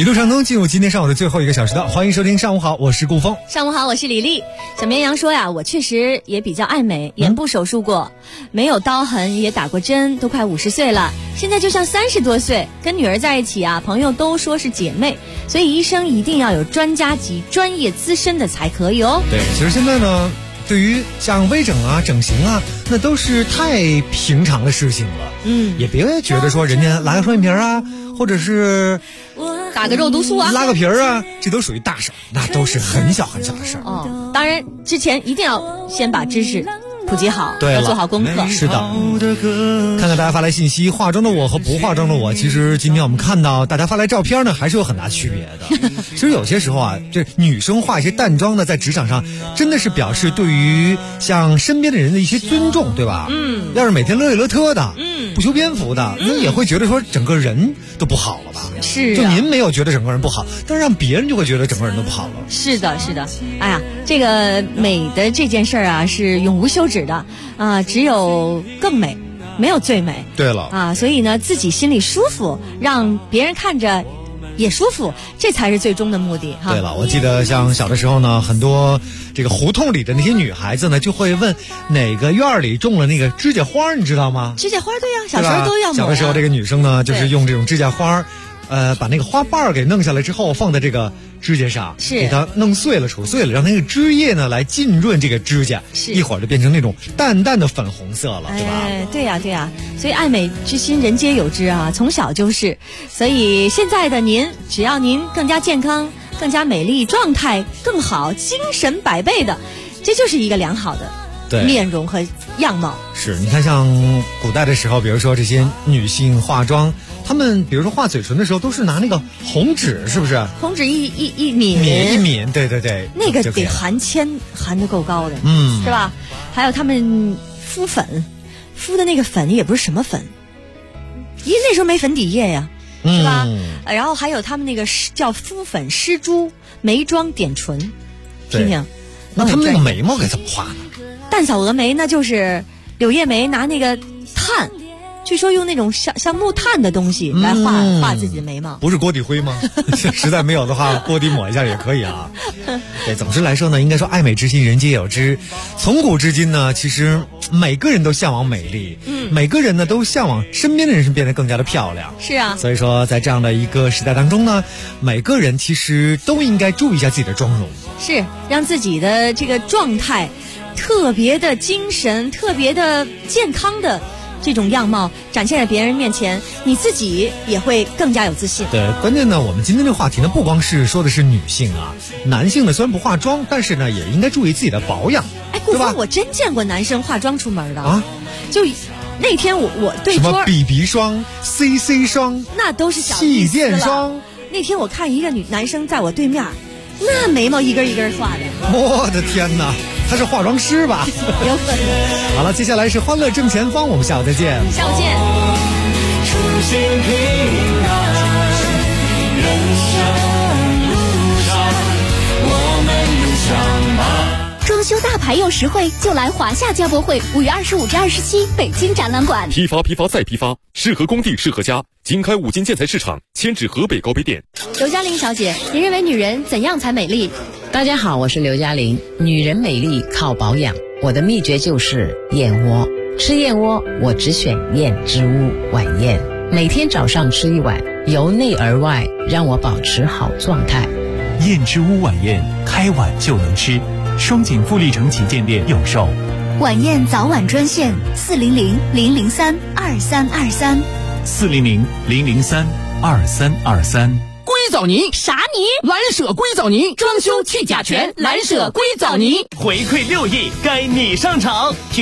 一路畅通，进入今天上午的最后一个小时的，欢迎收听上午好，我是顾峰。 上午好，我是李丽。小绵羊说呀，我确实也比较爱美，眼部手术过，没有刀痕，也打过针，都快50岁了，现在就像30多岁，跟女儿在一起啊，朋友都说是姐妹，所以医生一定要有专家级、专业资深的才可以哦。 对，其实现在呢，对于像微整啊、整形啊，那都是太平常的事情了。也别觉得说人家拉个双眼皮啊，或者是打个肉毒素啊， 拉个皮儿啊，这都属于大事，那都是很小很小的事儿。 当然之前一定要先把知识普及好， 对， 要做好功课。 是的。看看大家发来信息，化妆的我和不化妆的我，其实今天我们看到大家发来照片呢，还是有很大区别的。其实有些时候啊，这女生化一些淡妆呢，在职场上真的是表示对于像身边的人的一些尊重，对吧？要是每天乐里乐特的，不修边幅的，那也会觉得说整个人都不好了吧？ 是， 就您没有觉得整个人不好，但是让别人就会觉得整个人都不好了。 是的，是的。哎呀，这个美的这件事儿啊，是永无休止的啊，只有更美，没有最美。 对了啊，所以呢，自己心里舒服，让别人看着也舒服，这才是最终的目的哈。 对了，我记得像小的时候呢，很多这个胡同里的那些女孩子呢，就会问哪个院里种了那个指甲花，你知道吗？ 指甲花，对呀，小时候都要抹。 小的时候，这个女生呢，就是用这种指甲花，把那个花瓣给弄下来之后，放在这个指甲上， 是给它弄碎了、杵碎了，让那个汁液呢来浸润这个指甲， 是一会儿就变成那种淡淡的粉红色了，对吧？ 对呀，对呀，所以爱美之心人皆有之啊，从小就是。所以现在的您，只要您更加健康、更加美丽、状态更好、精神百倍的，这就是一个良好的面容和样貌。 是，你看像古代的时候，比如说这些女性化妆，她们比如说画嘴唇的时候，都是拿那个红纸，是不是？ 红纸一抿， 对对对， 那个得含铅含得够高的，是吧？还有他们敷粉，敷的那个粉也不是什么粉，因为那时候没粉底液呀，是吧？然后还有他们那个叫敷粉施朱，眉妆点唇，听听。 那他们那个眉毛该怎么画呢？ 淡扫蛾眉，那就是柳叶眉拿那个炭，据说用那种像木炭的东西来画自己的眉毛。 不是锅底灰吗？实在没有的话，锅底抹一下也可以啊。对，总之来说呢，应该说爱美之心人皆有之。从古至今呢，其实每个人都向往美丽，每个人呢都向往身边的人变得更加的漂亮。 是啊， 所以说在这样的一个时代当中呢，每个人其实都应该注意一下自己的妆容， 是让自己的这个状态特别的精神、特别的健康的这种样貌展现在别人面前，你自己也会更加有自信。 对，关键呢，我们今天这个话题呢，不光是说的是女性啊，男性呢虽然不化妆，但是呢也应该注意自己的保养。 哎，顾峰，我真见过男生化妆出门的啊， 就那天我对桌什么 BB 霜、CC 霜， 那都是小气垫霜。 那天我看一个男生在我对面，那眉毛一根一根画的， 我的天哪！他是化妆师吧？ 有可能。 好了，接下来是欢乐正前方，我们下午再见。 下午见。 出现平安，人生路上，我们路上吧。 装修大牌又实惠，就来华夏家博会，5月25至27，北京展览馆。 批发再批发，适合工地适合家。经开5金建材市场迁至河北高碑店。 刘嘉玲小姐，您认为女人怎样才美丽？ 大家好，我是刘嘉玲。女人美丽靠保养，我的秘诀就是燕窝。吃燕窝，我只选燕之屋晚宴，每天早上吃1碗，由内而外让我保持好状态。 燕之屋晚宴，开碗就能吃。双井富力城旗舰店有售。 晚宴早晚专线400-003-2323。 400-003-2323。 硅藻泥啥泥？ 蓝舍硅藻泥，装修去甲醛，蓝舍硅藻泥。 回馈6亿，该你上场。